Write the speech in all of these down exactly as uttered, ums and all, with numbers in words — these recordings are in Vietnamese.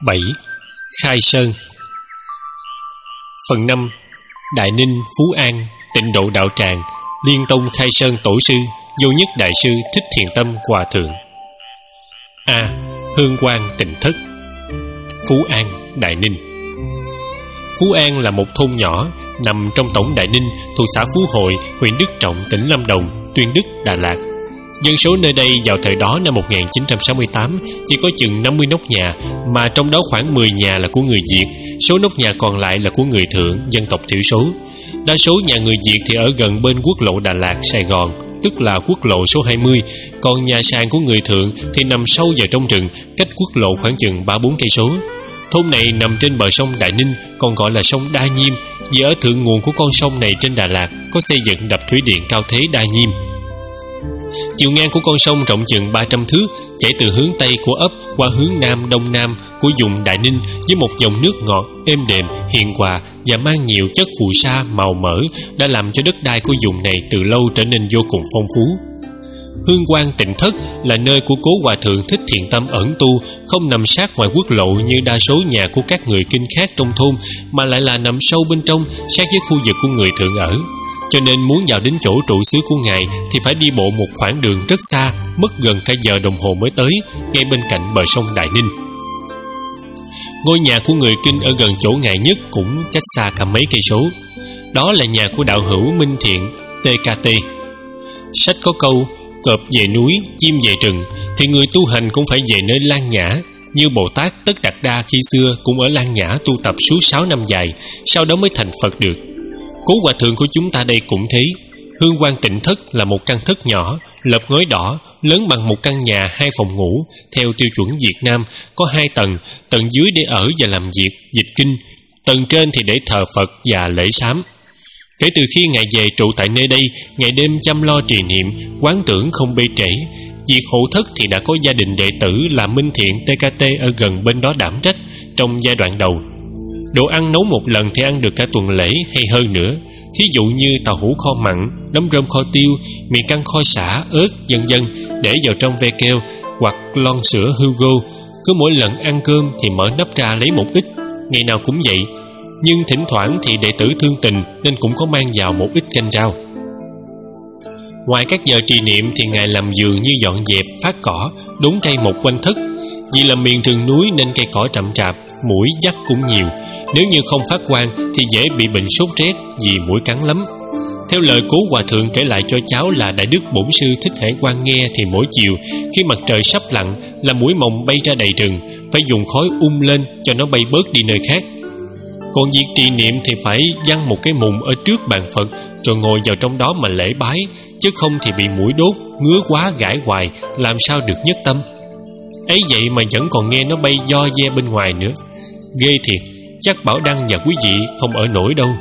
bảy. Khai Sơn. Phần năm. Đại Ninh, Phú An, Tịnh Độ Đạo Tràng, Liên Tông Khai Sơn Tổ sư, Vô Nhất Đại sư Thích Thiền Tâm Hòa Thượng. A. Hương Quang Tịnh Thất. Phú An, Đại Ninh. Phú An là một thôn nhỏ nằm trong tổng Đại Ninh, thuộc xã Phú Hội, huyện Đức Trọng, tỉnh Lâm Đồng, Tuyên Đức, Đà Lạt. Dân số nơi đây vào thời đó năm một nghìn chín trăm sáu mươi tám chỉ có chừng năm mươi nóc nhà, mà trong đó khoảng mười nhà là của người Việt, số nóc nhà còn lại là của người Thượng, dân tộc thiểu số. Đa số nhà người Việt thì ở gần bên quốc lộ Đà Lạt, Sài Gòn, tức là quốc lộ số hai mươi, còn nhà sàn của người Thượng thì nằm sâu vào trong rừng, cách quốc lộ khoảng chừng ba bốn cây số. Thôn này nằm trên bờ sông Đại Ninh, còn gọi là sông Đa Nhiêm, vì ở thượng nguồn của con sông này trên Đà Lạt có xây dựng đập thủy điện cao thế Đa Nhiêm. Chiều ngang của con sông rộng chừng ba trăm thước, chảy từ hướng Tây của ấp qua hướng Nam Đông Nam của vùng Đại Ninh, với một dòng nước ngọt, êm đềm, hiền hòa và mang nhiều chất phù sa màu mỡ, đã làm cho đất đai của vùng này từ lâu trở nên vô cùng phong phú. Hương Quang Tịnh Thất là nơi của Cố Hòa Thượng Thích Thiền Tâm ẩn tu, không nằm sát ngoài quốc lộ như đa số nhà của các người Kinh khác trong thôn, mà lại là nằm sâu bên trong, sát với khu vực của người Thượng ở. Cho nên muốn vào đến chỗ trụ xứ của Ngài thì phải đi bộ một khoảng đường rất xa, mất gần cả giờ đồng hồ mới tới, ngay bên cạnh bờ sông Đại Ninh. Ngôi nhà của người Kinh ở gần chỗ Ngài nhất cũng cách xa cả mấy cây số. Đó là nhà của đạo hữu Minh Thiện, tê ca tê. Sách có câu, cọp về núi, chim về rừng, thì người tu hành cũng phải về nơi Lan Nhã. Như Bồ Tát Tất Đạt Đa khi xưa cũng ở Lan Nhã tu tập suốt sáu năm dài, sau đó mới thành Phật được. Cố Hòa Thượng của chúng ta đây cũng thế. Hương Quang Tịnh Thất là một căn thất nhỏ, lợp ngói đỏ, lớn bằng một căn nhà hai phòng ngủ, theo tiêu chuẩn Việt Nam, có hai tầng, tầng dưới để ở và làm việc, dịch kinh, tầng trên thì để thờ Phật và lễ sám. Kể từ khi Ngài về trụ tại nơi đây, ngày đêm chăm lo trì niệm, quán tưởng không bê trễ. Việc hộ thất thì đã có gia đình đệ tử là Minh Thiện tê ca tê ở gần bên đó đảm trách trong giai đoạn đầu. Đồ ăn nấu một lần thì ăn được cả tuần lễ hay hơn nữa. Thí dụ như tàu hũ kho mặn, nấm rơm kho tiêu, mì căng kho sả, ớt, vân vân để vào trong ve keo hoặc lon sữa Hugo. Cứ mỗi lần ăn cơm thì mở nắp ra lấy một ít, ngày nào cũng vậy. Nhưng thỉnh thoảng thì đệ tử thương tình nên cũng có mang vào một ít canh rau. Ngoài các giờ trì niệm thì Ngài làm vườn như dọn dẹp, phát cỏ, đốn cây một quanh thất. Vì là miền rừng núi nên cây cỏ rậm rạp, muỗi dắt cũng nhiều. Nếu như không phát quang thì dễ bị bệnh sốt rét vì muỗi cắn lắm. Theo lời Cố Hòa Thượng kể lại cho cháu là Đại Đức Bổn Sư Thích Hải Quang nghe thì mỗi chiều khi mặt trời sắp lặn là muỗi mồng bay ra đầy rừng, phải dùng khói um lên cho nó bay bớt đi nơi khác. Còn việc trì niệm thì phải giăng một cái mùng ở trước bàn Phật rồi ngồi vào trong đó mà lễ bái, chứ không thì bị muỗi đốt, ngứa quá gãi hoài, làm sao được nhất tâm. Ấy vậy mà vẫn còn nghe nó bay do ve bên ngoài nữa. Ghê thiệt, chắc Bảo Đăng và quý vị không ở nổi đâu.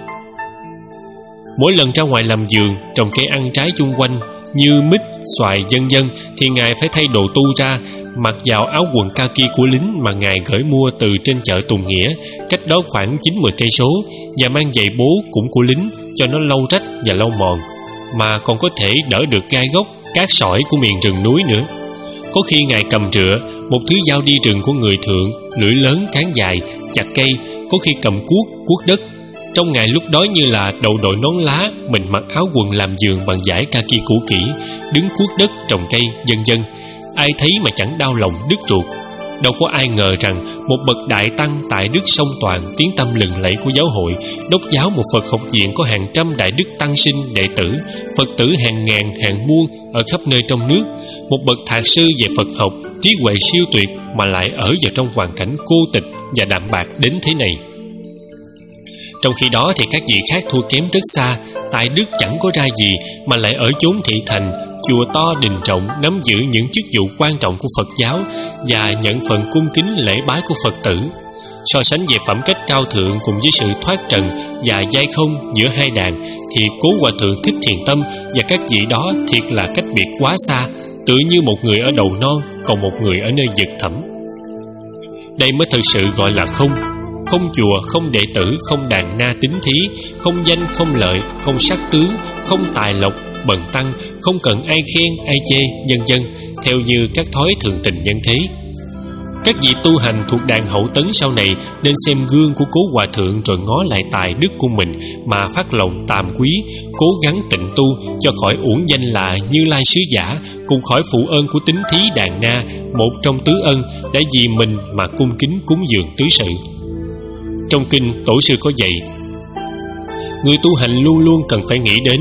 Mỗi lần ra ngoài làm vườn, trồng cây ăn trái chung quanh như mít, xoài, vân vân thì Ngài phải thay đồ tu ra, mặc vào áo quần kaki của lính mà Ngài gửi mua từ trên chợ Tùng Nghĩa, cách đó khoảng chín mươi cây số, và mang giày bố cũng của lính cho nó lâu rách và lâu mòn, mà còn có thể đỡ được gai góc, cát sỏi của miền rừng núi nữa. Có khi Ngài cầm rựa, một thứ dao đi rừng của người Thượng, lưỡi lớn cán dài, chặt cây, có khi cầm cuốc, cuốc đất. Trong Ngài lúc đó như là đầu đội nón lá, mình mặc áo quần làm vườn bằng vải kaki cũ kỹ, đứng cuốc đất, trồng cây, vân vân. Ai thấy mà chẳng đau lòng đứt ruột. Đâu có ai ngờ rằng một bậc đại tăng tại Đức Sông Toàn, tiếng tăm lừng lẫy của giáo hội, đốc giáo một Phật học viện có hàng trăm đại đức tăng sinh đệ tử, Phật tử hàng ngàn hàng muôn ở khắp nơi trong nước, một bậc thạc sư về Phật học, trí huệ siêu tuyệt mà lại ở vào trong hoàn cảnh cô tịch và đạm bạc đến thế này. Trong khi đó thì các vị khác thua kém rất xa, tại Đức chẳng có ra gì mà lại ở chốn thị thành, chùa to đình trọng, nắm giữ những chức vụ quan trọng của Phật giáo và nhận phần cung kính lễ bái của Phật tử. So sánh về phẩm cách cao thượng cùng với sự thoát trần và giai không giữa hai đàn thì Cố Hòa Thượng Thích Thiền Tâm và các vị đó thiệt là cách biệt quá xa, tựa như một người ở đầu non còn một người ở nơi vực thẳm. Đây mới thực sự gọi là không. Không chùa, không đệ tử, không đàn na tín thí, không danh, không lợi, không sắc tướng, không tài lộc, bần tăng, không cần ai khen, ai chê, vân vân, theo như các thói thường tình nhân thế. Các vị tu hành thuộc đàn Hậu Tấn sau này nên xem gương của Cố Hòa Thượng rồi ngó lại tài đức của mình mà phát lòng tàm quý, cố gắng tịnh tu cho khỏi uổng danh là Như Lai sứ giả, cùng khỏi phụ ơn của Tín Thí Đàn Na, một trong tứ ân đã vì mình mà cung kính cúng dường tứ sự. Trong kinh tổ sư có dạy, người tu hành luôn luôn cần phải nghĩ đến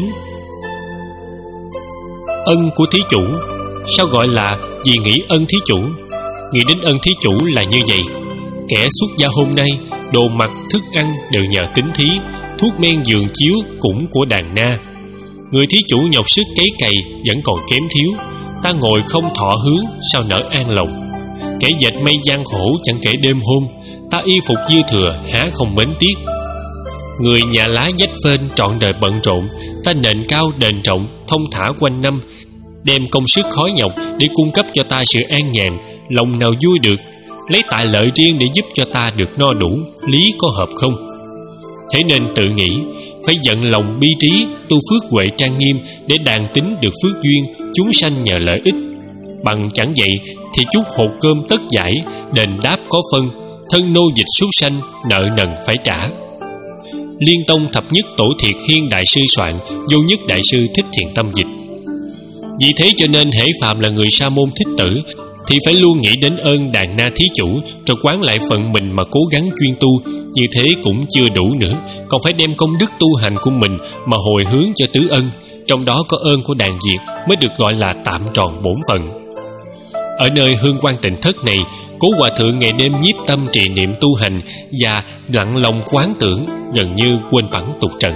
ân của thí chủ. Sao gọi là vì nghĩ ân thí chủ? Nghĩ đến ân thí chủ là như vậy: kẻ xuất gia hôm nay, đồ mặc thức ăn đều nhờ Tín Thí, thuốc men giường chiếu cũng của Đàn Na. Người thí chủ nhọc sức cấy cày vẫn còn kém thiếu, ta ngồi không thọ hướng sao nỡ an lòng. Kẻ dệt mây gian khổ chẳng kể đêm hôm, ta y phục dư thừa há không mến tiếc. Người nhà lá vách phên trọn đời bận rộn, ta nền cao đền rộng thông thả quanh năm, đem công sức khó nhọc để cung cấp cho ta sự an nhàn, lòng nào vui được, lấy tại lợi riêng để giúp cho ta được no đủ, lý có hợp không? Thế nên tự nghĩ, phải giận lòng bi trí, tu phước huệ trang nghiêm để đàn tính được phước duyên, chúng sanh nhờ lợi ích. Bằng chẳng vậy thì chút hột cơm tất giải, đền đáp có phân, thân nô dịch súc sanh, nợ nần phải trả. Liên Tông Thập Nhất Tổ Thiệt Hiên Đại Sư soạn, Vô Nhất Đại Sư Thích Thiện Tâm dịch. Vì thế cho nên hễ phàm là người sa môn thích tử thì phải luôn nghĩ đến ơn Đàn Na thí chủ, rồi quán lại phận mình mà cố gắng chuyên tu. Như thế cũng chưa đủ nữa, còn phải đem công đức tu hành của mình mà hồi hướng cho tứ ân, trong đó có ơn của Đàn Diệt mới được gọi là tạm tròn bổn phận. Ở nơi Hương Quang Tịnh Thất này, Cố Hòa Thượng ngày đêm nhiếp tâm trì niệm tu hành và lặng lòng quán tưởng, gần như quên phẳng tục trần.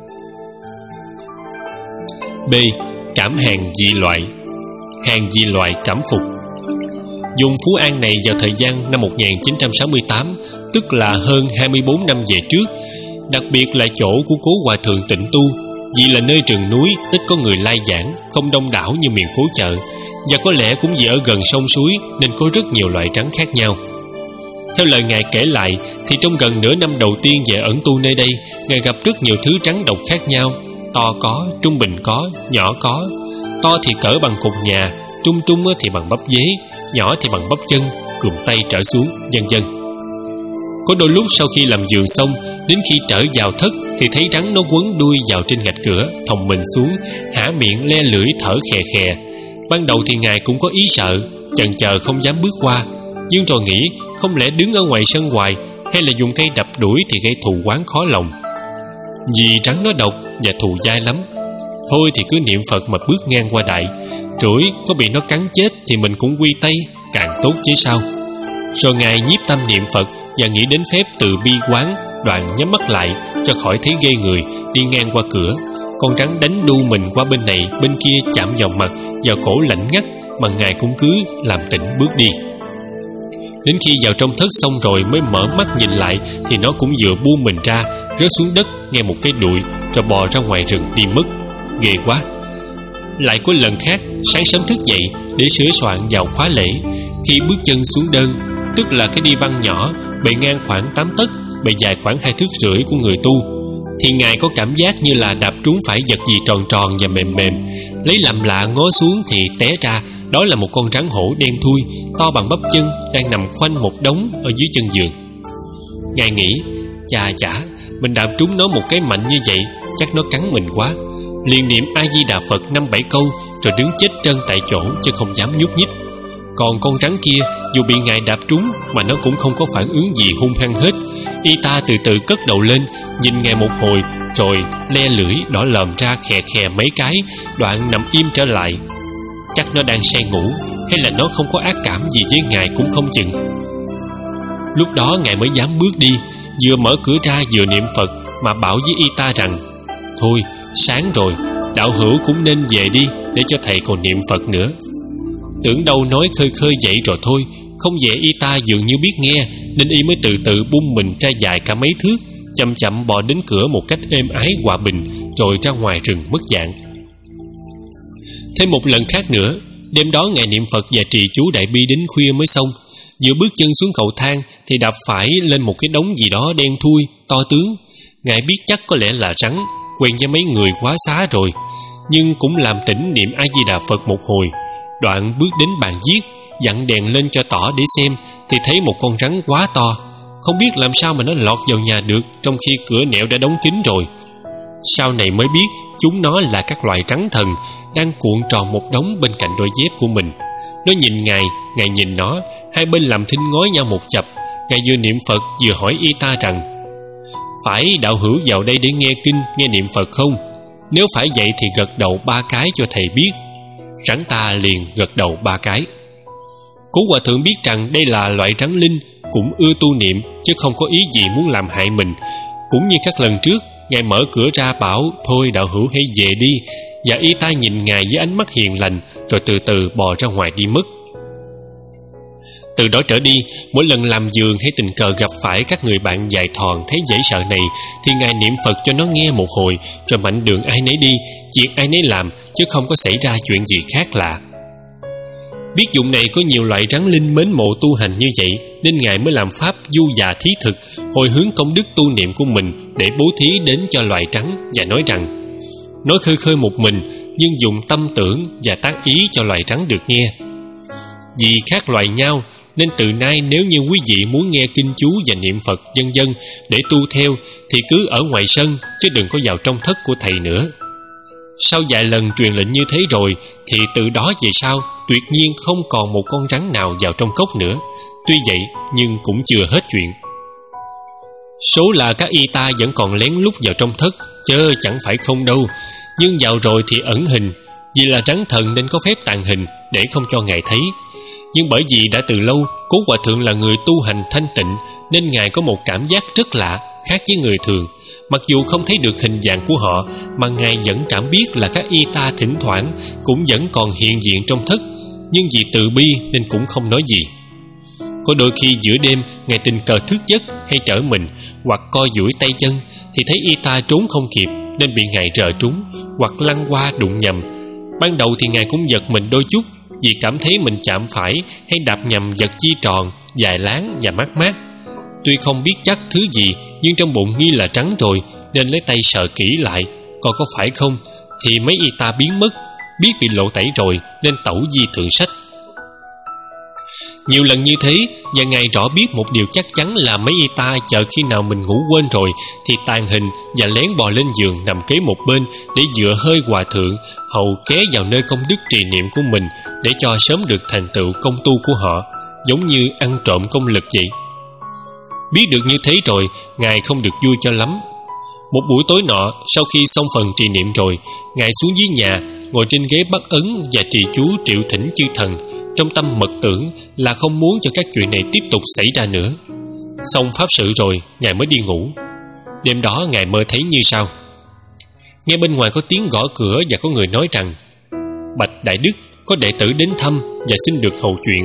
B. Cảm hàng dị loại. Hàng dị loại cảm phục. Vùng Phú An này vào thời gian năm một nghìn chín trăm sáu mươi tám, tức là hơn hai mươi bốn năm về trước, đặc biệt là chỗ của Cố Hòa Thượng tịnh tu, vì là nơi rừng núi ít có người lai giảng, không đông đảo như miền phố chợ, và có lẽ cũng vì ở gần sông suối nên có rất nhiều loại trắng khác nhau. Theo lời Ngài kể lại thì trong gần nửa năm đầu tiên về ẩn tu nơi đây, Ngài gặp rất nhiều thứ trắng độc khác nhau. To có, trung bình có, nhỏ có. To thì cỡ bằng cột nhà, trung trung thì bằng bắp dế, nhỏ thì bằng bắp chân, cùm tay trở xuống, vân vân. Có đôi lúc sau khi làm giường xong, đến khi trở vào thất thì thấy rắn nó quấn đuôi vào trên gạch cửa, thòng mình xuống, há miệng le lưỡi thở khè khè. Ban đầu thì Ngài cũng có ý sợ, chần chờ không dám bước qua, nhưng rồi nghĩ không lẽ đứng ở ngoài sân hoài hay là dùng cây đập đuổi thì gây thù oán khó lòng. Vì rắn nó độc và thù dai lắm, thôi thì cứ niệm Phật mà bước ngang qua đại. Rủi có bị nó cắn chết thì mình cũng quy tay, càng tốt chứ sao. Rồi Ngài nhiếp tâm niệm Phật và nghĩ đến phép từ bi quán, đoạn nhắm mắt lại cho khỏi thấy ghê người, đi ngang qua cửa. Con rắn đánh đu mình qua bên này bên kia, chạm vào mặt vào cổ lạnh ngắt, mà Ngài cũng cứ làm tĩnh bước đi. Đến khi vào trong thất xong rồi mới mở mắt nhìn lại thì nó cũng vừa buông mình ra, rớt xuống đất nghe một cái đùi, rồi bò ra ngoài rừng đi mất. Ghê quá. Lại có lần khác, sáng sớm thức dậy để sửa soạn vào khóa lễ, khi bước chân xuống đơn, tức là cái đi văn nhỏ, bề ngang khoảng tám tấc, bề dài khoảng hai thước rưỡi của người tu, thì Ngài có cảm giác như là đạp trúng phải vật gì tròn tròn và mềm mềm. Lấy làm lạ ngó xuống thì té ra đó là một con rắn hổ đen thui, to bằng bắp chân, đang nằm khoanh một đống ở dưới chân giường. Ngài nghĩ, chà chả, mình đạp trúng nó một cái mạnh như vậy, chắc nó cắn mình quá. Liền niệm A Di Đà Phật năm bảy câu, rồi đứng chết trân tại chỗ chứ không dám nhúc nhích. Còn con rắn kia, dù bị Ngài đạp trúng mà nó cũng không có phản ứng gì hung hăng hết. Y ta từ từ cất đầu lên, nhìn Ngài một hồi, rồi le lưỡi đỏ lòm ra khè khè mấy cái, đoạn nằm im trở lại. Chắc nó đang say ngủ, hay là nó không có ác cảm gì với Ngài cũng không chừng. Lúc đó Ngài mới dám bước đi, vừa mở cửa ra vừa niệm Phật mà bảo với y ta rằng: thôi, sáng rồi, đạo hữu cũng nên về đi, để cho thầy còn niệm Phật nữa. Tưởng đâu nói khơi khơi vậy rồi thôi, không về y ta dường như biết nghe, nên y mới từ từ bung mình ra dài cả mấy thước, chậm chậm bò đến cửa một cách êm ái hòa bình, rồi ra ngoài rừng mất dạng. Thêm một lần khác nữa, đêm đó Ngài niệm Phật và trì chú Đại Bi đến khuya mới xong. Vừa bước chân xuống cầu thang thì đạp phải lên một cái đống gì đó đen thui, to tướng. Ngài biết chắc có lẽ là rắn, quen với mấy người quá xá rồi, nhưng cũng làm tỉnh niệm A Di Đà Phật một hồi, đoạn bước đến bàn viết, dặn đèn lên cho tỏ để xem, thì thấy một con rắn quá to. Không biết làm sao mà nó lọt vào nhà được, trong khi cửa nẻo đã đóng kín rồi. Sau này mới biết chúng nó là các loài rắn thần, đang cuộn tròn một đống bên cạnh đôi dép của mình. Nó nhìn Ngài, Ngài nhìn nó, hai bên làm thinh ngói nhau một chập. Ngài vừa niệm Phật vừa hỏi y ta rằng: phải đạo hữu vào đây để nghe kinh, nghe niệm Phật không? Nếu phải vậy thì gật đầu ba cái cho thầy biết. Rắn ta liền gật đầu ba cái. Cố Hòa Thượng biết rằng đây là loại rắn linh, cũng ưa tu niệm, chứ không có ý gì muốn làm hại mình. Cũng như các lần trước, Ngài mở cửa ra bảo: thôi đạo hữu hãy về đi. Và y ta nhìn Ngài với ánh mắt hiền lành, rồi từ từ bò ra ngoài đi mất. Từ đó trở đi, mỗi lần làm vườn hay tình cờ gặp phải các người bạn dài thòn thấy dễ sợ này, thì Ngài niệm Phật cho nó nghe một hồi, rồi mạnh đường ai nấy đi, việc ai nấy làm, chứ không có xảy ra chuyện gì khác lạ. Biết vùng này có nhiều loại rắn linh mến mộ tu hành như vậy, nên Ngài mới làm pháp du già thí thực, hồi hướng công đức tu niệm của mình để bố thí đến cho loài rắn, và nói rằng: nói khơi khơi một mình, nhưng dùng tâm tưởng và tác ý cho loài rắn được nghe. Vì khác loài nhau, nên từ nay nếu như quý vị muốn nghe kinh chú và niệm Phật vân vân để tu theo, thì cứ ở ngoài sân, chứ đừng có vào trong thất của thầy nữa. Sau vài lần truyền lệnh như thế rồi, thì từ đó về sau tuyệt nhiên không còn một con rắn nào vào trong cốc nữa. Tuy vậy nhưng cũng chưa hết chuyện. Số là các y ta vẫn còn lén lút vào trong thất, chớ chẳng phải không đâu. Nhưng vào rồi thì ẩn hình, vì là rắn thần nên có phép tàng hình để không cho Ngài thấy. Nhưng bởi vì đã từ lâu Cố Hòa Thượng là người tu hành thanh tịnh, nên Ngài có một cảm giác rất lạ, khác với người thường. Mặc dù không thấy được hình dạng của họ, mà Ngài vẫn cảm biết là các y ta thỉnh thoảng cũng vẫn còn hiện diện trong thất. Nhưng vì từ bi nên cũng không nói gì. Có đôi khi giữa đêm Ngài tình cờ thức giấc hay trở mình, hoặc co duỗi tay chân, thì thấy y ta trốn không kịp nên bị Ngài rờ trúng, hoặc lăn qua đụng nhầm. Ban đầu thì Ngài cũng giật mình đôi chút, vì cảm thấy mình chạm phải hay đạp nhầm vật chi tròn, dài láng và mát mát. Tuy không biết chắc thứ gì, nhưng trong bụng nghi là trắng rồi, nên lấy tay sờ kỹ lại, coi có phải không, thì mấy y ta biến mất. Biết bị lộ tẩy rồi nên tẩu di thượng sách. Nhiều lần như thế, và Ngài rõ biết một điều chắc chắn là mấy y ta chờ khi nào mình ngủ quên rồi thì tàn hình và lén bò lên giường nằm kế một bên để dựa hơi Hòa Thượng, hầu ké vào nơi công đức trì niệm của mình, để cho sớm được thành tựu công tu của họ, giống như ăn trộm công lực vậy. Biết được như thế rồi, Ngài không được vui cho lắm. Một buổi tối nọ, sau khi xong phần trì niệm rồi, Ngài xuống dưới nhà, ngồi trên ghế bắt ấn và trì chú triệu thỉnh chư thần, trong tâm mật tưởng là không muốn cho các chuyện này tiếp tục xảy ra nữa. Xong pháp sự rồi, Ngài mới đi ngủ. Đêm đó Ngài mơ thấy như sau. Nghe bên ngoài có tiếng gõ cửa và có người nói rằng: bạch đại đức, có đệ tử đến thăm và xin được hầu chuyện.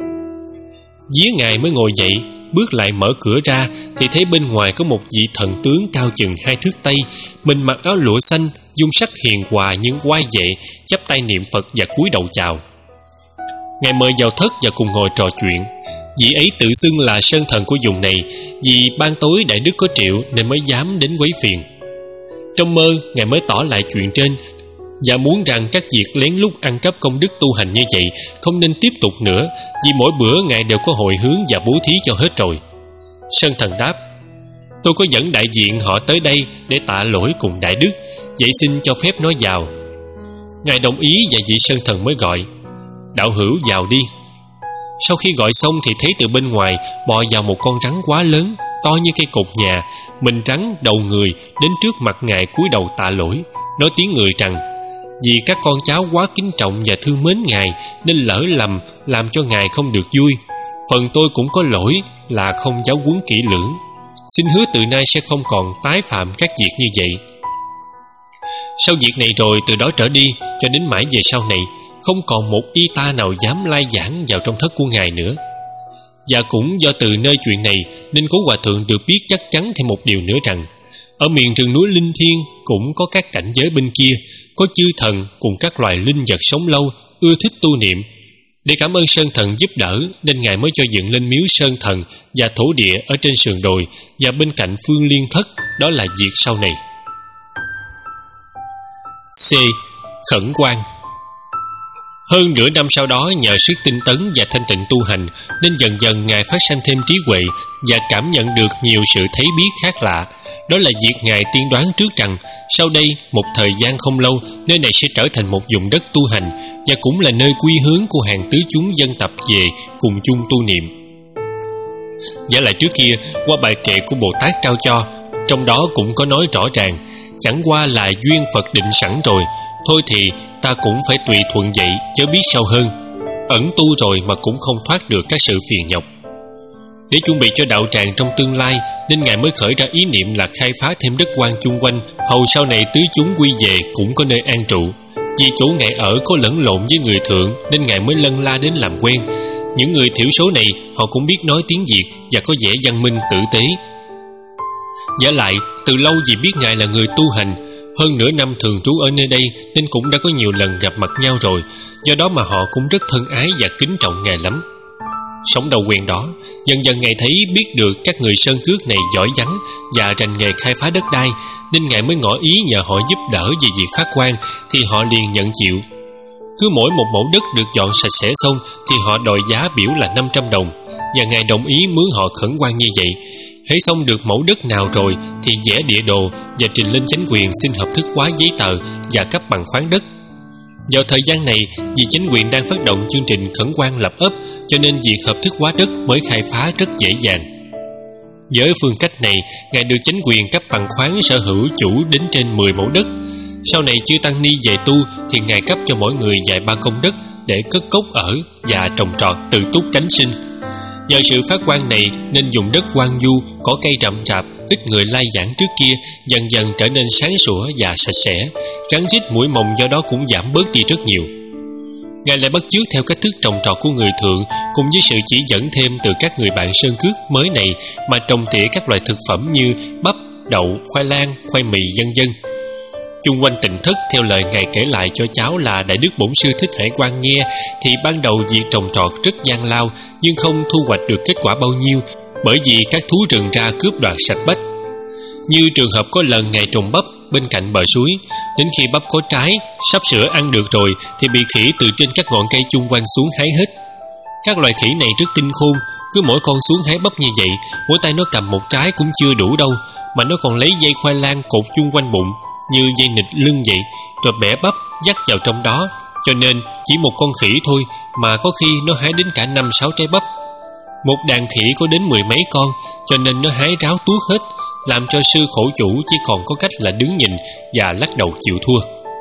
Vía Ngài mới ngồi dậy, bước lại mở cửa ra, thì thấy bên ngoài có một vị thần tướng cao chừng hai thước tây, mình mặc áo lụa xanh, dung sắc hiền hòa nhưng oai vệ, chắp tay niệm Phật và cúi đầu chào. Ngài mời vào thất và cùng ngồi trò chuyện. Vị ấy tự xưng là sơn thần của vùng này, vì ban tối đại đức có triệu nên mới dám đến quấy phiền. Trong mơ, Ngài mới tỏ lại chuyện trên và muốn rằng các việc lén lút ăn cắp công đức tu hành như vậy không nên tiếp tục nữa, vì mỗi bữa Ngài đều có hồi hướng và bố thí cho hết rồi. Sơn thần đáp: tôi có dẫn đại diện họ tới đây để tạ lỗi cùng đại đức, vậy xin cho phép nói vào. Ngài đồng ý và vị sơn thần mới gọi: đạo hữu vào đi. Sau khi gọi xong thì thấy từ bên ngoài bò vào một con rắn quá lớn, to như cây cột nhà, mình rắn đầu người, đến trước mặt Ngài cúi đầu tạ lỗi, nói tiếng người rằng vì các con cháu quá kính trọng và thương mến Ngài nên lỡ lầm làm cho Ngài không được vui. Phần tôi cũng có lỗi là không giáo huấn kỹ lưỡng, xin hứa từ nay sẽ không còn tái phạm các việc như vậy. Sau việc này rồi, từ đó trở đi cho đến mãi về sau này, không còn một y ta nào dám lai giảng vào trong thất của Ngài nữa. Và cũng do từ nơi chuyện này nên Cố Hòa Thượng được biết chắc chắn thêm một điều nữa, rằng ở miền rừng núi Linh Thiên cũng có các cảnh giới bên kia, có chư thần cùng các loài linh vật sống lâu, ưa thích tu niệm. Để cảm ơn sơn thần giúp đỡ nên Ngài mới cho dựng lên miếu sơn thần và thổ địa ở trên sườn đồi và bên cạnh phương liên thất. Đó là việc sau này. C. Khẩn quan. Hơn nửa năm sau đó, nhờ sức tinh tấn và thanh tịnh tu hành, nên dần dần Ngài phát sanh thêm trí huệ và cảm nhận được nhiều sự thấy biết khác lạ. Đó là việc Ngài tiên đoán trước rằng sau đây một thời gian không lâu, nơi này sẽ trở thành một vùng đất tu hành, và cũng là nơi quy hướng của hàng tứ chúng dân tập về cùng chung tu niệm. Giả lại trước kia, qua bài kệ của Bồ Tát trao cho, trong đó cũng có nói rõ ràng, chẳng qua là duyên Phật định sẵn rồi, thôi thì ta cũng phải tùy thuận vậy, chớ biết sao hơn. Ẩn tu rồi mà cũng không thoát được các sự phiền nhọc. Để chuẩn bị cho đạo tràng trong tương lai, nên Ngài mới khởi ra ý niệm là khai phá thêm đất quan chung quanh, hầu sau này tứ chúng quy về cũng có nơi an trụ. Vì chỗ Ngài ở có lẫn lộn với người thượng, nên Ngài mới lân la đến làm quen. Những người thiểu số này, họ cũng biết nói tiếng Việt và có vẻ văn minh tử tế. Giả lại, từ lâu vì biết Ngài là người tu hành, hơn nửa năm thường trú ở nơi đây, nên cũng đã có nhiều lần gặp mặt nhau rồi. Do đó mà họ cũng rất thân ái và kính trọng Ngài lắm. Sống đầu quen đó, dần dần Ngài thấy biết được các người sơn cước này giỏi vắng và rành nghề khai phá đất đai, nên Ngài mới ngỏ ý nhờ họ giúp đỡ về việc phát quan, thì họ liền nhận chịu. Cứ mỗi một mẫu đất được dọn sạch sẽ xong thì họ đòi giá biểu là năm trăm đồng, và Ngài đồng ý mướn họ khẩn quan như vậy. Hễ xong được mẫu đất nào rồi thì vẽ địa đồ và trình lên chánh quyền xin hợp thức hóa giấy tờ và cấp bằng khoáng đất. Vào thời gian này, vì chánh quyền đang phát động chương trình khẩn quan lập ấp, cho nên việc hợp thức hóa đất mới khai phá rất dễ dàng. Với phương cách này, Ngài được chánh quyền cấp bằng khoáng sở hữu chủ đến trên mười mẫu đất. Sau này chư tăng ni về tu thì Ngài cấp cho mỗi người vài ba công đất để cất cốc ở và trồng trọt tự túc cánh sinh. Nhờ sự phát quan này nên vùng đất hoang vu, cỏ cây rậm rạp, ít người lai vãng trước kia dần dần trở nên sáng sủa và sạch sẽ. Rắn rít muỗi mồng do đó cũng giảm bớt đi rất nhiều. Ngài lại bắt chước theo cách thức trồng trọt của người thượng, cùng với sự chỉ dẫn thêm từ các người bạn sơn cước mới này mà trồng tỉa các loại thực phẩm như bắp, đậu, khoai lang, khoai mì vân vân. Chung quanh Tịnh Thất, theo lời Ngài kể lại cho cháu là Đại Đức Bổn Sư Thích Hải Quang nghe, thì ban đầu việc trồng trọt rất gian lao, nhưng không thu hoạch được kết quả bao nhiêu, bởi vì các thú rừng ra cướp đoạt sạch bách. Như trường hợp có lần Ngài trồng bắp bên cạnh bờ suối, đến khi bắp có trái, sắp sửa ăn được rồi, thì bị khỉ từ trên các ngọn cây chung quanh xuống hái hết. Các loài khỉ này rất tinh khôn, cứ mỗi con xuống hái bắp như vậy, mỗi tay nó cầm một trái cũng chưa đủ đâu, mà nó còn lấy dây khoai lang cột chung quanh bụng như dây nịt lưng vậy, rồi bẻ bắp dắt vào trong đó, cho nên chỉ một con khỉ thôi mà có khi nó hái đến cả năm sáu trái bắp. Một đàn khỉ có đến mười mấy con, cho nên nó hái ráo tuốt hết, làm cho sư khổ chủ chỉ còn có cách là đứng nhìn và lắc đầu chịu thua.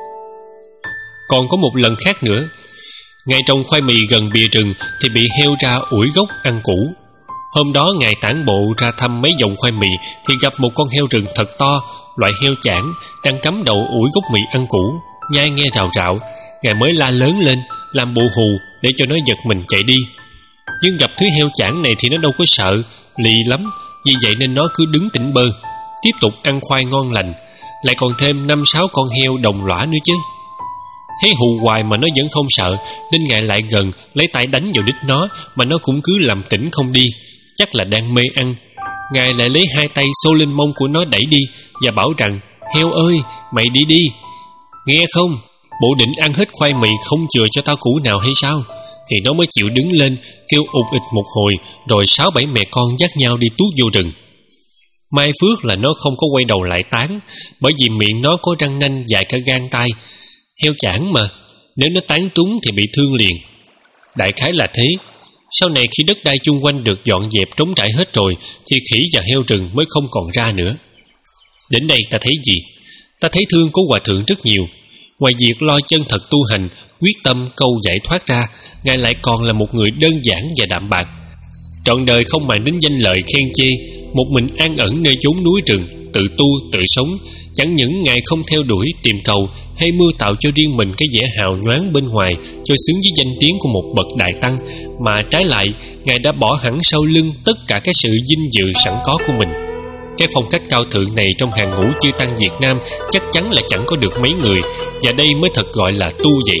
Còn có một lần khác nữa, Ngài trồng khoai mì gần bìa rừng thì bị heo ra ủi gốc ăn củ. Hôm đó Ngài tản bộ ra thăm mấy dòng khoai mì thì gặp một con heo rừng thật to, loại heo chảng, đang cắm đầu ủi gốc mì ăn củ, nhai nghe rào rạo. Ngài mới la lớn lên, làm bộ hù để cho nó giật mình chạy đi. Nhưng gặp thứ heo chảng này thì nó đâu có sợ, lì lắm, vì vậy nên nó cứ đứng tỉnh bơ, tiếp tục ăn khoai ngon lành, lại còn thêm năm sáu con heo đồng lõa nữa chứ. Thấy hù hoài mà nó vẫn không sợ, nên Ngài lại gần lấy tay đánh vào đít nó, mà nó cũng cứ làm tỉnh không đi, chắc là đang mê ăn. Ngài lại lấy hai tay xô lên mông của nó đẩy đi và bảo rằng: "Heo ơi, mày đi đi, nghe không? Bộ định ăn hết khoai mì không chừa cho tao củ nào hay sao?" Thì nó mới chịu đứng lên, kêu ụt ịch một hồi, rồi sáu bảy mẹ con dắt nhau đi tuốt vô rừng. May phước là nó không có quay đầu lại tán, bởi vì miệng nó có răng nanh dài cả gang tay. Heo chảng mà, nếu nó tán trúng thì bị thương liền. Đại khái là thế. Sau này khi đất đai chung quanh được dọn dẹp trống trải hết rồi, thì khỉ và heo rừng mới không còn ra nữa. Đến đây ta thấy gì? Ta thấy thương của Hòa Thượng rất nhiều. Ngoài việc lo chân thật tu hành, quyết tâm câu giải thoát ra, Ngài lại còn là một người đơn giản và đạm bạc. Trọn đời không màng đến danh lợi khen chê, một mình an ẩn nơi chốn núi rừng, tự tu tự sống. Chẳng những Ngài không theo đuổi tìm cầu hay mưu tạo cho riêng mình cái vẻ hào nhoáng bên ngoài cho xứng với danh tiếng của một bậc đại tăng, mà trái lại Ngài đã bỏ hẳn sau lưng tất cả cái sự vinh dự sẵn có của mình. Cái phong cách cao thượng này trong hàng ngũ chư tăng Việt Nam chắc chắn là chẳng có được mấy người, và đây mới thật gọi là tu vậy.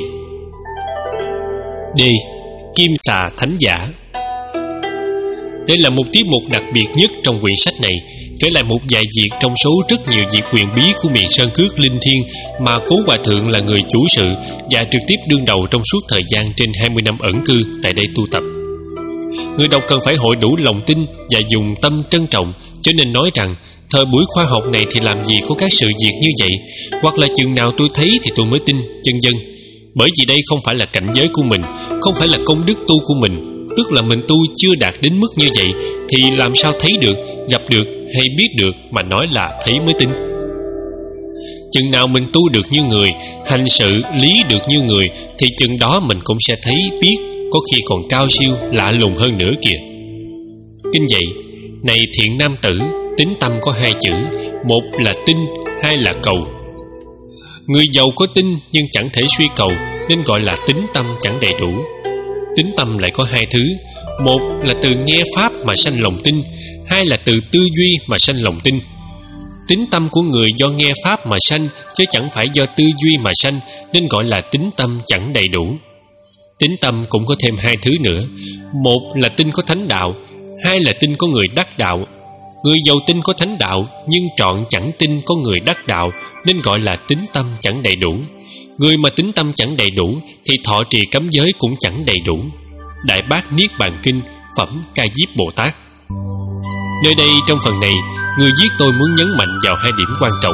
D. Kim xà thánh giả. Đây là một tiết mục đặc biệt nhất trong quyển sách này. kể lại một vài việc trong số rất nhiều việc quyền bí của miền Sơn Cước Linh Thiên mà Cố Hòa Thượng là người chủ sự và trực tiếp đương đầu trong suốt thời gian trên hai mươi năm ẩn cư tại đây tu tập. Người đọc cần phải hội đủ lòng tin và dùng tâm trân trọng, cho nên nói rằng thời buổi khoa học này thì làm gì có các sự việc như vậy, hoặc là chừng nào tôi thấy thì tôi mới tin, vân vân. Bởi vì đây không phải là cảnh giới của mình, không phải là công đức tu của mình, tức là mình tu chưa đạt đến mức như vậy thì làm sao thấy được, gặp được hay biết được mà nói là thấy mới tin. Chừng nào mình tu được như người, hành sự lý được như người, thì chừng đó mình cũng sẽ thấy biết, có khi còn cao siêu lạ lùng hơn nữa kìa. Kinh dạy: này thiện nam tử, tín tâm có hai chữ, một là tin, hai là cầu. Người giàu có tin nhưng chẳng thể suy cầu, nên gọi là tín tâm chẳng đầy đủ. Tín tâm lại có hai thứ: một là từ nghe pháp mà sanh lòng tin, hai là từ tư duy mà sanh lòng tin. Tín tâm của người do nghe pháp mà sanh, chứ chẳng phải do tư duy mà sanh, nên gọi là tín tâm chẳng đầy đủ. Tín tâm cũng có thêm hai thứ nữa: một là tin có thánh đạo, hai là tin có người đắc đạo. Người giàu tin có thánh đạo, nhưng trọn chẳng tin có người đắc đạo, nên gọi là tín tâm chẳng đầy đủ. Người mà tín tâm chẳng đầy đủ thì thọ trì cấm giới cũng chẳng đầy đủ. Đại Bát Niết Bàn Kinh, phẩm Ca Diếp Bồ Tát. Nơi đây trong phần này, người viết tôi muốn nhấn mạnh vào hai điểm quan trọng.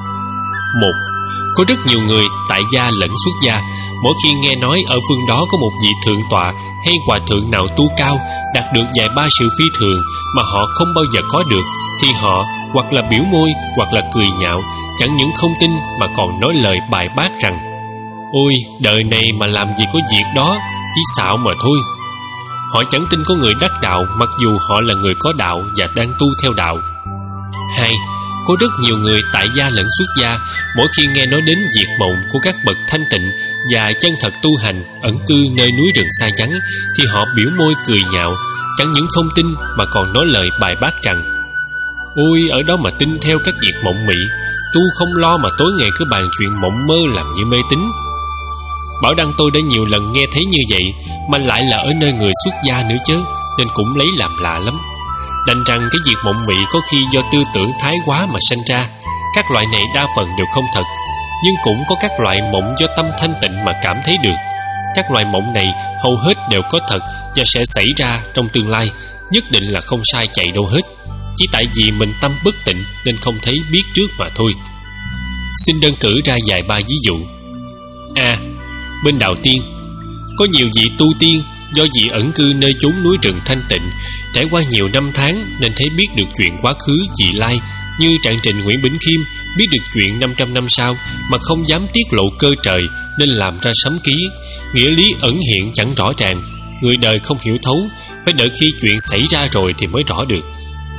Một, có rất nhiều người tại gia lẫn xuất gia, mỗi khi nghe nói ở phương đó có một vị thượng tọa hay hòa thượng nào tu cao, đạt được vài ba sự phi thường mà họ không bao giờ có được, thì họ hoặc là biểu môi hoặc là cười nhạo, chẳng những không tin mà còn nói lời bài bác rằng: ôi, đời này mà làm gì có việc đó, chỉ xạo mà thôi. Họ chẳng tin có người đắc đạo, mặc dù họ là người có đạo và đang tu theo đạo. Hai, có rất nhiều người tại gia lẫn xuất gia, mỗi khi nghe nói đến diệt mộng của các bậc thanh tịnh và chân thật tu hành ẩn cư nơi núi rừng xa vắng, thì họ biểu môi cười nhạo, chẳng những không tin mà còn nói lời bài bác rằng: ôi, ở đó mà tin theo các việc mộng mị, tu không lo mà tối ngày cứ bàn chuyện mộng mơ làm như mê tín. Bảo đăng tôi đã nhiều lần nghe thấy như vậy, mà lại là ở nơi người xuất gia nữa chứ, nên cũng lấy làm lạ lắm. Đành rằng cái việc mộng mị có khi do tư tưởng thái quá mà sanh ra. Các loại này đa phần đều không thật, nhưng cũng có các loại mộng do tâm thanh tịnh mà cảm thấy được. Các loại mộng này hầu hết đều có thật và sẽ xảy ra trong tương lai, nhất định là không sai chạy đâu hết. Chỉ tại vì mình tâm bất tịnh nên không thấy biết trước mà thôi. Xin đơn cử ra vài ba ví dụ. A. Bên đạo tiên, có nhiều vị tu tiên do vị ẩn cư nơi chốn núi rừng thanh tịnh, trải qua nhiều năm tháng nên thấy biết được chuyện quá khứ vị lai, như trạng trình Nguyễn Bỉnh Khiêm biết được chuyện năm trăm năm sau mà không dám tiết lộ cơ trời, nên làm ra sấm ký. Nghĩa lý ẩn hiện chẳng rõ ràng, người đời không hiểu thấu, phải đợi khi chuyện xảy ra rồi thì mới rõ được.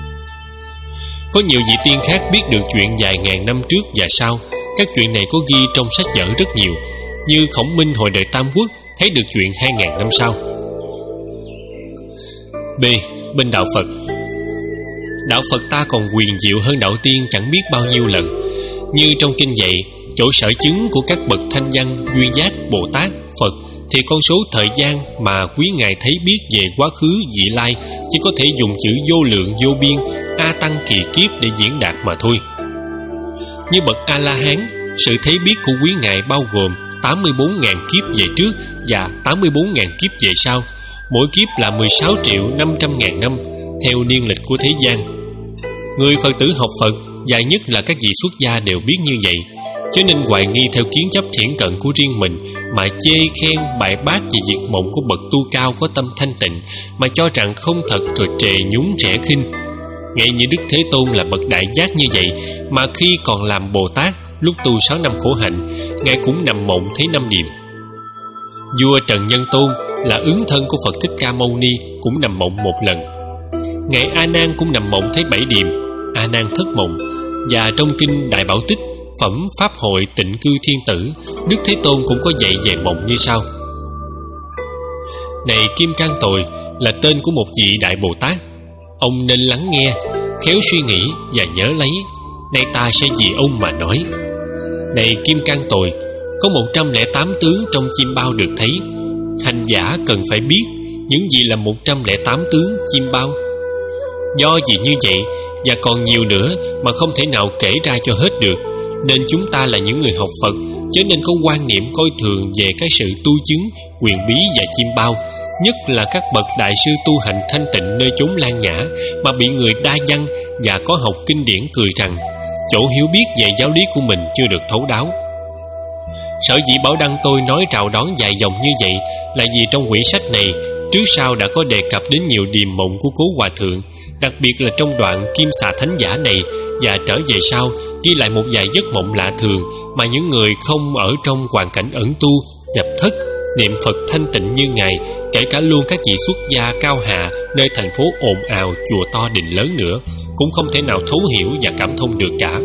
Có nhiều vị tiên khác biết được chuyện vài ngàn năm trước và sau. Các chuyện này có ghi trong sách vở rất nhiều, như Khổng Minh hồi đời Tam Quốc thấy được chuyện hai ngàn năm sau. B. Bên đạo Phật, đạo Phật ta còn quyền diệu hơn đạo tiên chẳng biết bao nhiêu lần. Như trong kinh dạy, chỗ sở chứng của các bậc thanh văn, duyên giác, Bồ Tát, Phật thì con số thời gian mà quý ngài thấy biết về quá khứ vị lai chỉ có thể dùng chữ vô lượng vô biên, a tăng kỳ kiếp để diễn đạt mà thôi. Như bậc A-la-hán, sự thấy biết của quý ngài bao gồm tám mươi bốn nghìn kiếp về trước và tám mươi bốn nghìn kiếp về sau, mỗi kiếp là mười sáu triệu năm trăm ngàn năm theo niên lịch của thế gian. Người Phật tử học Phật và nhất là các vị xuất gia đều biết như vậy, cho nên hoài nghi theo kiến chấp thiển cận của riêng mình mà chê khen bài bác về việc mộng của bậc tu cao có tâm thanh tịnh, mà cho rằng không thật rồi trề nhún rẽ khinh. Ngay như Đức Thế Tôn là bậc đại giác như vậy, mà khi còn làm Bồ Tát, lúc tu sáu năm khổ hạnh, ngài cũng nằm mộng thấy năm điềm. Vua Trần Nhân Tôn là ứng thân của Phật Thích Ca Mâu Ni cũng nằm mộng một lần. Ngài A Nan cũng nằm mộng thấy bảy điềm, A Nan thất mộng. Và trong kinh Đại Bảo Tích, phẩm Pháp Hội Tịnh Cư Thiên Tử, Đức Thế Tôn cũng có dạy về mộng như sau: này Kim Cang Tồi là tên của một vị Đại Bồ Tát, ông nên lắng nghe, khéo suy nghĩ và nhớ lấy. Nay ta sẽ vì ông mà nói. Này Kim Cang Tồi, có một trăm lẻ tám tướng trong chim bao được thấy. Hành giả cần phải biết những gì là một trăm lẻ tám tướng chim bao. Do vì như vậy và còn nhiều nữa mà không thể nào kể ra cho hết được. Nên chúng ta là những người học Phật, chớ nên có quan niệm coi thường về cái sự tu chứng, quyền bí và chiêm bao, nhất là các bậc đại sư tu hành thanh tịnh nơi chốn lan nhã, mà bị người đa văn và có học kinh điển cười rằng chỗ hiểu biết về giáo lý của mình chưa được thấu đáo. Sở dĩ Bảo Đăng tôi nói chào đón dài dòng như vậy là vì trong quyển sách này trước sau đã có đề cập đến nhiều điềm mộng của Cố Hòa Thượng, đặc biệt là trong đoạn Kim Xà Thánh Giả này, và trở về sau ghi lại một vài giấc mộng lạ thường mà những người không ở trong hoàn cảnh ẩn tu, nhập thất, niệm Phật thanh tịnh như Ngài, kể cả luôn các vị xuất gia cao hạ nơi thành phố ồn ào, chùa to đình lớn nữa, cũng không thể nào thấu hiểu và cảm thông được cả.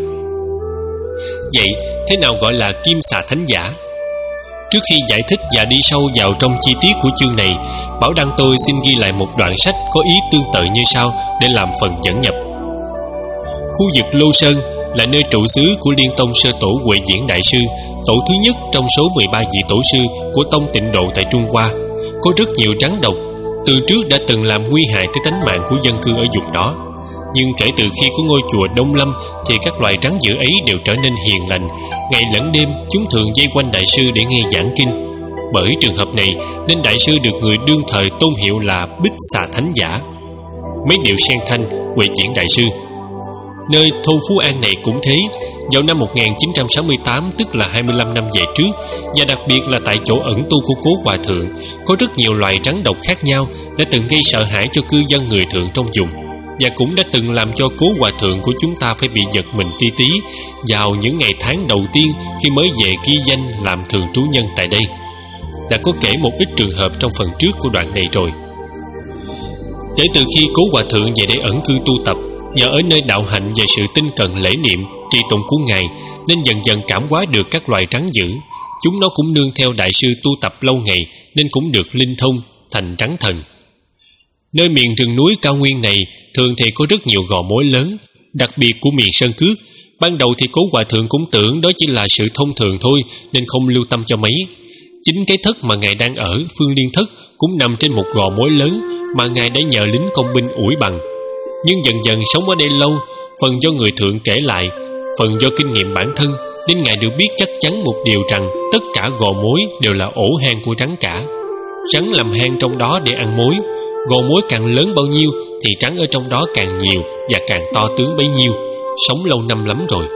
Vậy thế nào gọi là Kim Xà Thánh Giả? Trước khi giải thích và đi sâu vào trong chi tiết của chương này, Bảo Đăng tôi xin ghi lại một đoạn sách có ý tương tự như sau để làm phần dẫn nhập. Khu vực Lô Sơn là nơi trụ xứ của Liên Tông Sơ Tổ Huệ Diễn Đại Sư, tổ thứ nhất trong số mười ba vị tổ sư của tông Tịnh Độ tại Trung Hoa. Có rất nhiều rắn độc, từ trước đã từng làm nguy hại tới tánh mạng của dân cư ở vùng đó. Nhưng kể từ khi có ngôi chùa Đông Lâm thì các loài rắn dữ ấy đều trở nên hiền lành. Ngày lẫn đêm chúng thường dây quanh đại sư để nghe giảng kinh. Bởi trường hợp này nên đại sư được người đương thời tôn hiệu là Bích Xà Thánh Giả. Mấy điệu sen thanh, Huệ Diễn Đại Sư. Nơi thôn Phú An này cũng thế. Vào năm một nghìn chín trăm sáu mươi tám, tức là hai mươi lăm năm về trước, và đặc biệt là tại chỗ ẩn tu của Cố Hòa Thượng, có rất nhiều loài rắn độc khác nhau đã từng gây sợ hãi cho cư dân người Thượng trong vùng, và cũng đã từng làm cho Cố Hòa Thượng của chúng ta phải bị giật mình tí tí vào những ngày tháng đầu tiên khi mới về ghi danh làm thường trú nhân tại đây. Đã có kể một ít trường hợp trong phần trước của đoạn này rồi. Kể từ khi Cố Hòa Thượng về đây ẩn cư tu tập, nhờ ở nơi đạo hạnh và sự tinh cần lễ niệm, trì tụng của Ngài, nên dần dần cảm hóa được các loài rắn dữ. Chúng nó cũng nương theo đại sư tu tập lâu ngày nên cũng được linh thông thành rắn thần. Nơi miền rừng núi cao nguyên này thường thì có rất nhiều gò mối lớn, đặc biệt của miền Sơn Cước. Ban đầu thì Cố Hòa Thượng cũng tưởng đó chỉ là sự thông thường thôi nên không lưu tâm cho mấy. Chính cái thất mà Ngài đang ở, Phương Liên Thất, cũng nằm trên một gò mối lớn mà Ngài đã nhờ lính công binh ủi bằng. Nhưng dần dần sống ở đây lâu, phần do người Thượng kể lại, phần do kinh nghiệm bản thân, nên Ngài được biết chắc chắn một điều rằng tất cả gò mối đều là ổ hang của rắn cả. Rắn làm hang trong đó để ăn mối. Gò mối càng lớn bao nhiêu thì rắn ở trong đó càng nhiều và càng to tướng bấy nhiêu. Sống lâu năm lắm rồi.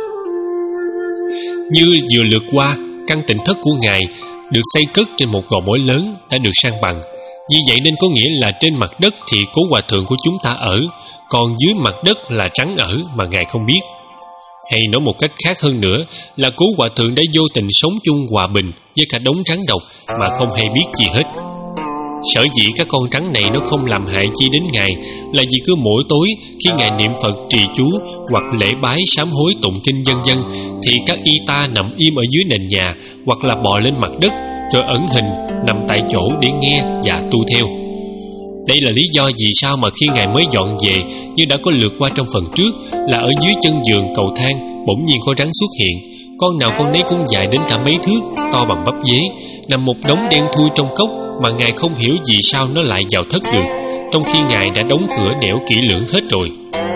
Như vừa lượt qua, căn tịnh thất của Ngài được xây cất trên một gò mối lớn đã được san bằng. Vì vậy nên có nghĩa là trên mặt đất thì Cố Hòa Thượng của chúng ta ở, còn dưới mặt đất là rắn ở mà Ngài không biết. Hay nói một cách khác hơn nữa là Cố Hòa Thượng đã vô tình sống chung hòa bình với cả đống rắn độc mà không hay biết gì hết. Sở dĩ các con rắn này nó không làm hại chi đến Ngài là vì cứ mỗi tối khi Ngài niệm Phật trì chú hoặc lễ bái sám hối tụng kinh vân vân thì các y ta nằm im ở dưới nền nhà hoặc là bò lên mặt đất rồi ẩn hình nằm tại chỗ để nghe và tu theo. Đây là lý do vì sao mà khi Ngài mới dọn về, như đã có lượt qua trong phần trước, là ở dưới chân giường cầu thang bỗng nhiên có rắn xuất hiện. Con nào con nấy cũng dài đến cả mấy thước, to bằng bắp dế, nằm một đống đen thui trong cốc mà Ngài không hiểu vì sao nó lại vào thất được, trong khi Ngài đã đóng cửa nẻo kỹ lưỡng hết rồi.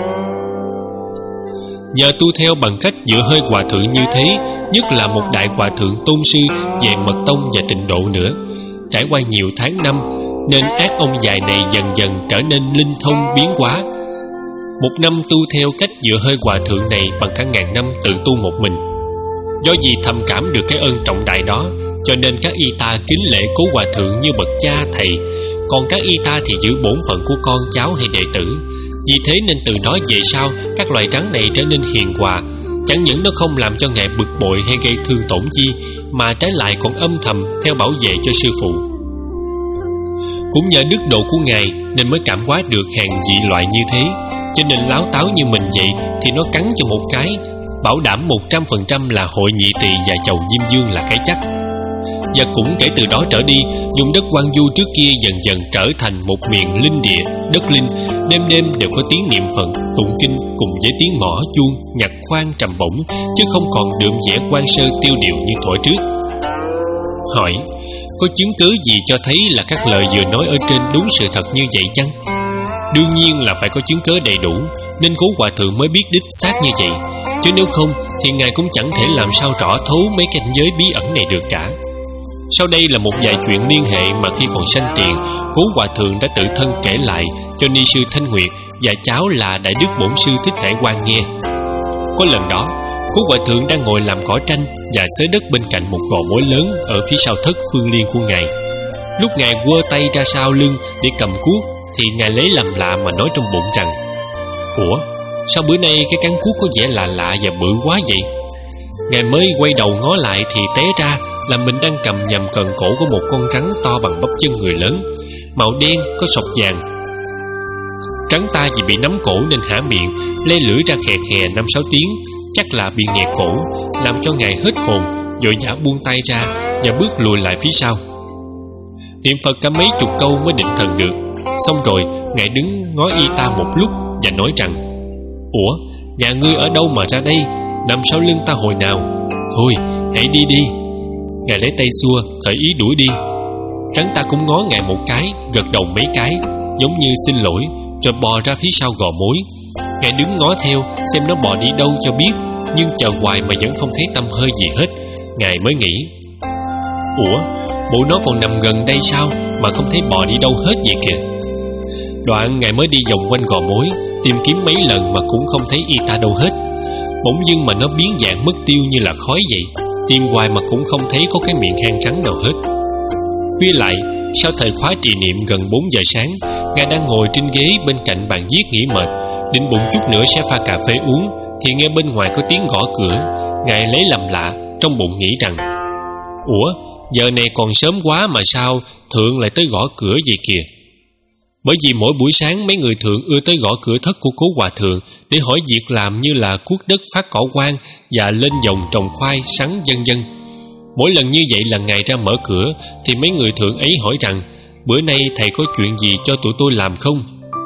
Nhờ tu theo bằng cách dựa hơi Hòa Thượng như thế, nhất là một đại Hòa Thượng tôn sư về mật tông và tịnh độ nữa, trải qua nhiều tháng năm, nên ác ông dài này dần dần trở nên linh thông biến hóa. Một năm tu theo cách dựa hơi Hòa Thượng này bằng cả ngàn năm tự tu một mình. Do vì thầm cảm được cái ơn trọng đại đó, cho nên các y ta kính lễ Cố Hòa Thượng như bậc cha thầy, còn các y ta thì giữ bổn phận của con cháu hay đệ tử. Vì thế nên từ đó về sau, các loài rắn này trở nên hiền hòa. Chẳng những nó không làm cho Ngài bực bội hay gây thương tổn chi, mà trái lại còn âm thầm theo bảo vệ cho sư phụ. Cũng nhờ đức độ của Ngài nên mới cảm hóa được hàng dị loại như thế. Cho nên láo táo như mình vậy thì nó cắn cho một cái, bảo đảm một trăm phần trăm là hội nhị tỳ và chầu Diêm Dương là cái chắc. Và cũng kể từ đó trở đi, vùng đất Quan Du trước kia dần dần trở thành một miền linh địa, đất linh. Đêm đêm đều có tiếng niệm Phật, tụng kinh cùng với tiếng mõ chuông, nhạc khoan trầm bổng, chứ không còn đượm vẻ quan sơ tiêu điều như thuở trước. Hỏi, có chứng cứ gì cho thấy là các lời vừa nói ở trên đúng sự thật như vậy chăng? Đương nhiên là phải có chứng cớ đầy đủ. nên Cố Hòa Thượng mới biết đích xác như vậy. Chứ nếu không thì ngài cũng chẳng thể làm sao rõ thấu mấy cảnh giới bí ẩn này được cả. Sau đây là một vài chuyện liên hệ mà khi còn sanh tiền, Cố Hòa Thượng đã tự thân kể lại cho ni sư Thanh Nguyệt và cháu là Đại Đức Bổn Sư Thích Hải Quang nghe. Có lần đó, Cố Hòa Thượng đang ngồi làm cỏ tranh và xới đất bên cạnh một gò mối lớn ở phía sau thất phương liên của ngài. Lúc ngài quơ tay ra sau lưng để cầm cuốc thì ngài lấy làm lạ mà nói trong bụng rằng: Ủa, sao bữa nay cái cán cuốc có vẻ lạ lạ và bự quá vậy? Ngài mới quay đầu ngó lại thì té ra là mình đang cầm nhầm cần cổ của một con rắn to bằng bắp chân người lớn, màu đen có sọc vàng. Rắn ta vì bị nắm cổ nên há miệng, le lưỡi ra khè khè năm sáu tiếng, chắc là bị nghẹt cổ, làm cho ngài hết hồn, vội vã buông tay ra và bước lùi lại phía sau. Niệm Phật cả mấy chục câu mới định thần được. Xong rồi ngài đứng ngó y ta một lúc và nói rằng: Ủa, nhà ngươi ở đâu mà ra đây, nằm sau lưng ta hồi nào? Thôi, hãy đi đi. Ngài lấy tay xua, khởi ý đuổi đi. Rắn ta cũng ngó ngài một cái, gật đầu mấy cái, giống như xin lỗi, rồi bò ra phía sau gò mối. Ngài đứng ngó theo xem nó bò đi đâu cho biết, nhưng chờ hoài mà vẫn không thấy tăm hơi gì hết. Ngài mới nghĩ: Ủa, bộ nó còn nằm gần đây sao mà không thấy bò đi đâu hết vậy kìa. Đoạn ngài mới đi vòng quanh gò mối, tìm kiếm mấy lần mà cũng không thấy y ta đâu hết. Bỗng dưng mà nó biến dạng mất tiêu như là khói vậy. Tìm hoài mà cũng không thấy có cái miệng hang trắng nào hết. Khuya lại, sau thời khóa trì niệm gần bốn giờ sáng, ngài đang ngồi trên ghế bên cạnh bàn viết nghỉ mệt, định bụng chút nữa sẽ pha cà phê uống, thì nghe bên ngoài có tiếng gõ cửa. Ngài lấy làm lạ, trong bụng nghĩ rằng: Ủa, giờ này còn sớm quá mà sao Thượng lại tới gõ cửa vậy kìa. Bởi vì mỗi buổi sáng mấy người Thượng ưa tới gõ cửa thất của Cố Hòa Thượng để hỏi việc làm như là cuốc đất, phát cỏ quan và lên dòng trồng khoai, sắn vân vân. Mỗi lần như vậy là ngài ra mở cửa thì mấy người Thượng ấy hỏi rằng: Bữa nay thầy có chuyện gì cho tụi tôi làm không?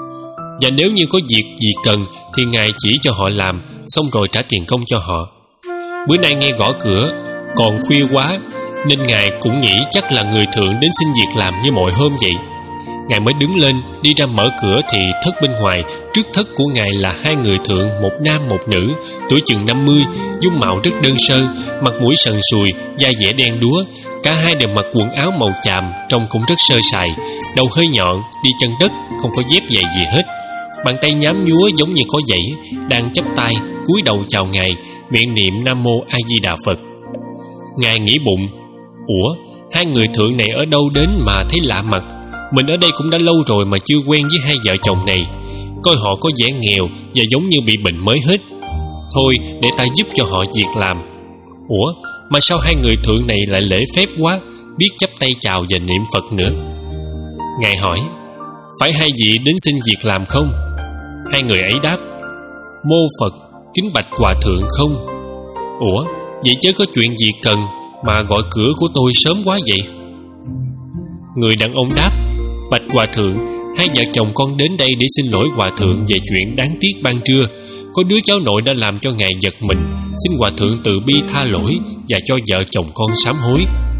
Và nếu như có việc gì cần thì ngài chỉ cho họ làm, xong rồi trả tiền công cho họ. Bữa nay nghe gõ cửa còn khuya quá nên ngài cũng nghĩ chắc là người Thượng đến xin việc làm như mọi hôm vậy. Ngài mới đứng lên đi ra mở cửa thì thất bên ngoài, trước thất của ngài là hai người Thượng, một nam một nữ, tuổi chừng năm mươi, dung mạo rất đơn sơ, mặt mũi sần sùi, da dẻ đen đúa. Cả hai đều mặc quần áo màu chàm, trông cũng rất sơ sài, đầu hơi nhọn, đi chân đất, không có dép giày gì hết. Bàn tay nhám nhúa giống như có dãy, đang chắp tay cúi đầu chào ngài, miệng niệm Nam Mô A Di Đà Phật. Ngài nghĩ bụng: Ủa, hai người Thượng này ở đâu đến mà thấy lạ mặt. Mình ở đây cũng đã lâu rồi mà chưa quen với hai vợ chồng này. Coi họ có vẻ nghèo và giống như bị bệnh mới hết. Thôi để ta giúp cho họ việc làm. Ủa, mà sao hai người Thượng này lại lễ phép quá, biết chắp tay chào và niệm Phật nữa. Ngài hỏi: Phải hai vị đến xin việc làm không? Hai người ấy đáp: Mô Phật, kính bạch Hòa Thượng không. Ủa, vậy chứ có chuyện gì cần mà gọi cửa của tôi sớm quá vậy? Người đàn ông đáp: Bạch Hòa Thượng, hai vợ chồng con đến đây để xin lỗi Hòa Thượng về chuyện đáng tiếc ban trưa. Có đứa cháu nội đã làm cho ngài giật mình, xin Hòa Thượng từ bi tha lỗi và cho vợ chồng con sám hối.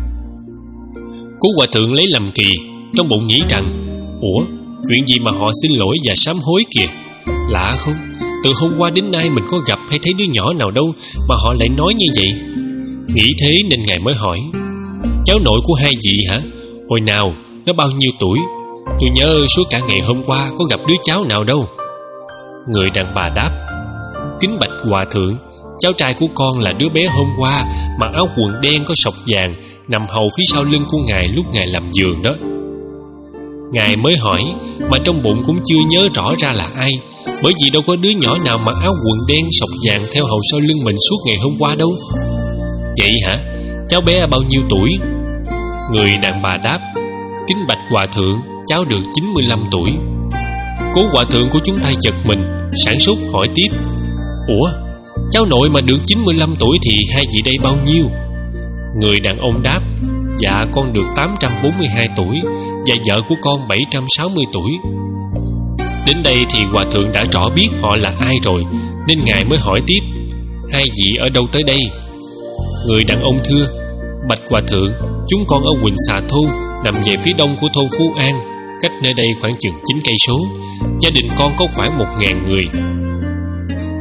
Cố Hòa Thượng lấy làm kỳ, trong bụng nghĩ rằng: Ủa, chuyện gì mà họ xin lỗi và sám hối kìa? Lạ không, từ hôm qua đến nay mình có gặp hay thấy đứa nhỏ nào đâu mà họ lại nói như vậy. Nghĩ thế nên ngài mới hỏi: Cháu nội của hai vị hả? Hồi nào, nó bao nhiêu tuổi? Tôi nhớ suốt cả ngày hôm qua có gặp đứa cháu nào đâu. Người đàn bà đáp: Kính bạch Hòa Thượng, cháu trai của con là đứa bé hôm qua, mặc áo quần đen có sọc vàng, nằm hầu phía sau lưng của ngài lúc ngài làm giường đó. Ngài mới hỏi, mà trong bụng cũng chưa nhớ rõ ra là ai, bởi vì đâu có đứa nhỏ nào mặc áo quần đen sọc vàng theo hầu sau lưng mình suốt ngày hôm qua đâu. Vậy hả? Cháu bé bao nhiêu tuổi? Người đàn bà đáp: Kính bạch Hòa Thượng, cháu được chín mươi lăm tuổi. Cố Hòa Thượng của chúng ta giật mình, sảng sốt hỏi tiếp: Ủa, cháu nội mà được chín mươi lăm tuổi thì hai vị đây bao nhiêu? Người đàn ông đáp: Dạ con được tám trăm bốn mươi hai tuổi, và vợ của con bảy trăm sáu mươi tuổi. Đến đây thì Hòa Thượng đã rõ biết họ là ai rồi, nên ngài mới hỏi tiếp: Hai vị ở đâu tới đây? Người đàn ông thưa: Bạch Hòa Thượng, chúng con ở Quỳnh Xà Thôn, nằm về phía đông của thôn Phú An, cách nơi đây khoảng chừng chín cây số. Gia đình con có khoảng một ngàn người.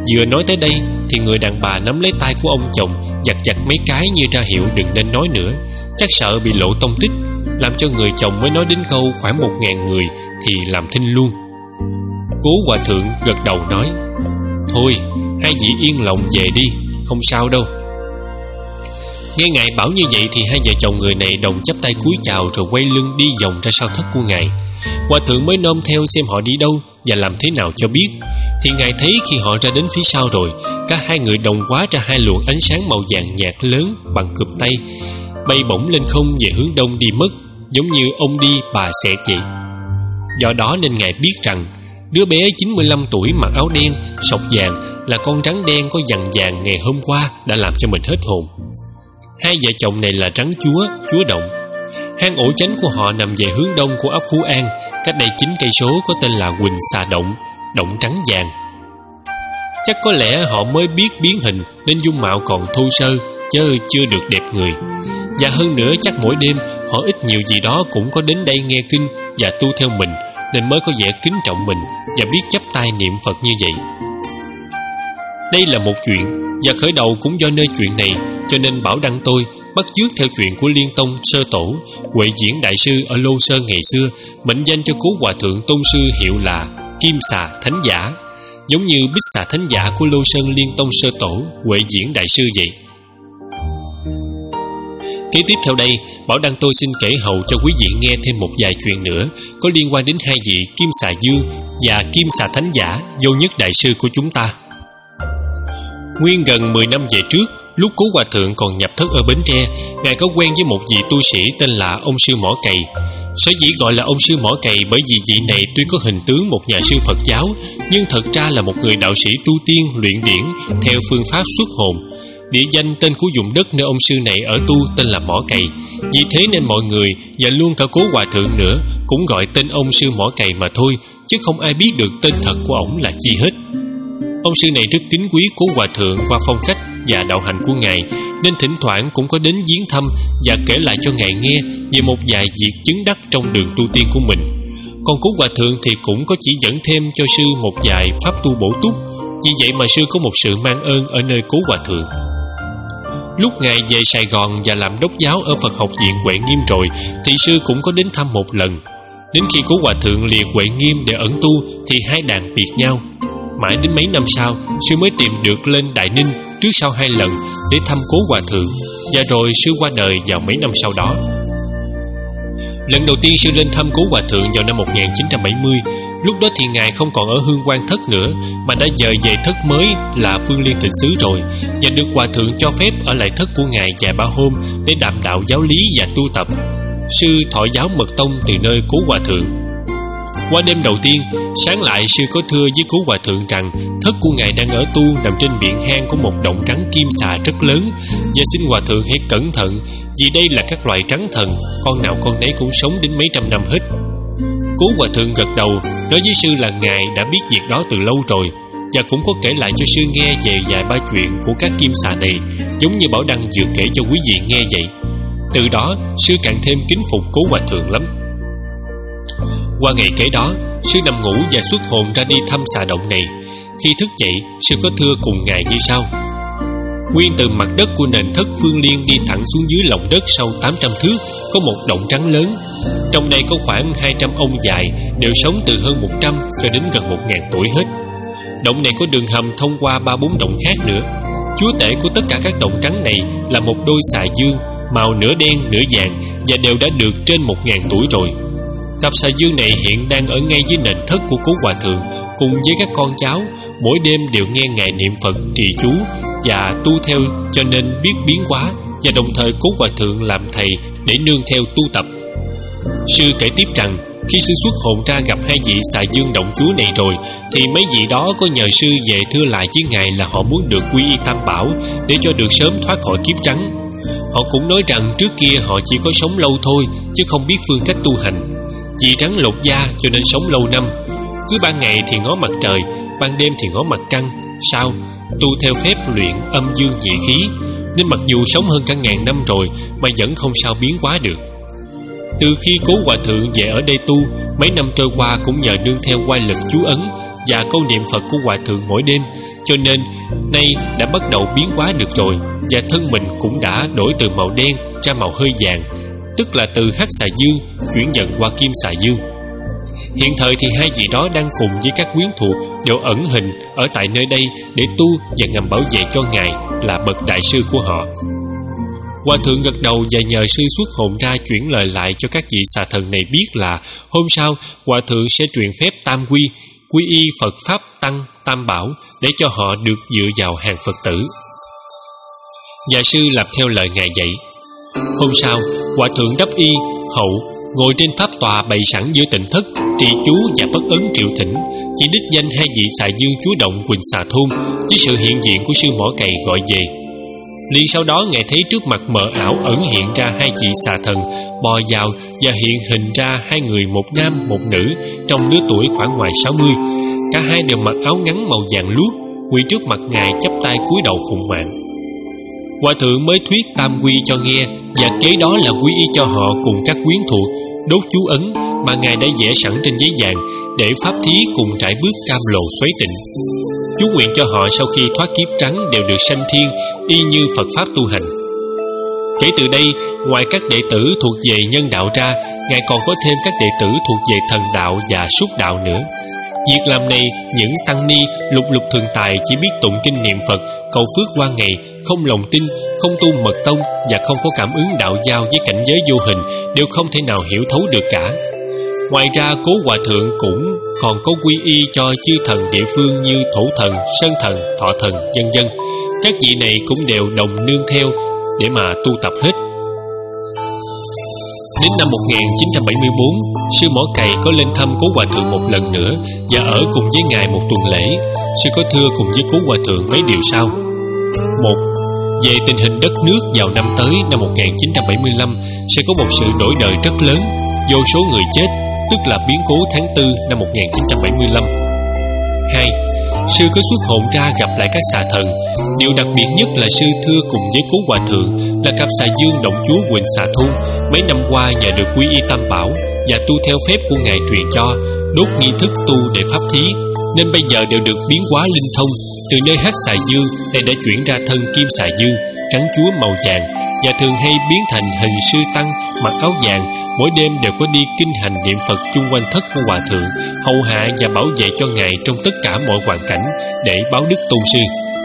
Vừa nói tới đây thì người đàn bà nắm lấy tay của ông chồng, giật giật mấy cái như ra hiệu đừng nên nói nữa, chắc sợ bị lộ tông tích, làm cho người chồng mới nói đến câu khoảng một ngàn người thì làm thinh luôn. Cố hòa thượng gật đầu nói: Thôi, hai vị yên lòng về đi, không sao đâu. Nghe ngài bảo như vậy thì hai vợ chồng người này đồng chắp tay cúi chào rồi quay lưng đi vòng ra sau thất của ngài. Hòa thượng mới nom theo xem họ đi đâu và làm thế nào cho biết. Thì ngài thấy khi họ ra đến phía sau rồi, cả hai người đồng hóa ra hai luồng ánh sáng màu vàng nhạt lớn bằng cụp tay, bay bổng lên không về hướng đông đi mất, giống như ông đi bà xẹt vậy. Do đó nên ngài biết rằng đứa bé chín mươi lăm tuổi mặc áo đen sọc vàng là con rắn đen có dằn vàng ngày hôm qua đã làm cho mình hết hồn. Hai vợ chồng này là rắn chúa, chúa động. Hang ổ chánh của họ nằm về hướng đông của ấp Phú An, cách đây chín cây số, có tên là Quỳnh Xà Động, động trắng vàng. Chắc có lẽ họ mới biết biến hình nên dung mạo còn thô sơ, chứ chưa được đẹp người. Và hơn nữa chắc mỗi đêm họ ít nhiều gì đó cũng có đến đây nghe kinh và tu theo mình, nên mới có vẻ kính trọng mình và biết chắp tay niệm Phật như vậy. Đây là một chuyện, và khởi đầu cũng do nơi chuyện này, cho nên Bảo Đăng tôi bắt chước theo chuyện của Liên Tông Sơ Tổ, Huệ Diễn Đại Sư ở Lô Sơn ngày xưa, mệnh danh cho cố hòa thượng tôn sư hiệu là Kim Xà Thánh Giả, giống như Bích Xà Thánh Giả của Lô Sơn Liên Tông Sơ Tổ, Huệ Diễn Đại Sư vậy. Kế tiếp theo đây, Bảo Đăng tôi xin kể hầu cho quý vị nghe thêm một vài chuyện nữa có liên quan đến hai vị Kim Xà Dương và Kim Xà Thánh Giả, Vô Nhất Đại Sư của chúng ta. Nguyên gần mười năm về trước, lúc cố hòa thượng còn nhập thất ở Bến Tre, ngài có quen với một vị tu sĩ tên là ông sư Mỏ Cày. Sở dĩ gọi là ông sư Mỏ Cày bởi vì vị này tuy có hình tướng một nhà sư Phật giáo, nhưng thật ra là một người đạo sĩ tu tiên luyện điển theo phương pháp xuất hồn. Địa danh tên của vùng đất nơi ông sư này ở tu tên là Mỏ Cày. Vì thế nên mọi người, và luôn cả cố hòa thượng nữa, cũng gọi tên ông sư Mỏ Cày mà thôi, chứ không ai biết được tên thật của ổng là chi hết. Ông sư này rất kính quý cố hòa thượng qua phong cách và đạo hành của ngài, nên thỉnh thoảng cũng có đến viếng thăm và kể lại cho ngài nghe về một vài việc chứng đắc trong đường tu tiên của mình. Còn cố hòa thượng thì cũng có chỉ dẫn thêm cho sư một vài pháp tu bổ túc. Vì vậy mà sư có một sự mang ơn ở nơi cố hòa thượng. Lúc ngài về Sài Gòn và làm đốc giáo ở Phật học viện Huệ Nghiêm rồi, thì sư cũng có đến thăm một lần. Đến khi cố hòa thượng lìa Huệ Nghiêm để ẩn tu thì hai đàn biệt nhau. Mãi đến mấy năm sau, sư mới tìm được lên Đại Ninh trước sau hai lần để thăm cố hòa thượng, và rồi sư qua đời vào mấy năm sau đó. Lần đầu tiên sư lên thăm cố hòa thượng vào năm một nghìn chín trăm bảy mươi. Lúc đó thì ngài không còn ở Hương Quang Thất nữa, mà đã dời về thất mới là Phương Liên Tịnh Xứ rồi, và được hòa thượng cho phép ở lại thất của ngài vài ba hôm để đàm đạo giáo lý và tu tập. Sư thọ giáo mật tông từ nơi cố hòa thượng. Qua đêm đầu tiên, sáng lại sư có thưa với cố hòa thượng rằng thất của ngài đang ở tu nằm trên miệng hang của một động rắn kim xà rất lớn, và xin hòa thượng hãy cẩn thận, vì đây là các loài rắn thần, con nào con nấy cũng sống đến mấy trăm năm hết. Cố hòa thượng gật đầu, nói với sư là ngài đã biết việc đó từ lâu rồi, và cũng có kể lại cho sư nghe về vài ba chuyện của các kim xà này, giống như Bảo Đăng vừa kể cho quý vị nghe vậy. Từ đó, sư càng thêm kính phục cố hòa thượng lắm. Qua ngày kế đó, sư nằm ngủ và xuất hồn ra đi thăm xà động này. Khi thức dậy, sư có thưa cùng ngài như sau: Nguyên từ mặt đất của nền thất Phương Liên đi thẳng xuống dưới lòng đất sâu tám trăm thước, có một động trắng lớn. Trong đây có khoảng hai trăm ông dài, đều sống từ hơn một trăm cho đến gần một ngàn tuổi hết. Động này có đường hầm thông qua ba bốn động khác nữa. Chúa tể của tất cả các động trắng này là một đôi xà dương, màu nửa đen nửa vàng, và đều đã được trên một ngàn tuổi rồi. Cặp xà dương này hiện đang ở ngay dưới nền thất của cố hòa thượng, cùng với các con cháu, mỗi đêm đều nghe ngài niệm Phật trì chú và tu theo, cho nên biết biến hóa, và đồng thời cố hòa thượng làm thầy để nương theo tu tập. Sư kể tiếp rằng khi sư xuất hồn ra gặp hai vị xà dương động chúa này rồi, thì mấy vị đó có nhờ sư về thưa lại với ngài là họ muốn được quy y Tam Bảo để cho được sớm thoát khỏi kiếp trắng. Họ cũng nói rằng trước kia họ chỉ có sống lâu thôi, chứ không biết phương cách tu hành. Vì rắn lột da cho nên sống lâu năm, cứ ban ngày thì ngó mặt trời, ban đêm thì ngó mặt trăng. Sao? Tu theo phép luyện âm dương nhị khí, nên mặc dù sống hơn cả ngàn năm rồi mà vẫn không sao biến hóa được. Từ khi cố hòa thượng về ở đây tu, mấy năm trôi qua cũng nhờ nương theo oai lực chú ấn và câu niệm Phật của hòa thượng mỗi đêm, cho nên nay đã bắt đầu biến hóa được rồi, và thân mình cũng đã đổi từ màu đen ra màu hơi vàng, tức là từ hắc xà dương chuyển dần qua kim xà dương. Hiện thời thì hai vị đó đang cùng với các quyến thuộc đều ẩn hình ở tại nơi đây để tu và ngầm bảo vệ cho ngài là bậc đại sư của họ. Hòa thượng gật đầu và nhờ sư xuất hồn ra chuyển lời lại cho các vị xà thần này biết là hôm sau hòa thượng sẽ truyền phép tam quy, quy y Phật Pháp Tăng Tam Bảo để cho họ được dựa vào hàng Phật tử. Và sư làm theo lời ngài dạy. Hôm sau, hòa thượng đắp y hậu ngồi trên pháp tòa bày sẵn giữa tịnh thất, trì chú và bất ấn triệu thỉnh, chỉ đích danh hai vị xà dương chúa động Quỳnh Xà Thôn với sự hiện diện của sư mỏ cày gọi về. Liền sau đó ngài thấy trước mặt mờ ảo ẩn hiện ra hai vị xà thần bò vào và hiện hình ra hai người, một nam một nữ, trong lứa tuổi khoảng ngoài sáu mươi. Cả hai đều mặc áo ngắn màu vàng luốt, quỳ trước mặt ngài chắp tay cúi đầu phụng mạng. Hòa thượng mới thuyết tam quy cho nghe, và kế đó là quy y cho họ cùng các quyến thuộc, đốt chú ấn mà ngài đã vẽ sẵn trên giấy vàng để pháp thí cùng trải bước cam lộ phế tịnh. Chú nguyện cho họ sau khi thoát kiếp trắng đều được sanh thiên y như Phật Pháp tu hành. Kể từ đây, ngoài các đệ tử thuộc về nhân đạo ra, ngài còn có thêm các đệ tử thuộc về thần đạo và súc đạo nữa. Việc làm này, những tăng ni lục lục thường tài chỉ biết tụng kinh niệm Phật, cầu phước qua ngày, không lòng tin, không tu mật tông và không có cảm ứng đạo giao với cảnh giới vô hình đều không thể nào hiểu thấu được cả. Ngoài ra, Cố Hòa Thượng cũng còn có quy y cho chư thần địa phương như Thổ Thần, Sơn Thần, Thọ Thần, vân vân. Các vị này cũng đều đồng nương theo để mà tu tập hết. Đến năm một nghìn chín trăm bảy mươi bốn, sư Mỏ Cày có lên thăm Cố Hòa Thượng một lần nữa và ở cùng với ngài một tuần lễ. Sư có thưa cùng với Cố Hòa Thượng mấy điều sau. Một, về tình hình đất nước vào năm tới năm một nghìn chín trăm bảy mươi lăm sẽ có một sự đổi đời rất lớn, vô số người chết, tức là biến cố tháng tư năm một nghìn chín trăm bảy mươi lăm. Hai, sư có xuất hồn ra gặp lại các xà thần. Điều đặc biệt nhất là sư thưa cùng với Cố Hòa Thượng là cặp xà dương động chúa Quỳnh Xà Thôn mấy năm qua nhờ được quy y Tam Bảo và tu theo phép của ngài truyền cho, đốt nghi thức tu để pháp thí, nên bây giờ đều được biến hóa linh thông. Từ nơi hắc xà dương này đã chuyển ra thân kim xà dương trắng chúa màu vàng, và thường hay biến thành hình sư tăng mặc áo vàng, mỗi đêm đều có đi kinh hành niệm Phật chung quanh thất của Hòa Thượng, hầu hạ và bảo vệ cho ngài trong tất cả mọi hoàn cảnh để báo đức tôn sư.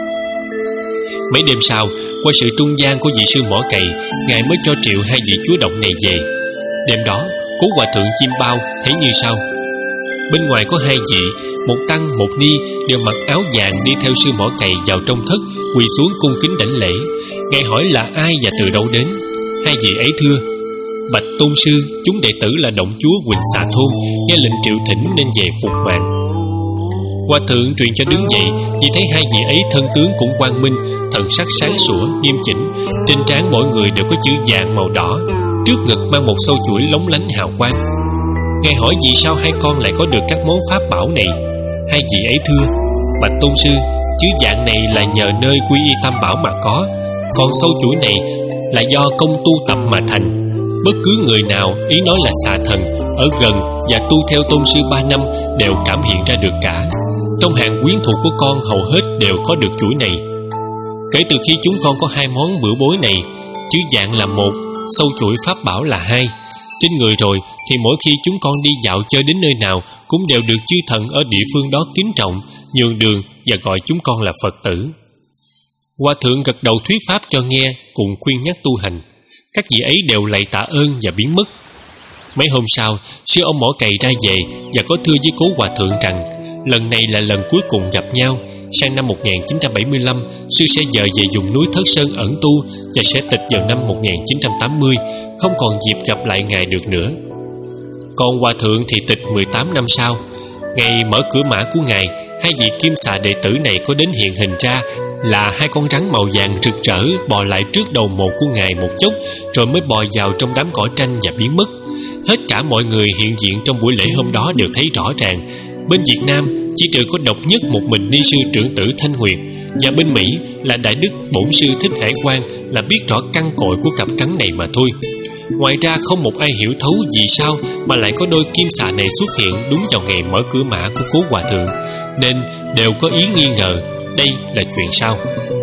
Mấy đêm sau, qua sự trung gian của vị sư Mỏ Cày, ngài mới cho triệu hai vị chúa động này về. Đêm đó, Cố Hòa Thượng chiêm bao thấy như sau. Bên ngoài có hai vị, một tăng một ni, đều mặc áo vàng đi theo sư Mỏ Cày vào trong thất, quỳ xuống cung kính đảnh lễ. Ngài hỏi là ai và từ đâu đến. Hai vị ấy thưa: bạch tôn sư, chúng đệ tử là động chúa Quỳnh Xà Thôn, nghe lệnh triệu thỉnh nên về phục mạng. Hòa Thượng truyền cho đứng dậy, vì thấy hai vị ấy thân tướng cũng quang minh, thần sắc sáng sủa nghiêm chỉnh, trên trán mỗi người đều có chữ vàng màu đỏ, trước ngực mang một sâu chuỗi lóng lánh hào quang. Ngài hỏi vì sao hai con lại có được các món pháp bảo này. Hai vị ấy thưa: bạch tôn sư, chữ vàng này là nhờ nơi quy y Tam Bảo mà có, còn sâu chuỗi này là do công tu tập mà thành. Bất cứ người nào ý nói là xà thần ở gần và tu theo tôn sư ba năm đều cảm hiện ra được cả. Trong hàng quyến thuộc của con hầu hết đều có được chuỗi này. Kể từ khi chúng con có hai món bữa bối này, chữ vàng là một, sâu chuỗi pháp bảo là hai, trên người rồi, thì mỗi khi chúng con đi dạo chơi đến nơi nào cũng đều được chư thần ở địa phương đó kính trọng, nhường đường và gọi chúng con là Phật tử. Hòa Thượng gật đầu thuyết pháp cho nghe, cùng khuyên nhắc tu hành. Các vị ấy đều lạy tạ ơn và biến mất. Mấy hôm sau, sư ông Mỏ Cày ra về và có thưa với Cố Hòa Thượng rằng lần này là lần cuối cùng gặp nhau. Sang năm một nghìn chín trăm bảy mươi lăm, sư sẽ dời về vùng núi Thất Sơn ẩn tu và sẽ tịch vào năm một nghìn chín trăm tám mươi, không còn dịp gặp lại ngài được nữa. Còn Hòa Thượng thì tịch mười tám năm sau. Ngày mở cửa mã của ngài, hai vị kim xà đệ tử này có đến hiện hình ra là hai con rắn màu vàng rực rỡ bò lại trước đầu mộ của ngài một chốc, rồi mới bò vào trong đám cỏ tranh và biến mất. Hết cả mọi người hiện diện trong buổi lễ hôm đó đều thấy rõ ràng, bên Việt Nam chỉ trừ có độc nhất một mình ni sư trưởng tử Thanh Nguyệt, và bên Mỹ là Đại Đức Bổn Sư Thích Hải Quang là biết rõ căn cội của cặp trắng này mà thôi. Ngoài ra không một ai hiểu thấu vì sao mà lại có đôi kim xà này xuất hiện đúng vào ngày mở cửa mã của Cố Hòa Thượng, nên đều có ý nghi ngờ Đây là chuyện sau.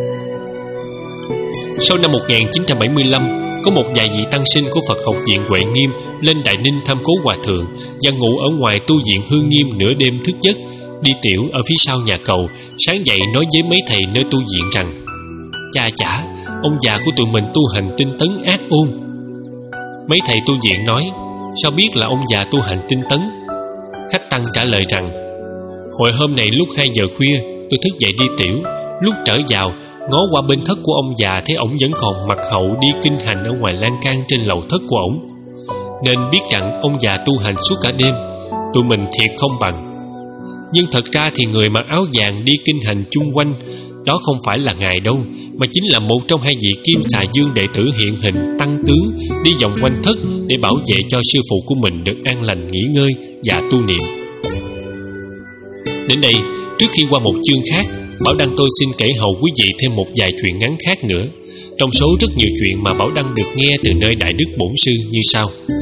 Sau năm một nghìn chín trăm bảy mươi lăm, có một vài vị tăng sinh của Phật học viện Huệ Nghiêm lên Đại Ninh thăm Cố Hòa Thượng và ngủ ở ngoài tu viện Hương Nghiêm nửa đêm thức giấc, đi tiểu ở phía sau nhà cầu. Sáng dậy nói với mấy thầy nơi tu viện rằng: Cha chả, ông già của tụi mình tu hành tinh tấn ác ôn. Mấy thầy tu viện nói: Sao biết là ông già tu hành tinh tấn? Khách tăng trả lời rằng: Hồi hôm này lúc hai giờ khuya, tôi thức dậy đi tiểu. Lúc trở vào, ngó qua bên thất của ông già, thấy ổng vẫn còn mặc hậu đi kinh hành ở ngoài lan can trên lầu thất của ổng, nên biết rằng ông già tu hành suốt cả đêm. Tụi mình thiệt không bằng. Nhưng thật ra thì người mặc áo vàng đi kinh hành chung quanh đó không phải là ngài đâu, mà chính là một trong hai vị Kim Xà Dương đệ tử hiện hình tăng tướng, đi vòng quanh thất để bảo vệ cho sư phụ của mình được an lành nghỉ ngơi và tu niệm. Đến đây, trước khi qua một chương khác, Bảo Đăng tôi xin kể hầu quý vị thêm một vài chuyện ngắn khác nữa, trong số rất nhiều chuyện mà Bảo Đăng được nghe từ nơi Đại Đức Bổn Sư như sau.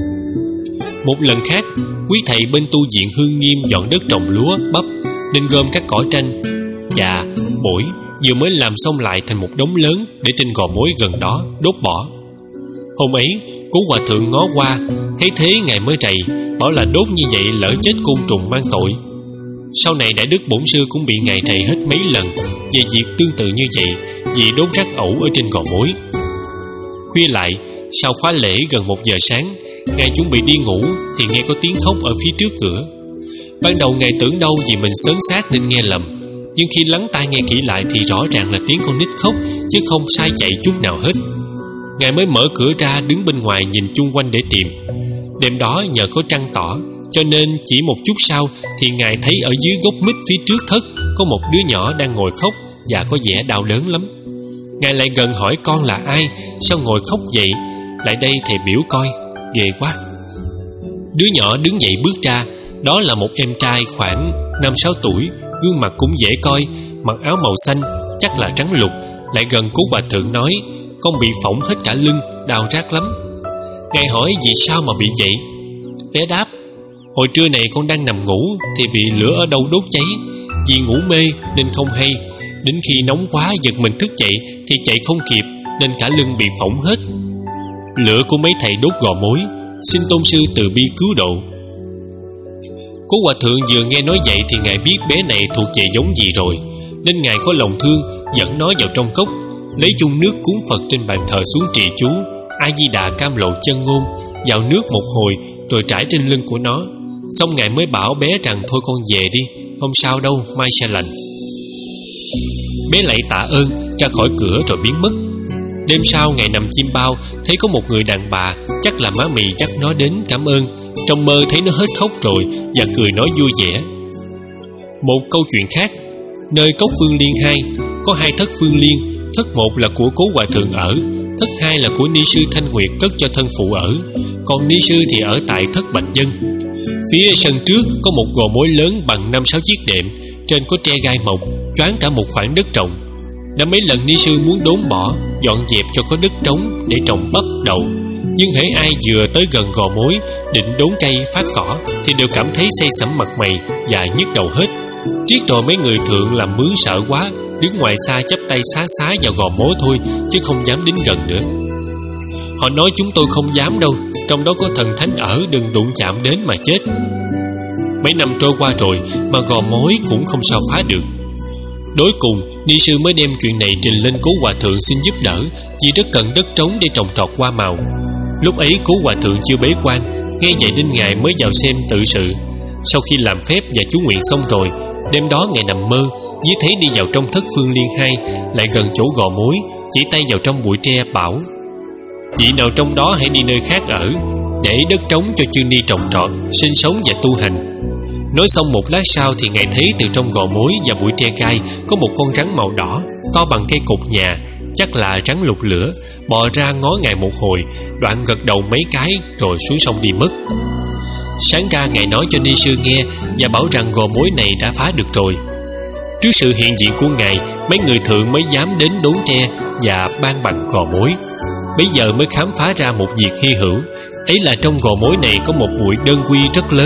Một lần khác, quý thầy bên tu viện Hương Nghiêm dọn đất trồng lúa, bắp, nên gom các cỏ tranh, chà, bổi vừa mới làm xong lại thành một đống lớn để trên gò mối gần đó đốt bỏ. Hôm ấy, Cố Hòa Thượng ngó qua, thấy thế ngài mới rầy, bảo là đốt như vậy lỡ chết côn trùng mang tội. Sau này Đại Đức Bổn Sư cũng bị ngài rầy hết mấy lần về việc tương tự như vậy, vì đốt rác ẩu ở trên gò mối. Khuya lại, sau khóa lễ gần một giờ sáng, ngài chuẩn bị đi ngủ thì nghe có tiếng khóc ở phía trước cửa. Ban đầu ngài tưởng đâu vì mình sớn xác nên nghe lầm, nhưng khi lắng tai nghe kỹ lại thì rõ ràng là tiếng con nít khóc, chứ không sai chạy chút nào hết. Ngài mới mở cửa ra đứng bên ngoài nhìn chung quanh để tìm. Đêm đó nhờ có trăng tỏ, cho nên chỉ một chút sau thì ngài thấy ở dưới gốc mít phía trước thất có một đứa nhỏ đang ngồi khóc và có vẻ đau đớn lắm. Ngài lại gần hỏi con là ai, sao ngồi khóc vậy, lại đây thầy biểu coi, ghê quá. Đứa nhỏ đứng dậy bước ra, đó là một em trai khoảng năm sáu tuổi, gương mặt cũng dễ coi, mặc áo màu xanh, chắc là trắng lục. Lại gần Cố Hòa Thượng nói: Con bị phỏng hết cả lưng, đau rát lắm. Ngài hỏi vì sao mà bị vậy. Bé đáp: Hồi trưa này con đang nằm ngủ thì bị lửa ở đâu đốt cháy. Vì ngủ mê nên không hay, đến khi nóng quá giật mình thức dậy thì chạy không kịp, nên cả lưng bị phỏng hết. Lửa của mấy thầy đốt gò mối, xin tôn sư từ bi cứu độ. Cố Hòa Thượng vừa nghe nói vậy thì ngài biết bé này thuộc về giống gì rồi, nên ngài có lòng thương, dẫn nó vào trong cốc, lấy chung nước cúng Phật trên bàn thờ xuống trì chú A Di Đà Cam Lộ Chân Ngôn, vào nước một hồi rồi trải trên lưng của nó. Xong ngài mới bảo bé rằng thôi con về đi, không sao đâu, mai sẽ lành. Bé lạy tạ ơn, ra khỏi cửa rồi biến mất. Đêm sau ngài nằm chim bao, thấy có một người đàn bà, chắc là má Mì dắt nó đến cảm ơn. Trong mơ thấy nó hết khóc rồi và cười nói vui vẻ. Một câu chuyện khác, nơi cốc Phương Liên hai có hai thất Phương Liên. Thất một là của Cố Hòa Thượng ở, thất hai là của ni sư Thanh Nguyệt cất cho thân phụ ở, còn ni sư thì ở tại thất Bạch Dân. Phía sân trước có một gò mối lớn bằng năm sáu chiếc đệm, trên có tre gai mọc, choáng cả một khoảng đất trồng. Đã mấy lần ni sư muốn đốn bỏ, dọn dẹp cho có đất trống để trồng bắp đậu, nhưng hễ ai vừa tới gần gò mối định đốn cây phát cỏ thì đều cảm thấy xây sẩm mặt mày và nhức đầu hết. Triết rồi mấy người thượng làm mướn sợ quá, đứng ngoài xa chắp tay xá xá vào gò mối thôi, chứ không dám đến gần nữa. Họ nói chúng tôi không dám đâu, trong đó có thần thánh ở, đừng đụng chạm đến mà chết. Mấy năm trôi qua rồi mà gò mối cũng không sao phá được. Đối cùng, ni sư mới đem chuyện này trình lên Cố Hòa Thượng xin giúp đỡ, vì rất cần đất trống để trồng trọt hoa màu. Lúc ấy Cố Hòa Thượng chưa bế quan, nghe vậy nên ngài mới vào xem tự sự. Sau khi làm phép và chú nguyện xong rồi, đêm đó ngài nằm mơ, với thấy đi vào trong thất Phương Liên hai, lại gần chỗ gò mối, chỉ tay vào trong bụi tre bảo: Vị nào trong đó hãy đi nơi khác ở, để đất trống cho chư ni trồng trọt, sinh sống và tu hành. Nói xong một lát sau thì ngài thấy từ trong gò mối và bụi tre gai có một con rắn màu đỏ, to bằng cây cột nhà, chắc là rắn lục lửa, bò ra ngó ngài một hồi, đoạn gật đầu mấy cái rồi xuống sông đi mất. Sáng ra ngài nói cho ni sư nghe và bảo rằng gò mối này đã phá được rồi. Trước sự hiện diện của ngài, mấy người thượng mới dám đến đốn tre và ban bằng gò mối. Bây giờ mới khám phá ra một việc hy hữu, ấy là trong gò mối này có một bụi đơn quy rất lớn.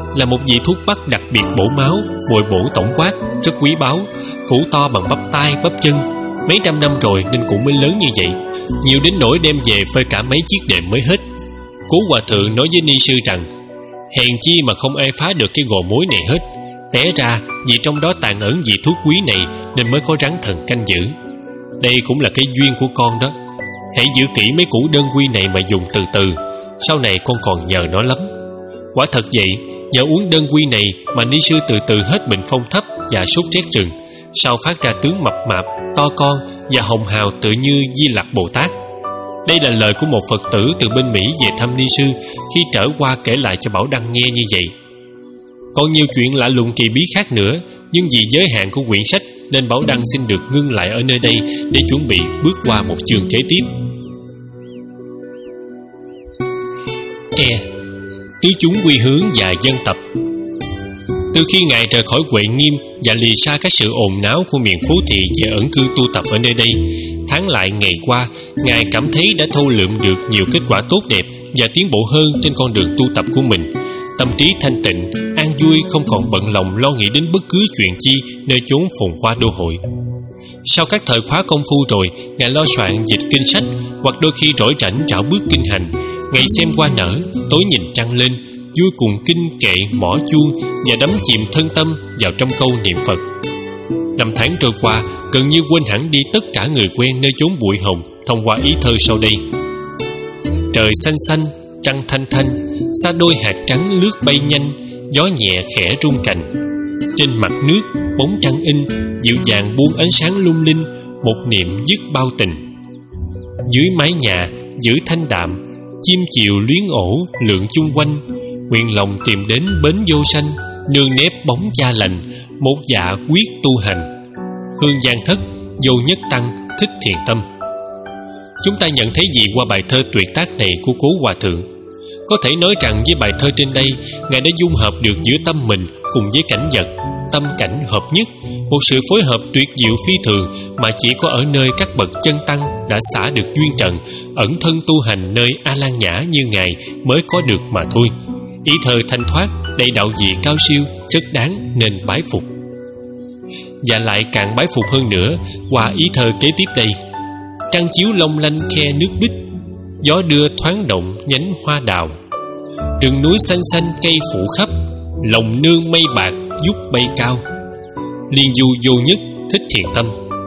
là một vị thuốc bắc đặc biệt bổ máu, bồi bổ tổng quát, rất quý báu. Củ to bằng bắp tay, bắp chân. Mấy trăm năm rồi nên củ mới lớn như vậy, nhiều đến nỗi đem về phơi cả mấy chiếc đệm mới hết. Cố hòa thượng nói với ni sư rằng hèn chi mà không ai phá được cái gò mối này hết. Té ra vì trong đó tàn ẩn vị thuốc quý này nên mới có rắn thần canh giữ. Đây cũng là cái duyên của con đó. Hãy giữ kỹ mấy củ đơn quy này mà dùng từ từ, sau này con còn nhờ nó lắm. Quả thật vậy, nhờ uống đơn quy này mà ni sư từ từ hết bệnh phong thấp và sốt rét rừng, sau phát ra tướng mập mạp, to con và hồng hào tự như Di Lặc Bồ Tát. Đây là lời của một Phật tử từ bên Mỹ về thăm ni sư khi trở qua kể lại cho Bảo Đăng nghe như vậy. Còn nhiều chuyện lạ lùng kỳ bí khác nữa, nhưng vì giới hạn của quyển sách nên Bảo Đăng xin được ngưng lại ở nơi đây để chuẩn bị bước qua một chương kế tiếp. E. Tứ chúng quy hướng và dân tập. Từ khi Ngài rời khỏi Huệ Nghiêm và lìa xa các sự ồn náo của miền phố thị về ẩn cư tu tập ở nơi đây, tháng lại ngày qua, Ngài cảm thấy đã thâu lượm được nhiều kết quả tốt đẹp và tiến bộ hơn trên con đường tu tập của mình. Tâm trí thanh tịnh, an vui, không còn bận lòng lo nghĩ đến bất cứ chuyện chi nơi chốn phồn hoa đô hội. Sau các thời khóa công phu rồi, Ngài lo soạn dịch kinh sách, hoặc đôi khi rỗi rảnh rảo bước kinh hành. Ngày xem hoa nở, tối nhìn trăng lên, vui cùng kinh kệ mõ chuông và đắm chìm thân tâm vào trong câu niệm Phật. Năm tháng trôi qua, gần như quên hẳn đi tất cả người quen nơi chốn bụi hồng thông qua ý thơ sau đây. Trời xanh xanh, trăng thanh thanh, xa đôi hạt trắng lướt bay nhanh, gió nhẹ khẽ rung cành. Trên mặt nước, bóng trăng in, dịu dàng buông ánh sáng lung linh, một niệm dứt bao tình. Dưới mái nhà, giữ thanh đạm, chim chiều luyến ổ lượn chung quanh, nguyện lòng tìm đến bến vô sanh, nương nếp bóng cha lành, một dạ quyết tu hành. Hương Giang Thất, Vô Nhất Tăng, Thích Thiền Tâm. Chúng ta nhận thấy gì qua bài thơ tuyệt tác này của Cố Hòa Thượng? Có thể nói rằng với bài thơ trên đây, Ngài đã dung hợp được giữa tâm mình cùng với cảnh vật, tâm cảnh hợp nhất, một sự phối hợp tuyệt diệu phi thường mà chỉ có ở nơi các bậc chân tăng đã xả được duyên trần, ẩn thân tu hành nơi A Lan Nhã như Ngài mới có được mà thôi. Ý thơ thanh thoát, đầy đạo vị cao siêu, rất đáng nên bái phục. Và lại càng bái phục hơn nữa qua ý thơ kế tiếp đây. Trăng chiếu long lanh khe nước bích, gió đưa thoáng động nhánh hoa đào. Rừng núi xanh xanh cây phủ khắp, lòng nương mây bạc giúp bay cao. Liên du vô nhất, Thích Thiền Tâm.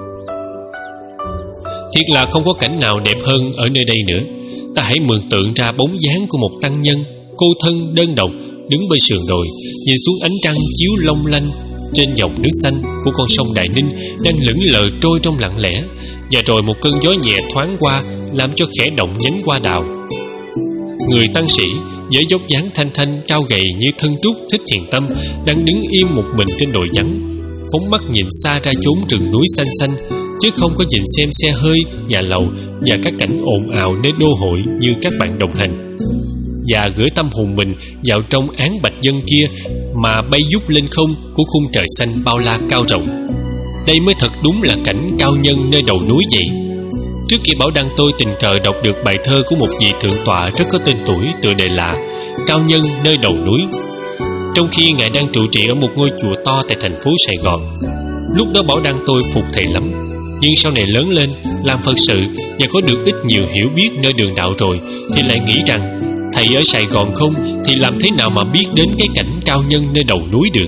Thiệt là không có cảnh nào đẹp hơn ở nơi đây nữa. Ta hãy mường tượng ra bóng dáng của một tăng nhân cô thân đơn độc đứng bên sườn đồi, nhìn xuống ánh trăng chiếu long lanh trên dòng nước xanh của con sông Đại Ninh đang lững lờ trôi trong lặng lẽ, và rồi một cơn gió nhẹ thoáng qua làm cho khẽ động nhánh hoa đào. Người tăng sĩ với dốc dáng thanh thanh cao gầy như thân trúc Thích Thiền Tâm đang đứng im một mình trên đồi vắng, phóng mắt nhìn xa ra chốn rừng núi xanh xanh, chứ không có nhìn xem xe hơi, nhà lầu và các cảnh ồn ào nơi đô hội như các bạn đồng hành, và gửi tâm hồn mình vào trong án bạch dân kia mà bay vút lên không của khung trời xanh bao la cao rộng. Đây mới thật đúng là cảnh cao nhân nơi đầu núi vậy. Trước khi Bảo Đăng tôi tình cờ đọc được bài thơ của một vị thượng tọa rất có tên tuổi, tựa đề là Cao Nhân Nơi Đầu Núi, trong khi Ngài đang trụ trì ở một ngôi chùa to tại thành phố Sài Gòn. Lúc đó Bảo Đăng tôi phục thầy lắm, nhưng sau này lớn lên, làm Phật sự và có được ít nhiều hiểu biết nơi đường đạo rồi, thì lại nghĩ rằng thầy ở Sài Gòn không thì làm thế nào mà biết đến cái cảnh cao nhân nơi đầu núi được.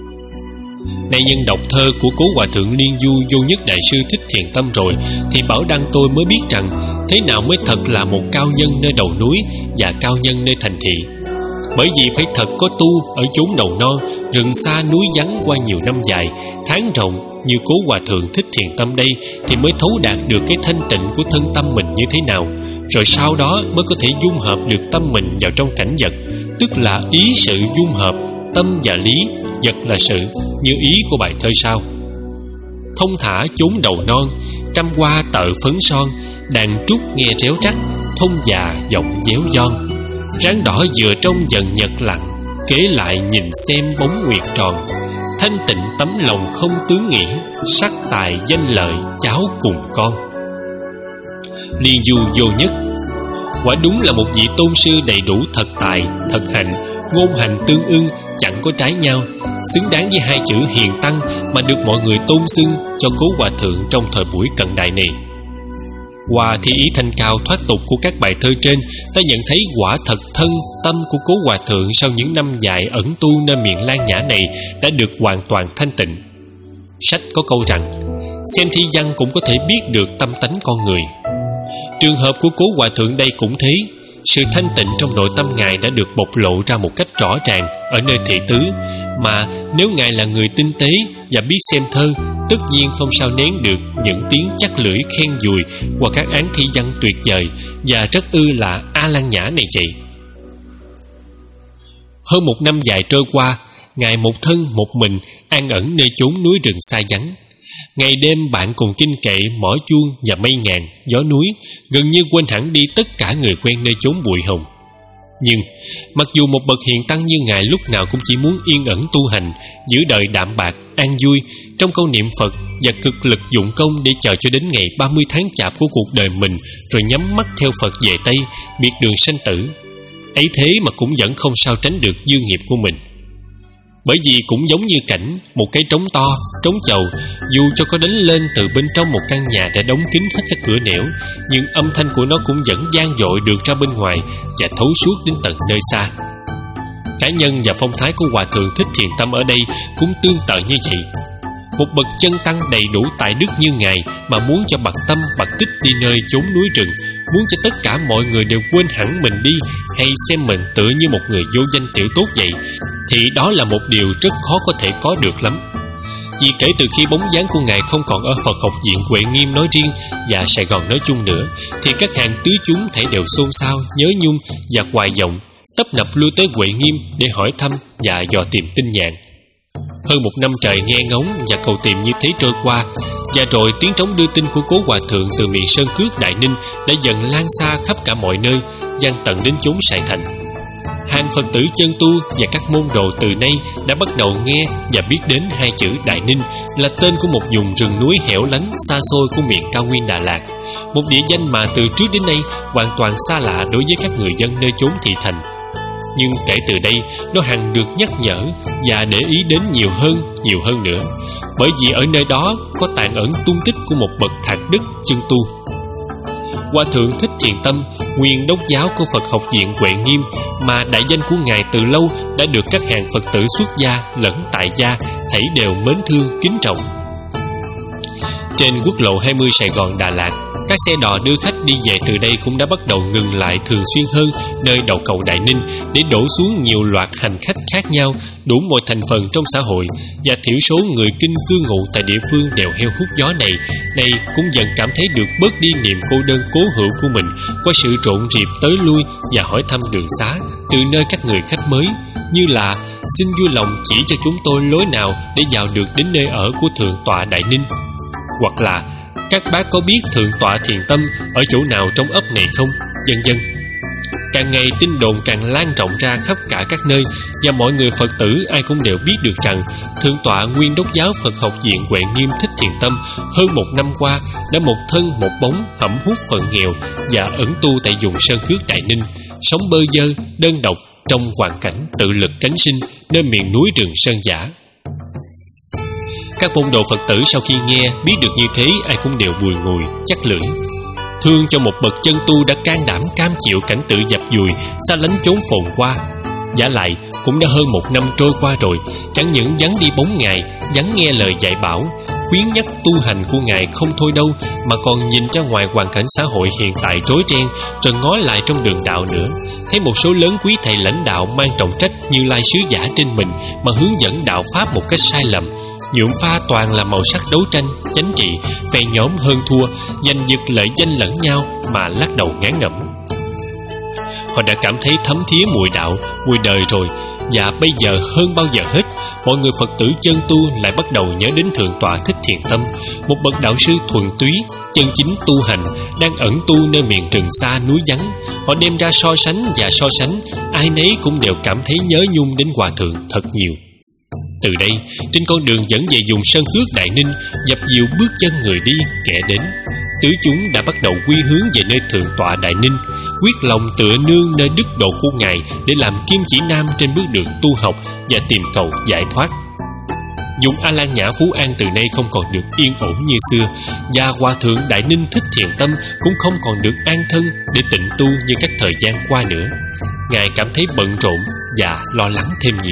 Nay nhân đọc thơ của Cố Hòa Thượng Liên Du Vô Nhất Đại Sư Thích Thiền Tâm rồi, thì Bảo Đăng tôi mới biết rằng thế nào mới thật là một cao nhân nơi đầu núi và cao nhân nơi thành thị. Bởi vì phải thật có tu ở chốn đầu non, rừng xa núi vắng qua nhiều năm dài, tháng rộng như Cố Hòa Thượng Thích Thiền Tâm đây, thì mới thấu đạt được cái thanh tịnh của thân tâm mình như thế nào. Rồi sau đó mới có thể dung hợp được tâm mình vào trong cảnh vật, tức là ý sự dung hợp, tâm và lý, vật là sự, như ý của bài thơ sau. Thông thả chốn đầu non, trăm hoa tợ phấn son, đàn trúc nghe réo rắt, thông già giọng déo giòn. Ráng đỏ vừa trong dần nhật lặng, kế lại nhìn xem bóng nguyệt tròn. Thanh tịnh tấm lòng không tướng nghĩ, sắc tài danh lợi cháu cùng con. Liên Du Vô Nhất. Quả đúng là một vị tôn sư đầy đủ thật tài, thật hành, ngôn hành tương ưng, chẳng có trái nhau, xứng đáng với hai chữ hiền tăng mà được mọi người tôn xưng cho Cố Hòa Thượng trong thời buổi cận đại này. Qua thi ý thanh cao thoát tục của các bài thơ trên, ta nhận thấy quả thật thân tâm của Cố Hòa Thượng sau những năm dài ẩn tu nơi miền Lan Nhã này đã được hoàn toàn thanh tịnh. Sách có câu rằng, xem thi văn cũng có thể biết được tâm tánh con người. Trường hợp của Cố Hòa Thượng đây cũng thế. Sự thanh tịnh trong nội tâm Ngài đã được bộc lộ ra một cách rõ ràng ở nơi thị tứ, mà nếu Ngài là người tinh tế và biết xem thơ, tất nhiên không sao nén được những tiếng chắc lưỡi khen dùi qua các án thi văn tuyệt vời và rất ư là A Lan Nhã này vậy. Hơn một năm dài trôi qua, Ngài một thân một mình an ẩn nơi chốn núi rừng xa vắng. Ngày đêm bạn cùng kinh kệ mỏ chuông và mây ngàn, gió núi, gần như quên hẳn đi tất cả người quen nơi chốn bụi hồng. Nhưng mặc dù một bậc hiền tăng như Ngài lúc nào cũng chỉ muốn yên ẩn tu hành, giữ đời đạm bạc, an vui trong câu niệm Phật và cực lực dụng công để chờ cho đến ngày ba mươi tháng chạp của cuộc đời mình, rồi nhắm mắt theo Phật về Tây, biệt đường sanh tử. Ấy thế mà cũng vẫn không sao tránh được dư nghiệp của mình. Bởi vì cũng giống như cảnh một cái trống to, trống chầu, dù cho có đánh lên từ bên trong một căn nhà đã đóng kín hết các cửa nẻo, nhưng âm thanh của nó cũng vẫn vang dội được ra bên ngoài và thấu suốt đến tận nơi xa. Cá nhân và phong thái của Hòa Thượng Thích Thiền Tâm ở đây cũng tương tự như vậy. Một bậc chân tăng đầy đủ tài đức như Ngài mà muốn cho bậc tâm bậc tích đi nơi chốn núi rừng, muốn cho tất cả mọi người đều quên hẳn mình đi, hay xem mình tựa như một người vô danh tiểu tốt vậy, thì đó là một điều rất khó có thể có được lắm. Vì kể từ khi bóng dáng của Ngài không còn ở Phật học viện Huệ Nghiêm nói riêng và Sài Gòn nói chung nữa, thì các hàng tứ chúng thể đều xôn xao, nhớ nhung và hoài vọng, tấp nập lui tới Huệ Nghiêm để hỏi thăm và dò tìm tin nhạn. Hơn một năm trời nghe ngóng và cầu tìm như thế trôi qua, và rồi tiếng trống đưa tin của Cố Hòa Thượng từ miền Sơn Cước Đại Ninh đã dần lan xa khắp cả mọi nơi, vang tận đến chốn Sài Thành. Hàng Phật tử chân tu và các môn đồ từ nay đã bắt đầu nghe và biết đến hai chữ Đại Ninh là tên của một vùng rừng núi hẻo lánh xa xôi của miền cao nguyên Đà Lạt, một địa danh mà từ trước đến nay hoàn toàn xa lạ đối với các người dân nơi chốn thị thành. Nhưng kể từ đây, nó hằng được nhắc nhở và để ý đến nhiều hơn, nhiều hơn nữa, bởi vì ở nơi đó có tàn ẩn tung tích của một bậc thạc đức chân tu. Hòa Thượng Thích Thiền Tâm, nguyên đốc giáo của Phật học viện Huệ Nghiêm, mà đại danh của Ngài từ lâu đã được các hàng Phật tử xuất gia lẫn tại gia thảy đều mến thương kính trọng. Trên quốc lộ hai mươi Sài Gòn Đà Lạt, các xe đò đưa khách đi về từ đây cũng đã bắt đầu ngừng lại thường xuyên hơn nơi đầu cầu Đại Ninh để đổ xuống nhiều loạt hành khách khác nhau, đủ mọi thành phần trong xã hội, và thiểu số người kinh cư ngụ tại địa phương đều heo hút gió này này cũng dần cảm thấy được bớt đi niềm cô đơn cố hữu của mình qua sự rộn rịp tới lui và hỏi thăm đường xá từ nơi các người khách mới, như là xin vui lòng chỉ cho chúng tôi lối nào để vào được đến nơi ở của Thượng tọa Đại Ninh, hoặc là các bác có biết Thượng tọa Thiền Tâm ở chỗ nào trong ấp này không, vân vân. Càng ngày tin đồn càng lan rộng ra khắp cả các nơi, và mọi người Phật tử ai cũng đều biết được rằng Thượng tọa nguyên đốc giáo Phật học viện Huệ Nghiêm Thích Thiền Tâm hơn một năm qua đã một thân một bóng hẩm hút phận nghèo và ẩn tu tại vùng Sơn Cước Đại Ninh, sống bơ vơ đơn độc trong hoàn cảnh tự lực cánh sinh nơi miền núi rừng sơn dã. Các môn đồ Phật tử sau khi nghe biết được như thế, ai cũng đều bùi ngùi chắc lưỡi, thương cho một bậc chân tu đã can đảm cam chịu cảnh tự dập dùi xa lánh chốn phồn hoa. Giả lại cũng đã hơn một năm trôi qua rồi, chẳng những vắng đi bóng Ngài, vắng nghe lời dạy bảo khuyến nhắc tu hành của Ngài không thôi đâu, mà còn nhìn ra ngoài hoàn cảnh xã hội hiện tại rối ren, rồi ngó lại trong đường đạo nữa, thấy một số lớn quý thầy lãnh đạo mang trọng trách Như Lai sứ giả trên mình mà hướng dẫn đạo pháp một cách sai lầm, nhuộm pha toàn là màu sắc đấu tranh, chánh trị, phe nhóm hơn thua, giành giật lợi danh lẫn nhau mà lắc đầu ngán ngẩm. Họ đã cảm thấy thấm thía mùi đạo, mùi đời rồi, và bây giờ hơn bao giờ hết, mọi người Phật tử chân tu lại bắt đầu nhớ đến Thượng tọa Thích Thiền Tâm, một bậc đạo sư thuần túy, chân chính tu hành, đang ẩn tu nơi miền rừng xa núi vắng. Họ đem ra so sánh và so sánh, ai nấy cũng đều cảm thấy nhớ nhung đến Hòa Thượng thật nhiều. Từ đây, trên con đường dẫn về vùng Sơn Cước Đại Ninh, dập dìu bước chân người đi kẻ đến, tứ chúng đã bắt đầu quy hướng về nơi thượng tọa Đại Ninh, quyết lòng tựa nương nơi đức độ của ngài để làm kim chỉ nam trên bước đường tu học và tìm cầu giải thoát. Vùng A Lan Nhã Phú An từ nay không còn được yên ổn như xưa, và Hòa thượng Đại Ninh Thích Thiền Tâm cũng không còn được an thân để tịnh tu như các thời gian qua nữa. Ngài cảm thấy bận rộn và lo lắng thêm nhiều.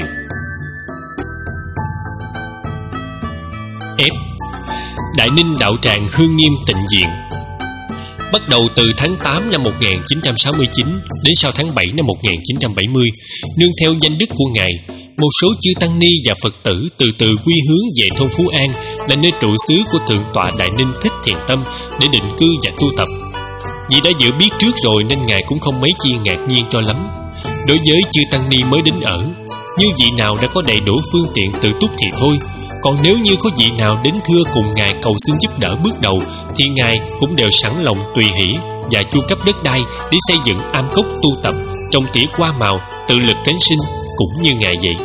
F. Đại Ninh Đạo Tràng Hương Nghiêm Tịnh Diện. Bắt đầu từ tháng tám năm một nghìn chín trăm sáu mươi chín đến sau tháng bảy năm một nghìn chín trăm bảy mươi, nương theo danh đức của ngài, một số chư tăng ni và Phật tử từ từ quy hướng về thôn Phú An là nơi trụ xứ của thượng tọa Đại Ninh Thích Thiền Tâm để định cư và tu tập. Vì đã dự biết trước rồi nên ngài cũng không mấy chi ngạc nhiên cho lắm. Đối với chư tăng ni mới đến ở, như vị nào đã có đầy đủ phương tiện tự túc thì thôi. Còn nếu như có vị nào đến thưa cùng ngài cầu xin giúp đỡ bước đầu, thì ngài cũng đều sẵn lòng tùy hỷ và chu cấp đất đai để xây dựng am cốc tu tập, trồng tỉa hoa màu, tự lực cánh sinh, cũng như ngài vậy.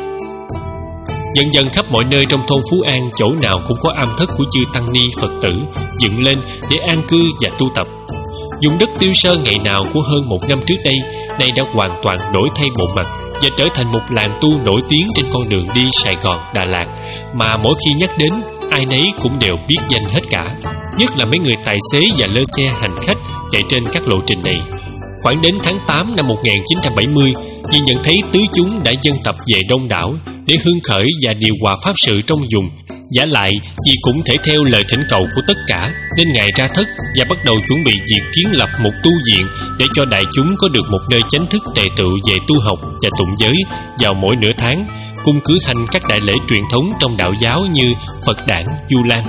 Dần dần khắp mọi nơi trong thôn Phú An, chỗ nào cũng có am thất của chư tăng ni Phật tử dựng lên để an cư và tu tập. Vùng đất Tiêu Sơn ngày nào của hơn một năm trước đây, nay đã hoàn toàn đổi thay bộ mặt và trở thành một làng tu nổi tiếng trên con đường đi Sài Gòn, Đà Lạt, mà mỗi khi nhắc đến, ai nấy cũng đều biết danh hết cả, nhất là mấy người tài xế và lơ xe hành khách chạy trên các lộ trình này. Khoảng đến tháng tám năm một nghìn chín trăm bảy mươi, vì nhận thấy tứ chúng đã dân tập về đông đảo để hưng khởi và điều hòa pháp sự trong vùng, giả lại vì cũng thể theo lời thỉnh cầu của tất cả, nên ngài ra thất và bắt đầu chuẩn bị việc kiến lập một tu viện để cho đại chúng có được một nơi chánh thức tề tựu về tu học và tụng giới vào mỗi nửa tháng, cùng cử hành các đại lễ truyền thống trong đạo giáo như Phật đản, Du Lan.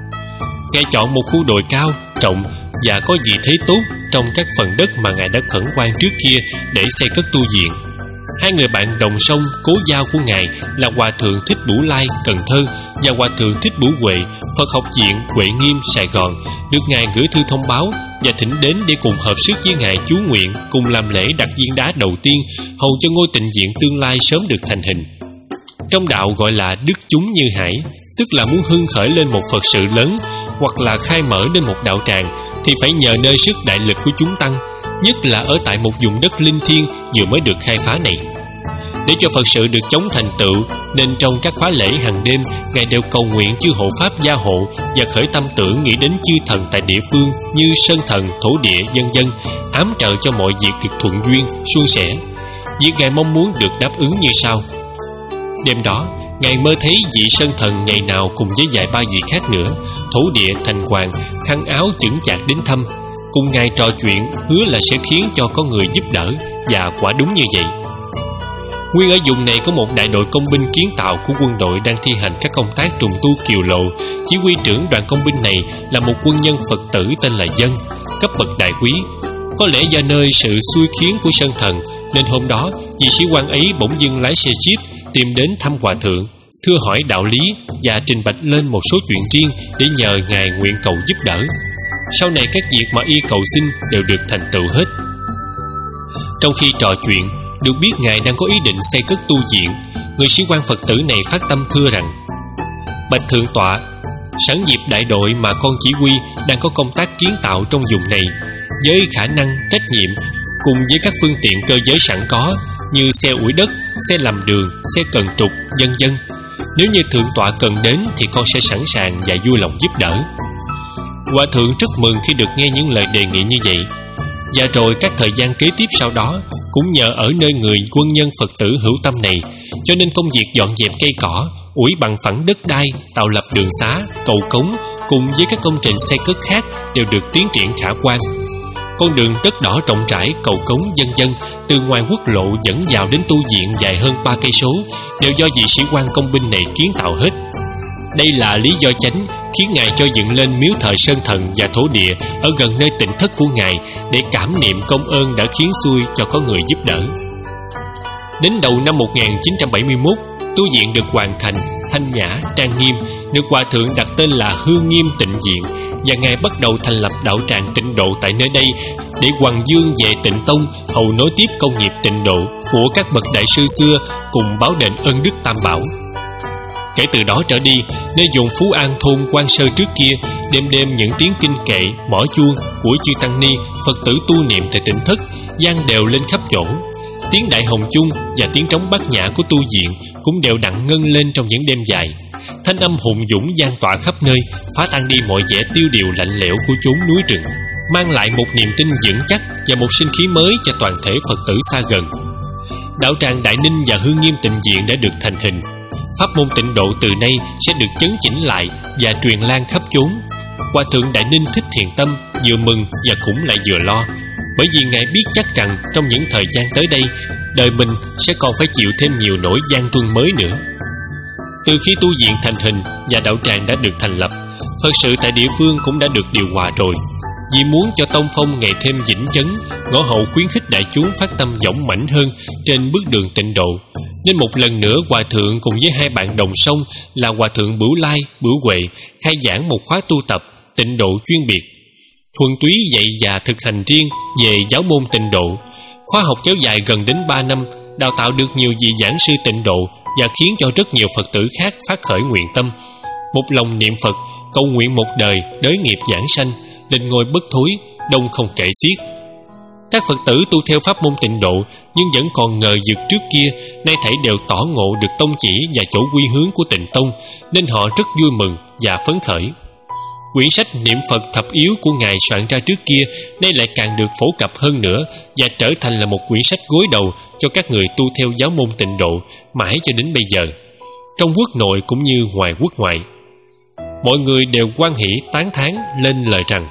Ngài chọn một khu đồi cao, rộng và có vị thế tốt trong các phần đất mà ngài đã khẩn khoan trước kia để xây cất tu viện. Hai người bạn đồng sông cố giao của ngài là Hòa thượng Thích Bửu Lai, Cần Thơ, và Hòa thượng Thích Bửu Huệ, Phật học viện Huệ Nghiêm, Sài Gòn, được ngài gửi thư thông báo và thỉnh đến để cùng hợp sức với ngài chú nguyện cùng làm lễ đặt viên đá đầu tiên, hầu cho ngôi tịnh viện tương lai sớm được thành hình. Trong đạo gọi là đức chúng như hải, tức là muốn hưng khởi lên một Phật sự lớn hoặc là khai mở lên một đạo tràng thì phải nhờ nơi sức đại lực của chúng tăng, nhất là ở tại một vùng đất linh thiêng vừa mới được khai phá này. Để cho Phật sự được chống thành tựu, nên trong các khóa lễ hàng đêm, ngài đều cầu nguyện chư hộ pháp gia hộ và khởi tâm tưởng nghĩ đến chư thần tại địa phương như sơn thần, thổ địa, vân vân, ám trợ cho mọi việc được thuận duyên, suôn sẻ. Việc ngài mong muốn được đáp ứng như sau. Đêm đó, ngài mơ thấy vị sơn thần ngày nào cùng với vài ba vị khác nữa, thổ địa, thành hoàng, khăn áo chững chạc đến thăm, cùng ngài trò chuyện, hứa là sẽ khiến cho có người giúp đỡ, và quả đúng như vậy. Nguyên ở vùng này có một đại đội công binh kiến tạo của quân đội đang thi hành các công tác trùng tu kiều lộ. Chỉ huy trưởng đoàn công binh này là một quân nhân Phật tử tên là Dân, cấp bậc đại quý. Có lẽ do nơi sự xui khiến của sơn thần, nên hôm đó vị sĩ quan ấy bỗng dưng lái xe jeep tìm đến thăm hòa thượng, thưa hỏi đạo lý và trình bạch lên một số chuyện riêng để nhờ ngài nguyện cầu giúp đỡ. Sau này các việc mà y cầu xin đều được thành tựu hết. Trong khi trò chuyện, được biết ngài đang có ý định xây cất tu viện. Người sĩ quan Phật tử này phát tâm thưa rằng: bạch thượng tọa, sẵn dịp đại đội mà con chỉ huy đang có công tác kiến tạo trong vùng này, với khả năng, trách nhiệm cùng với các phương tiện cơ giới sẵn có như xe ủi đất, xe làm đường, xe cần trục, vân vân. Nếu như thượng tọa cần đến thì con sẽ sẵn sàng và vui lòng giúp đỡ. Hòa thượng rất mừng khi được nghe những lời đề nghị như vậy. Và rồi các thời gian kế tiếp sau đó, cũng nhờ ở nơi người quân nhân Phật tử hữu tâm này, cho nên công việc dọn dẹp cây cỏ, ủi bằng phẳng đất đai, tạo lập đường xá, cầu cống cùng với các công trình xây cất khác đều được tiến triển khả quan. Con đường đất đỏ rộng rãi, cầu cống vân vân từ ngoài quốc lộ dẫn vào đến tu viện dài hơn ba cây số đều do vị sĩ quan công binh này kiến tạo hết. Đây là lý do chánh khiến ngài cho dựng lên miếu thờ sơn thần và thổ địa ở gần nơi tịnh thất của ngài để cảm niệm công ơn đã khiến xui cho có người giúp đỡ. Đến đầu năm một nghìn chín trăm bảy mươi mốt, tu viện được hoàn thành, thanh nhã, trang nghiêm, được hòa thượng đặt tên là Hương Nghiêm Tịnh Viện, và ngài bắt đầu thành lập đạo tràng tịnh độ tại nơi đây để hoằng dương về Tịnh Tông, hầu nối tiếp công nghiệp tịnh độ của các bậc đại sư xưa cùng báo đền ơn đức Tam Bảo. Kể từ đó trở đi, nơi vùng Phú An thôn Quan Sơ trước kia Đêm đêm những tiếng kinh kệ, mõ chuông của chư tăng ni, Phật tử tu niệm tại Tịnh Thất vang đều lên khắp chỗ. Tiếng đại hồng chung và tiếng trống bát nhã của tu viện cũng đều đặn ngân lên trong những đêm dài. Thanh âm hùng dũng vang tỏa khắp nơi, phá tan đi mọi vẻ tiêu điều lạnh lẽo của chốn núi rừng, mang lại một niềm tin vững chắc và một sinh khí mới cho toàn thể Phật tử xa gần. Đạo tràng Đại Ninh và Hương Nghiêm Tịnh Viện đã được thành hình. Pháp môn Tịnh Độ từ nay sẽ được chấn chỉnh lại và truyền lan khắp chốn. Hòa thượng Đại Ninh Thích Thiền Tâm vừa mừng và cũng lại vừa lo, bởi vì ngài biết chắc rằng trong những thời gian tới đây, đời mình sẽ còn phải chịu thêm nhiều nỗi gian truân mới nữa. Từ khi tu viện thành hình và đạo tràng đã được thành lập, Phật sự tại địa phương cũng đã được điều hòa rồi. Vì muốn cho tông phong ngày thêm vững chấn, ngõ hậu khuyến khích đại chúng phát tâm dũng mãnh hơn trên bước đường tịnh độ, nên một lần nữa Hòa thượng cùng với hai bạn đồng sông là Hòa thượng Bửu Lai, Bửu Huệ khai giảng một khóa tu tập tịnh độ chuyên biệt, thuần túy dạy và thực hành riêng về giáo môn tịnh độ. Khóa học kéo dài gần đến ba năm, đào tạo được nhiều vị giảng sư tịnh độ và khiến cho rất nhiều Phật tử khác phát khởi nguyện tâm, một lòng niệm Phật, cầu nguyện một đời đới nghiệp giảng sanh, định ngồi bất thối, đông không kể xiết. Các Phật tử tu theo pháp môn tịnh độ nhưng vẫn còn ngờ vực trước kia, nay thảy đều tỏ ngộ được tông chỉ và chỗ quy hướng của Tịnh Tông, nên họ rất vui mừng và phấn khởi. Quyển sách niệm Phật thập yếu của ngài soạn ra trước kia nay lại càng được phổ cập hơn nữa và trở thành là một quyển sách gối đầu cho các người tu theo giáo môn tịnh độ mãi cho đến bây giờ, trong quốc nội cũng như ngoài quốc ngoại. Mọi người đều hoan hỷ tán thán lên lời rằng: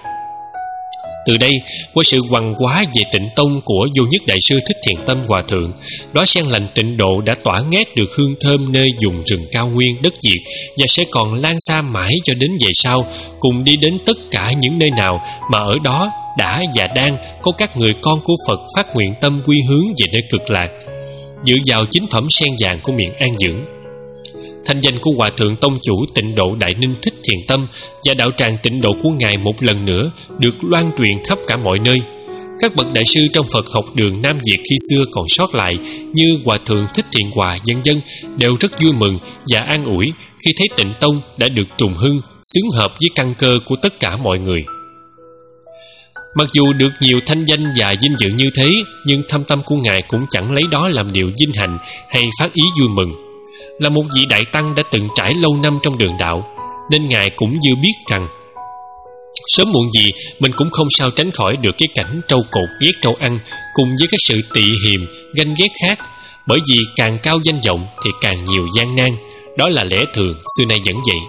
từ đây, qua sự hoằng hóa về Tịnh Tông của vô nhất đại sư Thích Thiền Tâm Hòa thượng, đóa sen lành tịnh độ đã tỏa ngát được hương thơm nơi vùng rừng cao nguyên đất Việt và sẽ còn lan xa mãi cho đến về sau, cùng đi đến tất cả những nơi nào mà ở đó đã và đang có các người con của Phật phát nguyện tâm quy hướng về nơi cực lạc, dựa vào chính phẩm sen vàng của miền An Dưỡng. Thanh danh của Hòa thượng Tông chủ Tịnh Độ Đại Ninh Thích Thiền Tâm và đạo tràng tịnh độ của ngài một lần nữa được loan truyền khắp cả mọi nơi. Các bậc đại sư trong Phật học đường Nam Việt khi xưa còn sót lại như Hòa thượng Thích Thiện Hòa vân vân đều rất vui mừng và an ủi khi thấy Tịnh Tông đã được trùng hưng, xứng hợp với căn cơ của tất cả mọi người. Mặc dù được nhiều thanh danh và vinh dự như thế, nhưng thâm tâm của ngài cũng chẳng lấy đó làm điều vinh hạnh hay phát ý vui mừng. Là một vị đại tăng đã từng trải lâu năm trong đường đạo, nên ngài cũng dư biết rằng sớm muộn gì mình cũng không sao tránh khỏi được cái cảnh trâu cột ghét trâu ăn, cùng với các sự tị hiềm, ganh ghét khác. Bởi vì càng cao danh vọng thì càng nhiều gian nan, đó là lẽ thường xưa nay vẫn vậy.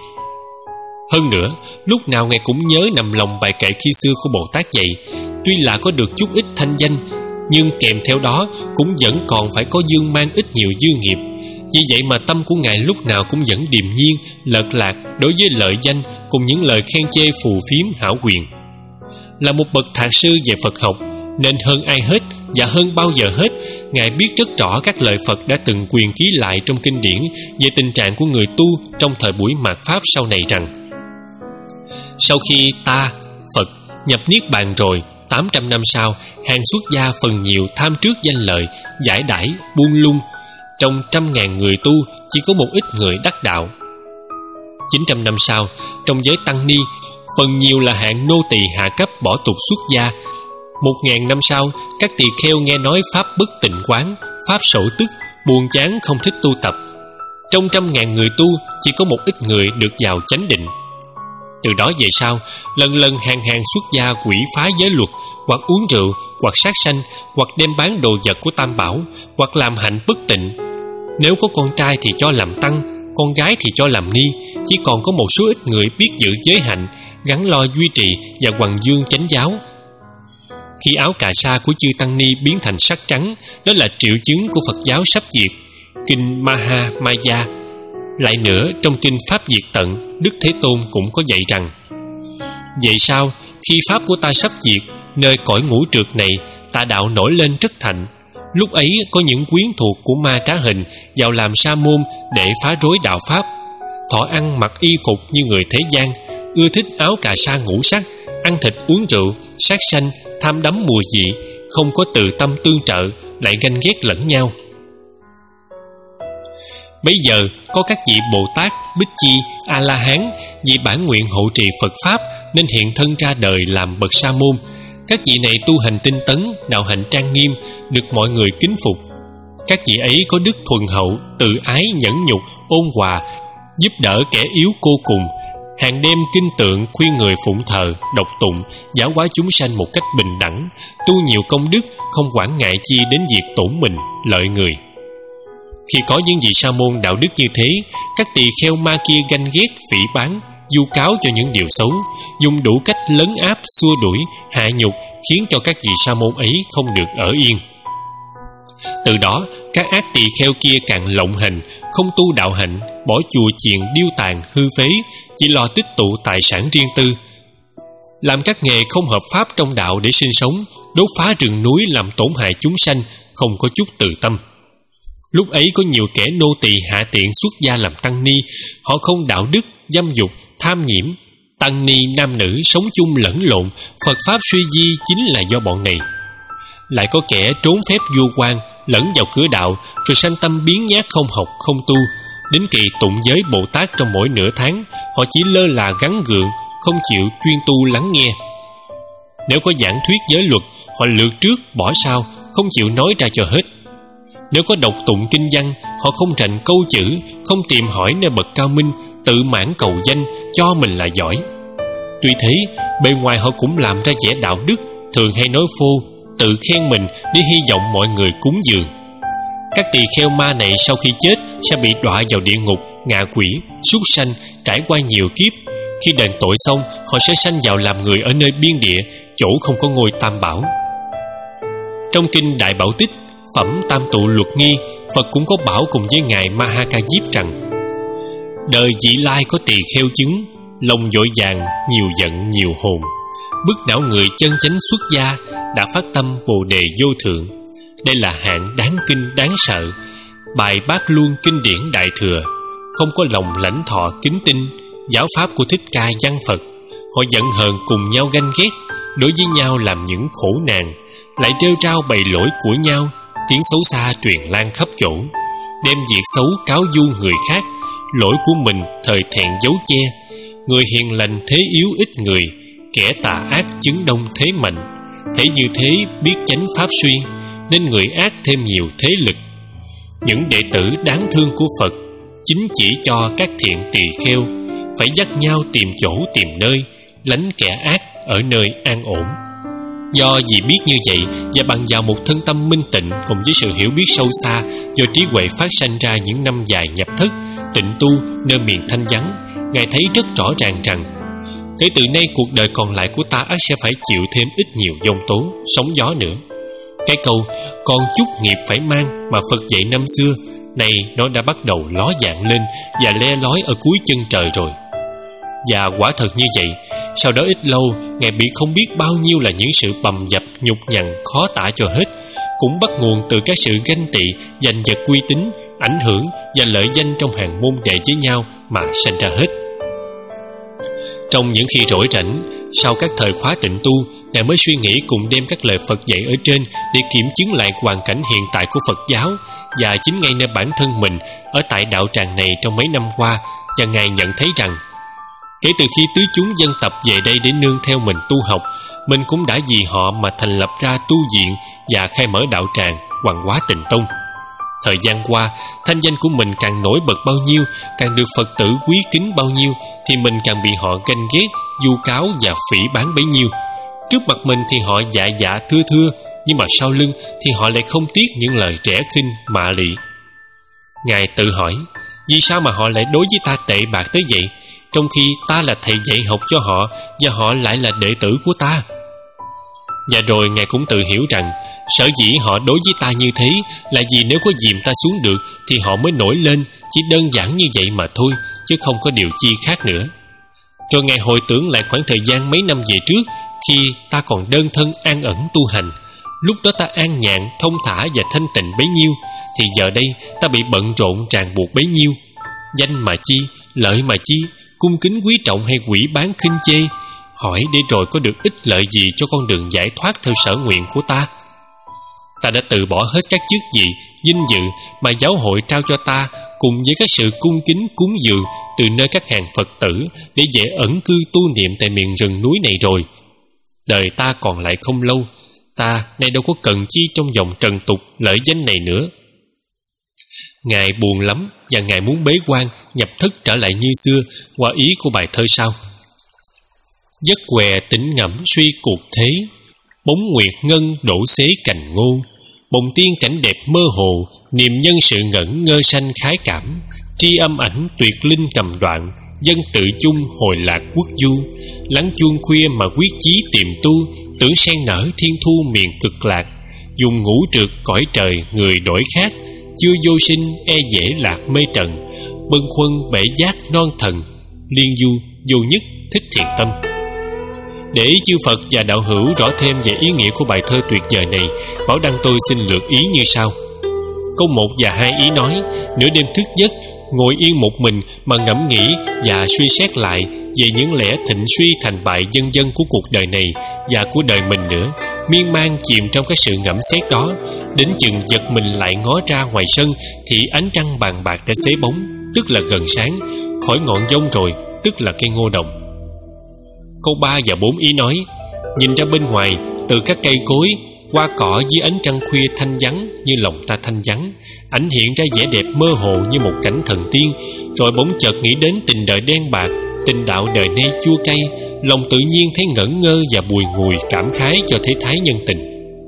Hơn nữa, lúc nào ngài cũng nhớ nằm lòng bài kệ khi xưa của Bồ Tát dạy: tuy là có được chút ít thanh danh, nhưng kèm theo đó cũng vẫn còn phải có dương mang ít nhiều dư nghiệp. Vì vậy mà tâm của ngài lúc nào cũng vẫn điềm nhiên, lợt lạc đối với lợi danh cùng những lời khen chê phù phiếm hão quyền. Là một bậc thạc sư về Phật học, nên hơn ai hết và hơn bao giờ hết, ngài biết rất rõ các lời Phật đã từng quyền ký lại trong kinh điển về tình trạng của người tu trong thời buổi mạt Pháp sau này rằng: sau khi ta, Phật, nhập Niết Bàn rồi, tám trăm năm sau, hàng xuất gia phần nhiều tham trước danh lợi, giải đãi, buông lung. Trong trăm ngàn người tu, chỉ có một ít người đắc đạo. Chín trăm năm sau, trong giới tăng ni, phần nhiều là hạng nô tỳ hạ cấp bỏ tục xuất gia. Một ngàn năm sau, các tỳ kheo nghe nói pháp bất tịnh quán, pháp sổ tức, buồn chán không thích tu tập. Trong trăm ngàn người tu, chỉ có một ít người được vào chánh định. Từ đó về sau, lần lần hàng hàng xuất gia quỷ phá giới luật, hoặc uống rượu, hoặc sát sanh, hoặc đem bán đồ vật của Tam Bảo, hoặc làm hạnh bất tịnh. Nếu có con trai thì cho làm tăng, con gái thì cho làm ni. Chỉ còn có một số ít người biết giữ giới hạnh, gắn lo duy trì và hoằng dương chánh giáo. Khi áo cà sa của chư tăng ni biến thành sắc trắng, đó là triệu chứng của Phật giáo sắp diệt. Kinh Maha Maya. Lại nữa, trong kinh Pháp Diệt Tận, Đức Thế Tôn cũng có dạy rằng: vậy sao, khi pháp của ta sắp diệt, nơi cõi ngũ trượt này, tà đạo nổi lên rất thạnh. Lúc ấy có những quyến thuộc của ma trá hình vào làm sa môn để phá rối đạo pháp. Thọ ăn mặc y phục như người thế gian, ưa thích áo cà sa ngũ sắc, ăn thịt uống rượu, sát sanh, tham đắm mùi vị, không có từ tâm tương trợ, lại ganh ghét lẫn nhau. Bây giờ có các vị Bồ Tát, Bích Chi, A-la-hán vì bản nguyện hộ trì Phật Pháp nên hiện thân ra đời làm bậc sa môn. Các vị này tu hành tinh tấn, đạo hạnh trang nghiêm, được mọi người kính phục. Các vị ấy có đức thuần hậu, từ ái, nhẫn nhục, ôn hòa, giúp đỡ kẻ yếu cô cùng, hàng đêm kinh tượng khuyên người phụng thờ, đọc tụng, giáo hóa chúng sanh một cách bình đẳng, tu nhiều công đức, không quản ngại chi đến việc tổn mình, lợi người. Khi có những vị sa môn đạo đức như thế, các tỳ kheo ma kia ganh ghét, phỉ báng, vu cáo cho những điều xấu, dùng đủ cách lấn áp, xua đuổi, hạ nhục, khiến cho các vị sa môn ấy không được ở yên. Từ đó, các ác tỳ kheo kia càng lộng hành, không tu đạo hạnh, bỏ chùa chiền điêu tàn hư phế, chỉ lo tích tụ tài sản riêng tư, làm các nghề không hợp pháp trong đạo để sinh sống, đốt phá rừng núi làm tổn hại chúng sanh, không có chút từ tâm. Lúc ấy có nhiều kẻ nô tỳ hạ tiện xuất gia làm tăng ni, họ không đạo đức, dâm dục, tham nhiễm. Tăng ni nam nữ sống chung lẫn lộn, Phật pháp suy di chính là do bọn này. Lại có kẻ trốn phép vua quan, lẫn vào cửa đạo, rồi sanh tâm biến nhát, không học không tu. Đến kỳ tụng giới Bồ Tát trong mỗi nửa tháng, họ chỉ lơ là gắng gượng, không chịu chuyên tu lắng nghe. Nếu có giảng thuyết giới luật, họ lược trước bỏ sau, không chịu nói ra cho hết. Nếu có đọc tụng kinh văn, họ không rành câu chữ, không tìm hỏi nơi bậc cao minh, tự mãn cầu danh, cho mình là giỏi. Tuy thế, bề ngoài họ cũng làm ra vẻ đạo đức, thường hay nói phô, tự khen mình để hy vọng mọi người cúng dường. Các tỳ kheo ma này sau khi chết sẽ bị đọa vào địa ngục, ngạ quỷ, súc sanh, trải qua nhiều kiếp. Khi đền tội xong, họ sẽ sanh vào làm người ở nơi biên địa, chỗ không có ngôi tam bảo. Trong kinh Đại Bảo Tích, phẩm Tam Tụ Luật Nghi, Phật cũng có bảo cùng với ngài Mahakajip rằng: đời vị lai có tỳ kheo chứng, lòng vội vàng, nhiều giận nhiều hồn, bức não người chân chánh xuất gia, đã phát tâm Bồ Đề vô thượng. Đây là hạng đáng kinh đáng sợ, bài bát luôn kinh điển Đại Thừa, không có lòng lãnh thọ kính tinh giáo pháp của Thích Ca Văn Phật. Họ giận hờn cùng nhau ganh ghét, đối với nhau làm những khổ nạn, lại trêu trao bày lỗi của nhau, tiếng xấu xa truyền lan khắp chỗ, đem việc xấu cáo du người khác, lỗi của mình thời thẹn giấu che. Người hiền lành thế yếu ít người, kẻ tà ác chứng đông thế mạnh. Thế như thế biết chánh pháp suy, nên người ác thêm nhiều thế lực. Những đệ tử đáng thương của Phật chính chỉ cho các thiện tỳ kheo phải dắt nhau tìm chỗ tìm nơi, lánh kẻ ác ở nơi an ổn. Do vì biết như vậy và bằng vào một thân tâm minh tịnh cùng với sự hiểu biết sâu xa, do trí huệ phát sanh ra những năm dài nhập thất, tịnh tu nơi miền thanh vắng, Ngài thấy rất rõ ràng rằng kể từ nay cuộc đời còn lại của ta ắt sẽ phải chịu thêm ít nhiều giông tố, sóng gió nữa. Cái câu còn chút nghiệp phải mang mà Phật dạy năm xưa, này nó đã bắt đầu ló dạng lên và le lói ở cuối chân trời rồi. Và quả thật như vậy, sau đó ít lâu, Ngài bị không biết bao nhiêu là những sự bầm dập, nhục nhằn, khó tả cho hết, cũng bắt nguồn từ các sự ganh tị, giành giật uy tín, ảnh hưởng và lợi danh trong hàng môn đệ với nhau mà sanh ra hết. Trong những khi rỗi rảnh, sau các thời khóa tịnh tu, Ngài mới suy nghĩ cùng đem các lời Phật dạy ở trên để kiểm chứng lại hoàn cảnh hiện tại của Phật giáo, và chính ngay nơi bản thân mình ở tại đạo tràng này trong mấy năm qua, và Ngài nhận thấy rằng kể từ khi tứ chúng dân tập về đây để nương theo mình tu học, mình cũng đã vì họ mà thành lập ra tu viện và khai mở đạo tràng Hoàng Hóa Tịnh Tông. Thời gian qua, thanh danh của mình càng nổi bật bao nhiêu, càng được Phật tử quý kính bao nhiêu, thì mình càng bị họ ganh ghét, vu cáo và phỉ báng bấy nhiêu. Trước mặt mình thì họ dạ dạ thưa thưa, nhưng mà sau lưng thì họ lại không tiếc những lời rẻ khinh mạ lị. Ngài tự hỏi, vì sao mà họ lại đối với ta tệ bạc tới vậy, trong khi ta là thầy dạy học cho họ và họ lại là đệ tử của ta? Và rồi Ngài cũng tự hiểu rằng sở dĩ họ đối với ta như thế là vì nếu có dìm ta xuống được thì họ mới nổi lên, chỉ đơn giản như vậy mà thôi, chứ không có điều chi khác nữa. Rồi Ngài hồi tưởng lại khoảng thời gian mấy năm về trước, khi ta còn đơn thân an ẩn tu hành. Lúc đó ta an nhàn, thông thả và thanh tịnh bấy nhiêu, thì giờ đây ta bị bận rộn ràng buộc bấy nhiêu. Danh mà chi, lợi mà chi, cung kính quý trọng hay quỷ bán khinh chê, hỏi để rồi có được ích lợi gì cho con đường giải thoát theo sở nguyện của ta? Ta đã từ bỏ hết các chức vị, vinh dự mà giáo hội trao cho ta, cùng với các sự cung kính cúng dường từ nơi các hàng Phật tử để dễ ẩn cư tu niệm tại miền rừng núi này rồi. Đời ta còn lại không lâu, ta nay đâu có cần chi trong vòng trần tục lợi danh này nữa. Ngài buồn lắm và Ngài muốn bế quan nhập thức trở lại như xưa, qua ý của bài thơ sau: giấc què tỉnh ngẫm suy cuộc thế, bóng nguyệt ngân đổ xế cành ngô. Bồng tiên cảnh đẹp mơ hồ, niềm nhân sự ngẩn ngơ sanh khái cảm. Tri âm ảnh tuyệt linh cầm đoạn, dân tự chung hồi lạc quốc du. Lắng chuông khuya mà quyết chí tìm tu, tưởng sen nở thiên thu miền cực lạc. Dùng ngũ trượt cõi trời người đổi khác, chưa vô sinh e dễ lạc mê trần. Bâng khuâng bể giác non thần, liên du vô nhất thích thiện tâm. Để chư Phật và đạo hữu rõ thêm về ý nghĩa của bài thơ tuyệt vời này, Bảo Đăng tôi xin lược ý như sau. Câu một và hai ý nói: nửa đêm thức giấc, ngồi yên một mình mà ngẫm nghĩ và suy xét lại về những lẽ thịnh suy thành bại vân vân của cuộc đời này và của đời mình nữa, miên man chìm trong cái sự ngẫm xét đó. Đến chừng giật mình lại ngó ra ngoài sân thì ánh trăng bàn bạc đã xế bóng, tức là gần sáng, khỏi ngọn giông rồi, tức là cây ngô đồng. Câu ba và bốn ý nói: nhìn ra bên ngoài, từ các cây cối, hoa cỏ dưới ánh trăng khuya thanh vắng như lòng ta thanh vắng, ảnh hiện ra vẻ đẹp mơ hồ như một cảnh thần tiên. Rồi bỗng chợt nghĩ đến tình đời đen bạc, tình đạo đời nay chua cay, lòng tự nhiên thấy ngẩn ngơ và bùi ngùi cảm khái cho thế thái nhân tình.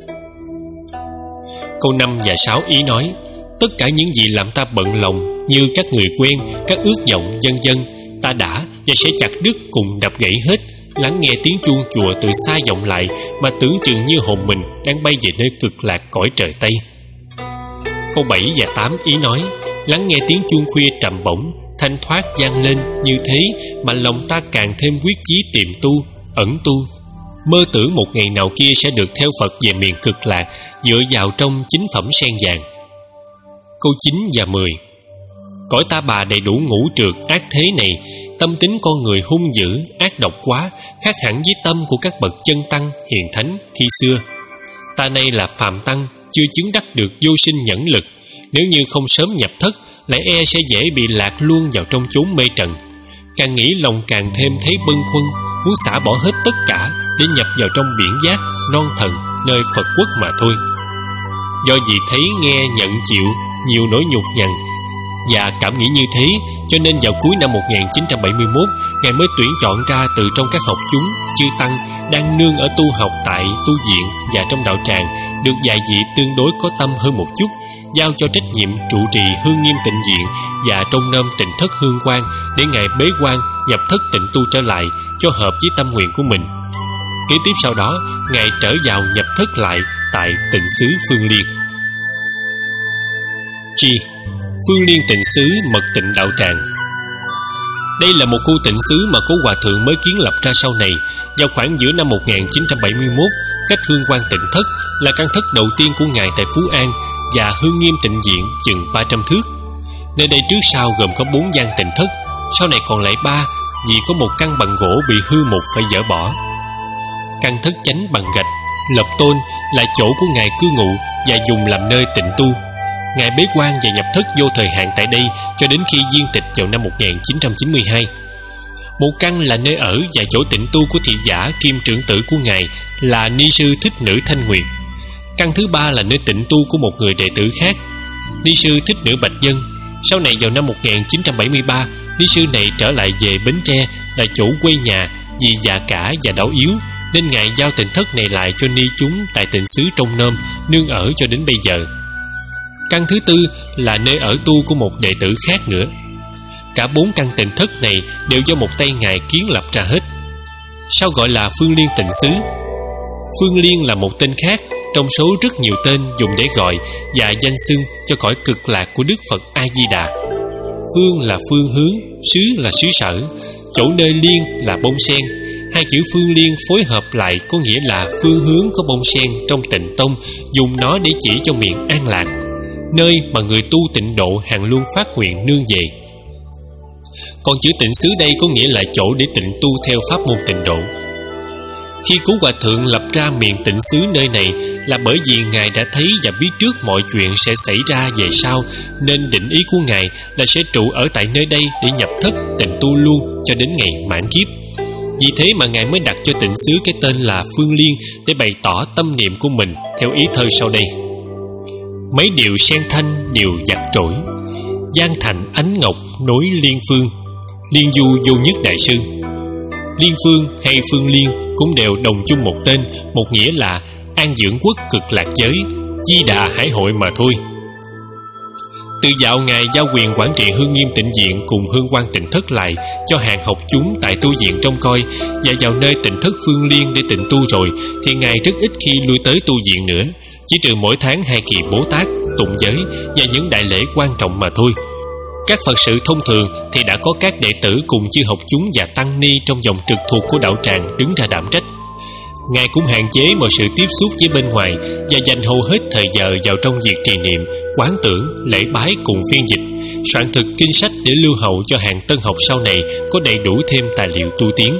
Câu năm và sáu ý nói: tất cả những gì làm ta bận lòng như các người quen, các ước vọng vân vân, ta đã và sẽ chặt đứt cùng đập gãy hết. Lắng nghe tiếng chuông chùa từ xa vọng lại mà tưởng chừng như hồn mình đang bay về nơi cực lạc cõi trời Tây. Câu bảy và tám ý nói: lắng nghe tiếng chuông khuya trầm bổng, thanh thoát vang lên như thế mà lòng ta càng thêm quyết chí tìm tu, ẩn tu, mơ tưởng một ngày nào kia sẽ được theo Phật về miền cực lạc, dựa vào trong chính phẩm sen vàng. Câu chín và mười: cõi ta bà đầy đủ ngũ trượt ác thế này, tâm tính con người hung dữ, ác độc quá, khác hẳn với tâm của các bậc chân tăng hiền thánh khi xưa. Ta nay là phàm tăng, chưa chứng đắc được vô sinh nhẫn lực, nếu như không sớm nhập thất, lại e sẽ dễ bị lạc luôn vào trong chốn mê trần. Càng nghĩ lòng càng thêm thấy bâng khuâng, muốn xả bỏ hết tất cả để nhập vào trong biển giác non thần nơi Phật quốc mà thôi. Do vì thấy nghe nhận chịu nhiều nỗi nhục nhằn và cảm nghĩ như thế, cho nên vào cuối năm một nghìn chín trăm bảy mươi mốt, Ngài mới tuyển chọn ra từ trong các học chúng chư tăng đang nương ở tu học tại tu viện và trong đạo tràng được vài vị tương đối có tâm hơn một chút, giao cho trách nhiệm trụ trì Hương Nghiêm Tịnh Viện và trông nom Tịnh Thất Hương Quang, để Ngài bế quan nhập thất tịnh tu trở lại cho hợp với tâm nguyện của mình. Kế tiếp sau đó, Ngài trở vào nhập thất lại tại Tịnh xứ Phương Liên. G. Phương Liên Tịnh xứ Mật Tịnh Đạo Tràng. Đây là một khu tịnh xứ mà Cố Hòa Thượng mới kiến lập ra sau này, vào khoảng giữa năm một nghìn chín trăm bảy mươi mốt, cách Hương Quang Tịnh Thất là căn thất đầu tiên của Ngài tại Phú An và Hương Nghiêm Tịnh Viện chừng ba trăm thước. Nơi đây trước sau gồm có bốn gian tịnh thất, sau này còn lại ba vì có một căn bằng gỗ bị hư mục phải dỡ bỏ. Căn thất chánh bằng gạch, lập tôn là chỗ của Ngài cư ngụ và dùng làm nơi tịnh tu. Ngài bế quan và nhập thất vô thời hạn tại đây cho đến khi viên tịch vào năm một nghìn chín trăm chín mươi hai. Một căn là nơi ở và chỗ tịnh tu của thị giả kim trưởng tử của Ngài là Ni sư Thích Nữ Thanh Nguyệt. Căn thứ ba là nơi tịnh tu của một người đệ tử khác, Ni sư Thích Nữ Bạch Dân. Sau này vào năm một nghìn chín trăm bảy mươi ba, Ni sư này trở lại về Bến Tre là chỗ quê nhà vì già cả và đau yếu, nên Ngài giao tịnh thất này lại cho ni chúng tại tịnh xứ Trông Nom nương ở cho đến bây giờ. Căn thứ tư là nơi ở tu của một đệ tử khác nữa. Cả bốn căn tịnh thất này đều do một tay Ngài kiến lập ra hết. Sao gọi là Phương Liên Tịnh xứ? Phương Liên là một tên khác trong số rất nhiều tên dùng để gọi và danh xưng cho cõi cực lạc của Đức Phật A Di Đà. Phương là phương hướng, xứ là xứ sở, chỗ nơi liên là bông sen. Hai chữ Phương Liên phối hợp lại có nghĩa là phương hướng có bông sen trong Tịnh Tông, dùng nó để chỉ cho miền an lạc, nơi mà người tu tịnh độ hàng luôn phát nguyện nương về. Còn chữ tịnh xứ đây có nghĩa là chỗ để tịnh tu theo pháp môn tịnh độ. Khi Cố Hòa Thượng lập ra miền Tịnh xứ nơi này là bởi vì Ngài đã thấy và biết trước mọi chuyện sẽ xảy ra về sau, nên định ý của Ngài là sẽ trụ ở tại nơi đây để nhập thất tịnh tu luôn cho đến ngày mãn kiếp. Vì thế mà Ngài mới đặt cho tịnh xứ cái tên là Phương Liên, để bày tỏ tâm niệm của mình theo ý thơ sau đây. Mấy điệu sen thanh đều giặt trỗi, Giang Thành ánh ngọc nối Liên Phương. Liên Du Vô Nhất Đại Sư. Liên Phương hay Phương Liên cũng đều đồng chung một tên, một nghĩa là an dưỡng quốc cực lạc giới, Di Đà Hải Hội mà thôi. Từ dạo Ngài giao quyền quản trị Hương Nghiêm Tịnh Viện cùng Hương Quang Tịnh Thất lại cho hàng học chúng tại tu viện trông coi, và vào nơi Tịnh Thất Phương Liên để tịnh tu rồi, thì Ngài rất ít khi lui tới tu viện nữa, chỉ trừ mỗi tháng hai kỳ Bố Tát, tụng giới và những đại lễ quan trọng mà thôi. Các Phật sự thông thường thì đã có các đệ tử cùng chư học chúng và tăng ni trong dòng trực thuộc của đạo tràng đứng ra đảm trách. Ngài cũng hạn chế mọi sự tiếp xúc với bên ngoài và dành hầu hết thời giờ vào trong việc trì niệm, quán tưởng, lễ bái cùng phiên dịch, soạn thực kinh sách để lưu hậu cho hàng tân học sau này có đầy đủ thêm tài liệu tu tiến.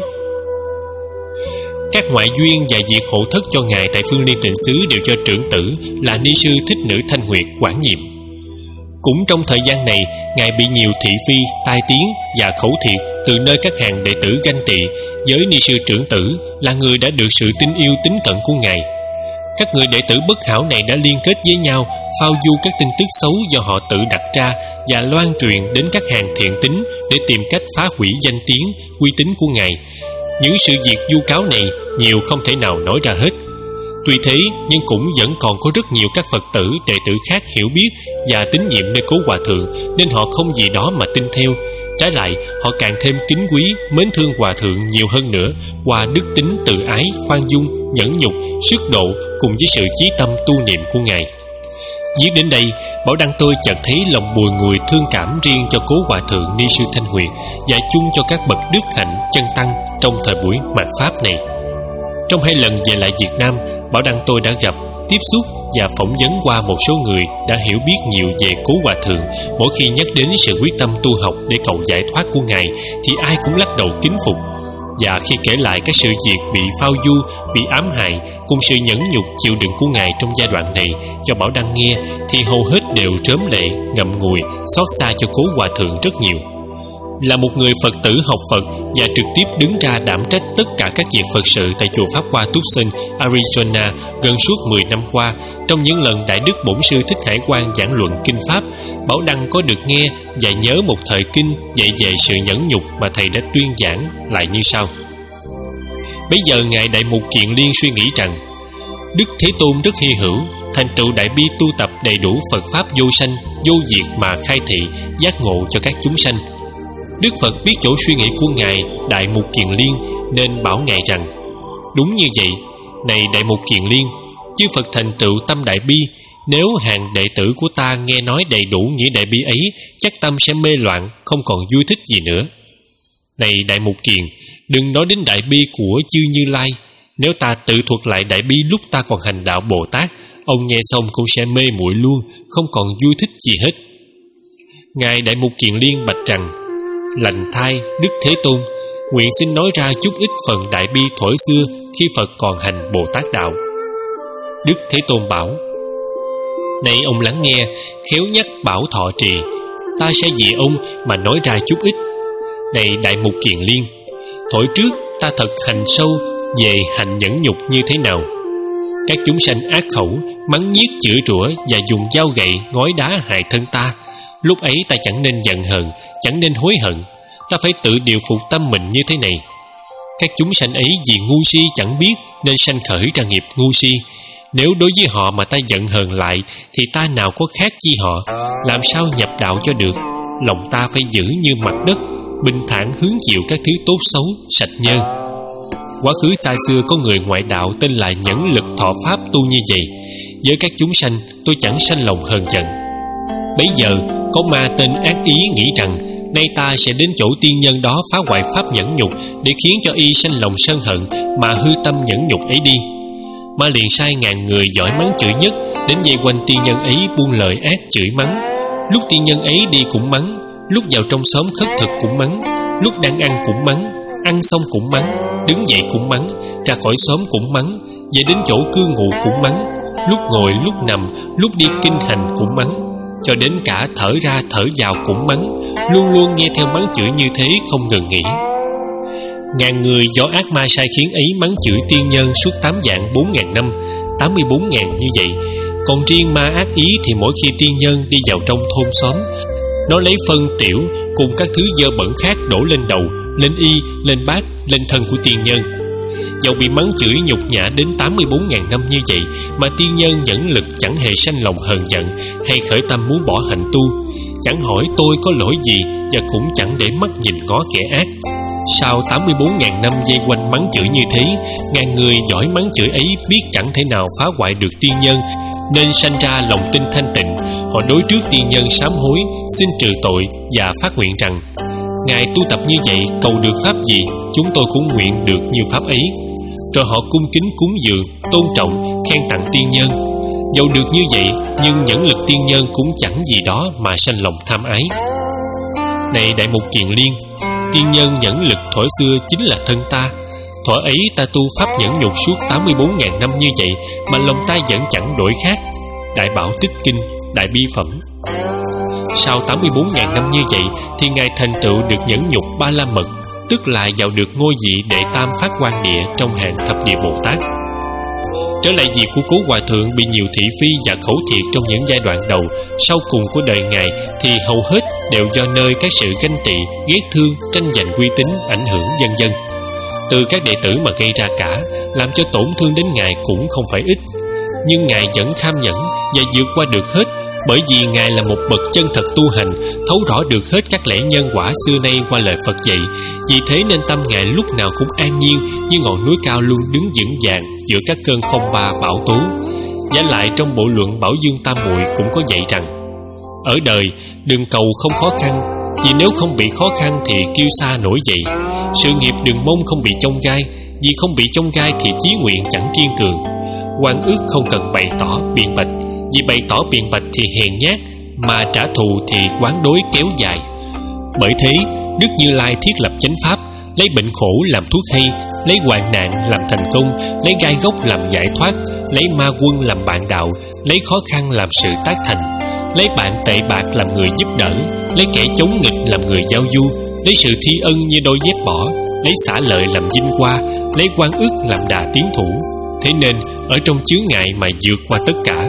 Các ngoại duyên và việc hộ thất cho Ngài tại Phương Liên Tịnh xứ đều cho trưởng tử là ni sư Thích Nữ Thanh Nguyệt quản nhiệm. Cũng trong thời gian này, Ngài bị nhiều thị phi, tai tiếng và khẩu thiệt từ nơi các hàng đệ tử ganh tị với ni sư trưởng tử là người đã được sự tín yêu tín cận của Ngài. Các người đệ tử bất hảo này đã liên kết với nhau, phao du các tin tức xấu do họ tự đặt ra và loan truyền đến các hàng thiện tín để tìm cách phá hủy danh tiếng, uy tín của Ngài. Những sự việc vu cáo này nhiều không thể nào nói ra hết. Tuy thế, nhưng cũng vẫn còn có rất nhiều các Phật tử, đệ tử khác hiểu biết và tín nhiệm nơi Cố Hòa Thượng, nên họ không vì đó mà tin theo. Trái lại, họ càng thêm kính quý, mến thương Hòa Thượng nhiều hơn nữa qua đức tính từ ái, khoan dung, nhẫn nhục, sức độ cùng với sự chí tâm tu niệm của Ngài. Viết đến đây, Bảo Đăng tôi chợt thấy lòng bùi ngùi thương cảm riêng cho Cố Hòa Thượng ni sư Thanh Nguyệt và chung cho các bậc đức hạnh chân tăng trong thời buổi mạt Pháp này. Trong hai lần về lại Việt Nam, Bảo Đăng tôi đã gặp, tiếp xúc và phỏng vấn qua một số người đã hiểu biết nhiều về Cố Hòa Thượng. Mỗi khi nhắc đến sự quyết tâm tu học để cầu giải thoát của Ngài thì ai cũng lắc đầu kính phục. Và khi kể lại các sự việc bị phao du, bị ám hại cùng sự nhẫn nhục chịu đựng của Ngài trong giai đoạn này cho Bảo Đăng nghe, thì hầu hết đều rớm lệ, ngậm ngùi, xót xa cho Cố Hòa Thượng rất nhiều. Là một người Phật tử học Phật và trực tiếp đứng ra đảm trách tất cả các việc Phật sự tại chùa Pháp Hoa Tucson, Arizona gần suốt mười năm qua, trong những lần Đại Đức Bổn Sư Thích Hải Quang giảng luận Kinh Pháp, Bảo Đăng có được nghe và nhớ một thời kinh dạy về sự nhẫn nhục mà Thầy đã tuyên giảng lại như sau. Bây giờ Ngài Đại Mục Kiền Liên suy nghĩ rằng Đức Thế Tôn rất hy hữu, thành tựu đại bi tu tập đầy đủ Phật Pháp vô sanh, vô diệt mà khai thị, giác ngộ cho các chúng sanh. Đức Phật biết chỗ suy nghĩ của Ngài Đại Mục Kiền Liên nên bảo Ngài rằng: đúng như vậy, này Đại Mục Kiền Liên, chư Phật thành tựu tâm đại bi, nếu hàng đệ tử của ta nghe nói đầy đủ nghĩa đại bi ấy, chắc tâm sẽ mê loạn, không còn vui thích gì nữa. Này Đại Mục Kiền, đừng nói đến đại bi của chư Như Lai. Nếu ta tự thuật lại đại bi lúc ta còn hành đạo Bồ Tát, ông nghe xong cũng sẽ mê muội luôn, không còn vui thích gì hết. Ngài Đại Mục Kiền Liên bạch rằng: lành thai Đức Thế Tôn, nguyện xin nói ra chút ít phần đại bi thuở xưa khi Phật còn hành Bồ Tát đạo. Đức Thế Tôn bảo: này ông lắng nghe, khéo nhắc bảo thọ trì, ta sẽ vì ông mà nói ra chút ít. Này Đại Mục Kiền Liên, thuở trước ta thật hành sâu về hành nhẫn nhục như thế nào. Các chúng sanh ác khẩu, mắng nhiếc chửi rủa và dùng dao gậy ngói đá hại thân ta. Lúc ấy ta chẳng nên giận hờn, chẳng nên hối hận. Ta phải tự điều phục tâm mình như thế này. Các chúng sanh ấy vì ngu si chẳng biết nên sanh khởi ra nghiệp ngu si. Nếu đối với họ mà ta giận hờn lại thì ta nào có khác chi họ, làm sao nhập đạo cho được. Lòng ta phải giữ như mặt đất, bình thản hứng chịu các thứ tốt xấu, sạch nhơ. Quá khứ xa xưa có người ngoại đạo tên là Nhẫn Lực Thọ Pháp tu như vậy. Với các chúng sanh tôi chẳng sanh lòng hờn giận. Bấy giờ có ma tên ác ý nghĩ rằng nay ta sẽ đến chỗ tiên nhân đó phá hoại pháp nhẫn nhục để khiến cho y sanh lòng sân hận mà hư tâm nhẫn nhục ấy đi. Ma liền sai ngàn người giỏi mắng chửi nhất đến vây quanh tiên nhân ấy buông lời ác chửi mắng. Lúc tiên nhân ấy đi cũng mắng, lúc vào trong xóm khất thực cũng mắng, lúc đang ăn cũng mắng, ăn xong cũng mắng, đứng dậy cũng mắng, ra khỏi xóm cũng mắng, về đến chỗ cư ngụ cũng mắng, lúc ngồi lúc nằm, lúc đi kinh hành cũng mắng, cho đến cả thở ra thở vào cũng mắng, luôn luôn nghe theo mắng chửi như thế không ngừng nghỉ. Ngàn người do ác ma sai khiến ấy mắng chửi tiên nhân suốt tám vạn bốn ngàn năm, tám mươi bốn ngàn như vậy. Còn riêng ma ác ý thì mỗi khi tiên nhân đi vào trong thôn xóm, nó lấy phân tiểu cùng các thứ dơ bẩn khác đổ lên đầu, lên y, lên bát, lên thân của tiên nhân. Dẫu bị mắng chửi nhục nhã đến tám mươi bốn ngàn năm như vậy mà tiên nhân nhẫn lực chẳng hề sanh lòng hờn giận hay khởi tâm muốn bỏ hạnh tu, chẳng hỏi tôi có lỗi gì và cũng chẳng để mắt nhìn ngó kẻ ác. Sau tám mươi bốn ngàn năm dây quanh mắng chửi như thế, ngàn người giỏi mắng chửi ấy biết chẳng thể nào phá hoại được tiên nhân, nên sanh ra lòng tin thanh tịnh. Họ đối trước tiên nhân sám hối, xin trừ tội và phát nguyện rằng: Ngài tu tập như vậy, cầu được pháp gì, chúng tôi cũng nguyện được như pháp ấy. Rồi họ cung kính cúng dường, tôn trọng, khen tặng tiên nhân. Dẫu được như vậy, nhưng nhẫn lực tiên nhân cũng chẳng gì đó mà sanh lòng tham ái. Này Đại Mục Kiền Liên, tiên nhân nhẫn lực thuở xưa chính là thân ta. Thuở ấy ta tu pháp nhẫn nhục suốt tám mươi bốn ngàn năm như vậy mà lòng ta vẫn chẳng đổi khác. Đại Bảo Tích Kinh, Đại Bi Phẩm. Sau tám mươi bốn ngàn năm như vậy thì Ngài thành tựu được nhẫn nhục ba la mật, tức là vào được ngôi vị đệ tam phát quan địa trong hàng thập địa Bồ Tát. Trở lại việc của Cố Hòa Thượng bị nhiều thị phi và khẩu thiệt trong những giai đoạn đầu, sau cùng của đời Ngài thì hầu hết đều do nơi các sự ganh tị, ghét thương, tranh giành uy tín, ảnh hưởng vân vân. Từ các đệ tử mà gây ra cả, làm cho tổn thương đến Ngài cũng không phải ít. Nhưng Ngài vẫn kham nhẫn và vượt qua được hết, bởi vì Ngài là một bậc chân thật tu hành, thấu rõ được hết các lẽ nhân quả xưa nay qua lời Phật dạy. Vì thế nên tâm Ngài lúc nào cũng an nhiên, như ngọn núi cao luôn đứng vững vàng giữa các cơn phong ba bão tố. Giả lại trong bộ luận Bảo Dương Tam Muội cũng có dạy rằng: ở đời đừng cầu không khó khăn, vì nếu không bị khó khăn thì kiêu sa nổi dậy. Sự nghiệp đừng mong không bị chông gai, vì không bị chông gai thì chí nguyện chẳng kiên cường. Oan ức không cần bày tỏ biện bạch, vì bày tỏ biện bạch thì hèn nhát, mà trả thù thì quán đối kéo dài. Bởi thế Đức Như Lai thiết lập chánh pháp, lấy bệnh khổ làm thuốc hay, lấy hoạn nạn làm thành công, lấy gai góc làm giải thoát, lấy ma quân làm bạn đạo, lấy khó khăn làm sự tác thành, lấy bạn tệ bạc làm người giúp đỡ, lấy kẻ chống nghịch làm người giao du, lấy sự thi ân như đôi dép bỏ, lấy xả lợi làm vinh hoa, lấy oan ức làm đà tiến thủ. Thế nên ở trong chướng ngại mà vượt qua tất cả.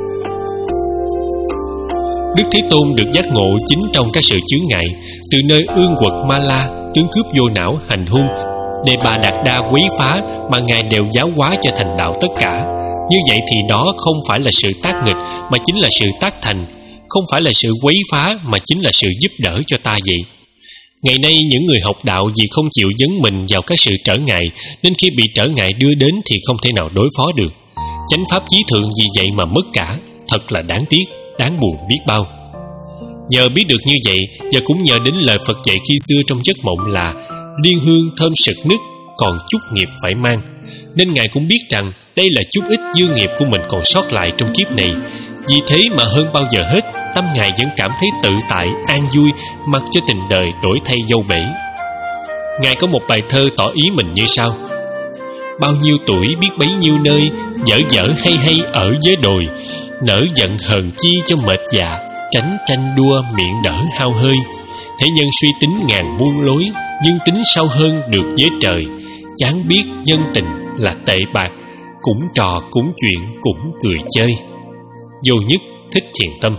Đức Thế Tôn được giác ngộ chính trong các sự chướng ngại, từ nơi ương quật ma la, tướng cướp vô não hành hung, Đề Bà Đạt Đa quấy phá mà Ngài đều giáo hóa cho thành đạo tất cả. Như vậy thì đó không phải là sự tác nghịch mà chính là sự tác thành, không phải là sự quấy phá mà chính là sự giúp đỡ cho ta vậy. Ngày nay những người học đạo vì không chịu dấn mình vào các sự trở ngại, nên khi bị trở ngại đưa đến thì không thể nào đối phó được. Chánh pháp chí thượng vì vậy mà mất cả, thật là đáng tiếc, đáng buồn biết bao. Nhờ biết được như vậy, và cũng nhờ đến lời Phật dạy khi xưa trong giấc mộng là liên hương thơm sực nức, còn chút nghiệp phải mang, nên Ngài cũng biết rằng đây là chút ít dư nghiệp của mình còn sót lại trong kiếp này. Vì thế mà hơn bao giờ hết, tâm Ngài vẫn cảm thấy tự tại, an vui, mặc cho tình đời đổi thay dâu bể. Ngài có một bài thơ tỏ ý mình như sau: bao nhiêu tuổi biết bấy nhiêu nơi, dở dở hay hay ở với đồi, nỡ giận hờn chi cho mệt dạ, tránh tranh đua miệng đỡ hao hơi. Thế nhân suy tính ngàn muôn lối, nhưng tính sâu hơn được với trời. Chán biết nhân tình là tệ bạc, cũng trò cũng chuyện cũng cười chơi. Vô Nhất, Thích Thiền Tâm.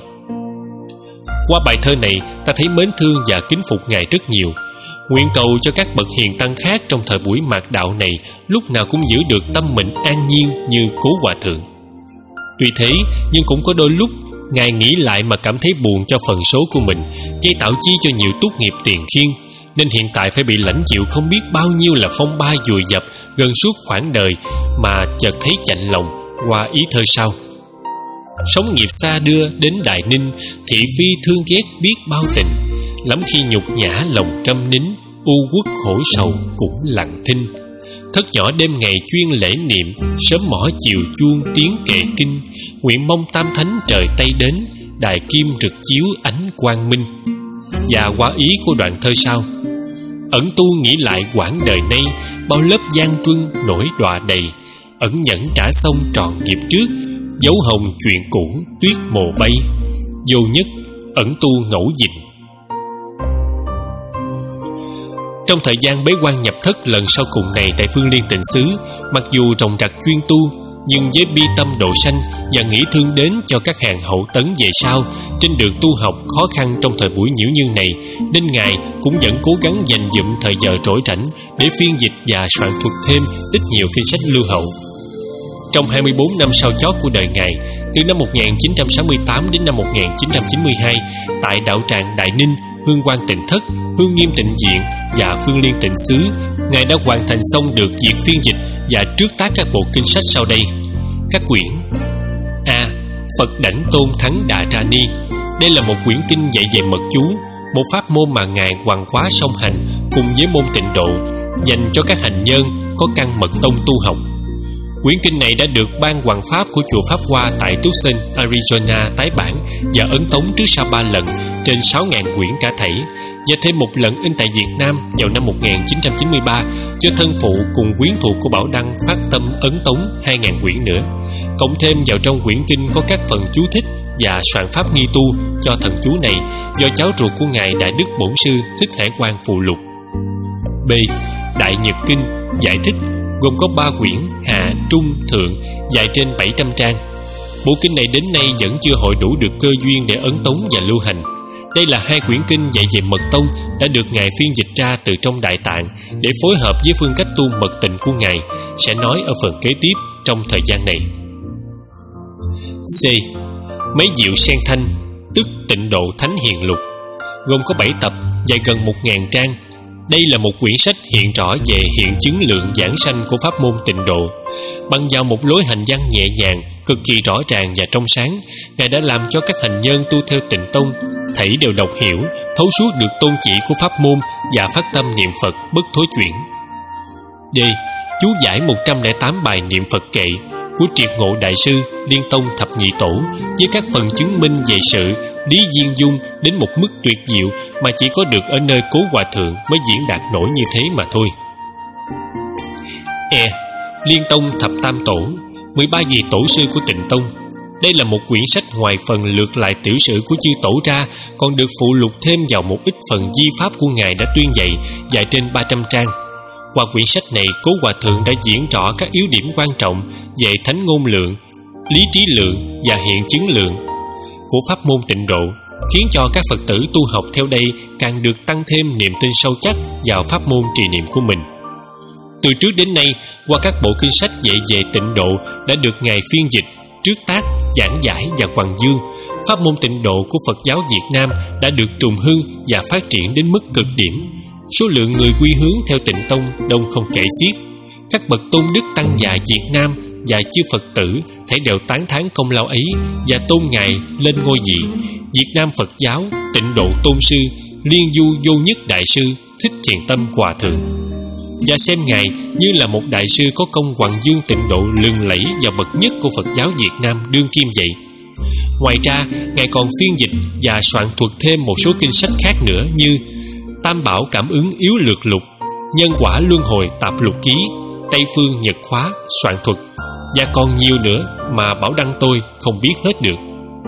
Qua bài thơ này, ta thấy mến thương và kính phục Ngài rất nhiều. Nguyện cầu cho các bậc hiền tăng khác trong thời buổi mạt đạo này lúc nào cũng giữ được tâm mình an nhiên như Cố Hòa Thượng. Tuy thế, nhưng cũng có đôi lúc Ngài nghĩ lại mà cảm thấy buồn cho phần số của mình, gây tạo chi cho nhiều túc nghiệp tiền khiên, nên hiện tại phải bị lãnh chịu không biết bao nhiêu là phong ba dùi dập gần suốt khoảng đời, mà chợt thấy chạnh lòng qua ý thơ sau: sống nghiệp xa đưa đến Đại Ninh, thị phi thương ghét biết bao tình, lắm khi nhục nhã lòng câm nín, u uất khổ sầu cũng lặng thinh. Thất nhỏ đêm ngày chuyên lễ niệm, sớm mỏ chiều chuông tiếng kệ kinh, nguyện mong tam thánh trời Tây đến, đài kim rực chiếu ánh quang minh. Và qua ý của đoạn thơ sau: ẩn tu nghĩ lại quãng đời nay, bao lớp gian truân nổi đọa đầy, ẩn nhẫn trả xong trọn nghiệp trước, dấu hồng chuyện cũ tuyết mồ bay, vô nhất ẩn tu ngẫu dịch. Trong thời gian bế quan nhập thất lần sau cùng này tại Phương Liên Tịnh xứ, mặc dù trồng trặc chuyên tu, nhưng với bi tâm độ sanh và nghĩ thương đến cho các hàng hậu tấn về sau trên đường tu học khó khăn trong thời buổi nhiễu nhân này, nên Ngài cũng vẫn cố gắng dành dụm thời giờ trỗi rảnh để phiên dịch và soạn thuật thêm ít nhiều kinh sách lưu hậu. Trong hai mươi bốn năm sau chót của đời Ngài, từ năm một nghìn chín trăm sáu mươi tám đến năm một nghìn chín trăm chín mươi hai, tại đạo tràng Đại Ninh, Hương Quang Tịnh Thất, Hương Nghiêm Tịnh Diện và Phương Liên Tịnh xứ, Ngài đã hoàn thành xong được việc phiên dịch và trước tác các bộ kinh sách sau đây. Các quyển: A. Phật Đảnh Tôn Thắng Đà Ra Ni. Đây là một quyển kinh dạy về mật chú, một pháp môn mà Ngài hoàn hóa song hành cùng với môn tịnh độ, dành cho các hành nhân có căn mật tông tu học. Quyển kinh này đã được ban hoàng pháp của chùa Pháp Hoa tại Tucson, Arizona tái bản và ấn tống trước sau ba lần, trên sáu nghìn quyển cả thảy, và thêm một lần in tại Việt Nam vào năm một nghìn chín trăm chín mươi ba cho thân phụ cùng quyến thuộc của Bảo Đăng phát tâm ấn tống hai nghìn quyển nữa. Cộng thêm vào trong quyển kinh có các phần chú thích và soạn pháp nghi tu cho thần chú này do cháu ruột của Ngài Đại Đức Bổn Sư Thích Hải Quang phụ lục. B. Đại Nhật Kinh giải thích, gồm có ba quyển hạ, trung, thượng, dài trên bảy trăm trang. Bộ kinh này đến nay vẫn chưa hội đủ được cơ duyên để ấn tống và lưu hành. Đây là hai quyển kinh dạy về mật tông đã được Ngài phiên dịch ra từ trong Đại Tạng để phối hợp với phương cách tu mật tịnh của Ngài, sẽ nói ở phần kế tiếp trong thời gian này. C. Mấy diệu sen thanh, tức Tịnh Độ Thánh Hiền Lục, gồm có bảy tập, dài gần một nghìn trang. Đây là một quyển sách hiện rõ về hiện chứng lượng giảng sanh của pháp môn tịnh độ. Bằng vào một lối hành văn nhẹ nhàng, cực kỳ rõ ràng và trong sáng, Ngài đã làm cho các hành nhân tu theo tịnh tông thảy đều đọc hiểu, thấu suốt được tôn chỉ của pháp môn và phát tâm niệm Phật bất thối chuyển. D. Chú giải một trăm lẻ tám bài niệm Phật kệ của Triệt Ngộ Đại Sư Liên Tông Thập Nhị Tổ, với các phần chứng minh về sự lý duyên dung đến một mức tuyệt diệu mà chỉ có được ở nơi Cố Hòa Thượng mới diễn đạt nổi như thế mà thôi. E. Liên Tông Thập Tam Tổ, mười ba vị tổ sư của Tịnh Tông. Đây là một quyển sách ngoài phần lược lại tiểu sử của chư tổ ra, còn được phụ lục thêm vào một ít phần di pháp của Ngài đã tuyên dạy, dài trên ba trăm trang. Qua quyển sách này, Cố Hòa Thượng đã diễn rõ các yếu điểm quan trọng về thánh ngôn lượng, lý trí lượng và hiện chứng lượng của pháp môn tịnh độ, khiến cho các Phật tử tu học theo đây càng được tăng thêm niềm tin sâu chắc vào pháp môn trì niệm của mình. Từ trước đến nay, qua các bộ kinh sách dạy về tịnh độ đã được Ngài phiên dịch, trước tác, giảng giải và hoằng dương, pháp môn tịnh độ của Phật giáo Việt Nam đã được trùng hưng và phát triển đến mức cực điểm. Số lượng người quy hướng theo Tịnh Tông đông không kể xiết. Các bậc tôn đức tăng già Việt Nam và chư Phật tử thảy đều tán thán công lao ấy và tôn Ngài lên ngôi vị Việt Nam Phật giáo Tịnh Độ Tôn Sư Liên Du Vô Nhất Đại Sư Thích Thiền Tâm Hòa Thượng, và xem Ngài như là một đại sư có công hoằng dương tịnh độ lừng lẫy và bậc nhất của Phật giáo Việt Nam đương kim vậy. Ngoài ra, Ngài còn phiên dịch và soạn thuật thêm một số kinh sách khác nữa như Tam Bảo Cảm Ứng Yếu Lược Lục, Nhân Quả Luân Hồi Tạp Lục Ký, Tây Phương Nhật Khóa soạn thuật, và còn nhiều nữa mà Bảo Đăng tôi không biết hết được.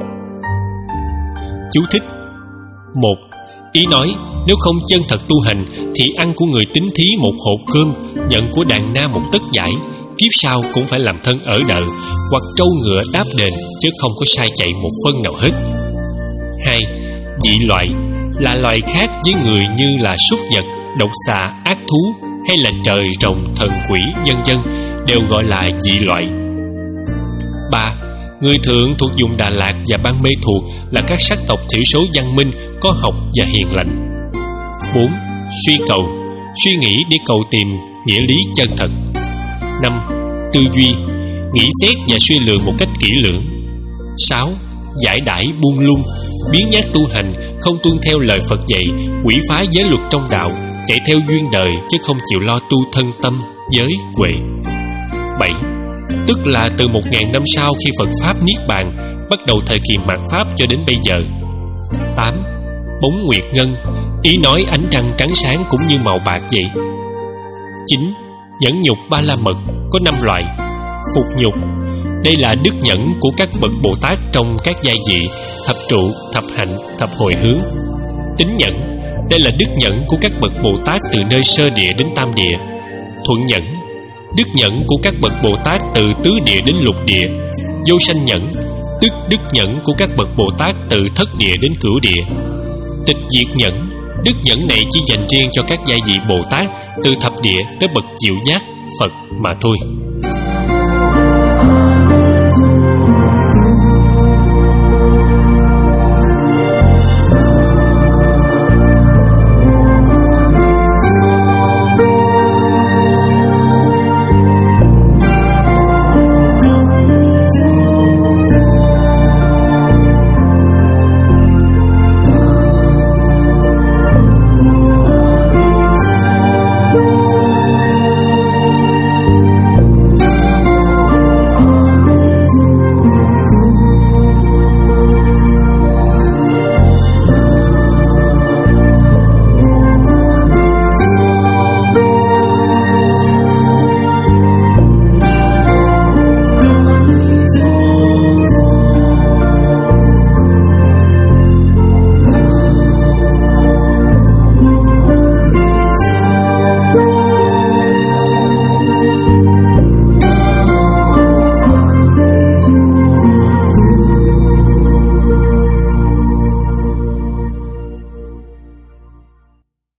Chú thích. Một. Ý nói, nếu không chân thật tu hành thì ăn của người tính thí một hộp cơm, nhận của đàn na một tấc vải, kiếp sau cũng phải làm thân ở đợ, hoặc trâu ngựa đáp đền, chứ không có sai chạy một phân nào hết. Hai. Dị loại là loài khác với người như là súc vật, độc xà, ác thú hay là trời, rồng, thần quỷ, vân vân đều gọi là dị loại. Ba. Người thượng thuộc vùng Đà Lạt và bang Mê Thuộc là các sắc tộc thiểu số văn minh, có học và hiền lành. Bốn. Suy cầu, suy nghĩ để cầu tìm nghĩa lý chân thật. Năm. Tư duy, nghĩ xét và suy lường một cách kỹ lưỡng. Sáu. Giải đãi buông lung, biến nhát tu hành, không tuân theo lời Phật dạy, quỷ phá giới luật trong đạo, chạy theo duyên đời chứ không chịu lo tu thân tâm, giới, huệ. Bảy. Tức là từ một ngàn năm sau khi Phật Pháp Niết Bàn, bắt đầu thời kỳ mạt Pháp cho đến bây giờ. Tám. Bóng nguyệt ngân, ý nói ánh trăng trắng sáng cũng như màu bạc vậy. Chín. Nhẫn nhục ba la mật có năm loại. Phục nhục, đây là đức nhẫn của các bậc Bồ Tát trong các giai vị thập trụ, thập hạnh, thập hồi hướng. Tín nhẫn, đây là đức nhẫn của các bậc Bồ Tát từ nơi sơ địa đến tam địa. Thuận nhẫn, đức nhẫn của các bậc Bồ Tát từ tứ địa đến lục địa. Vô sanh nhẫn, tức đức nhẫn của các bậc Bồ Tát từ thất địa đến cửu địa. Tịch diệt nhẫn, đức nhẫn này chỉ dành riêng cho các giai vị Bồ Tát từ thập địa tới bậc diệu giác Phật mà thôi.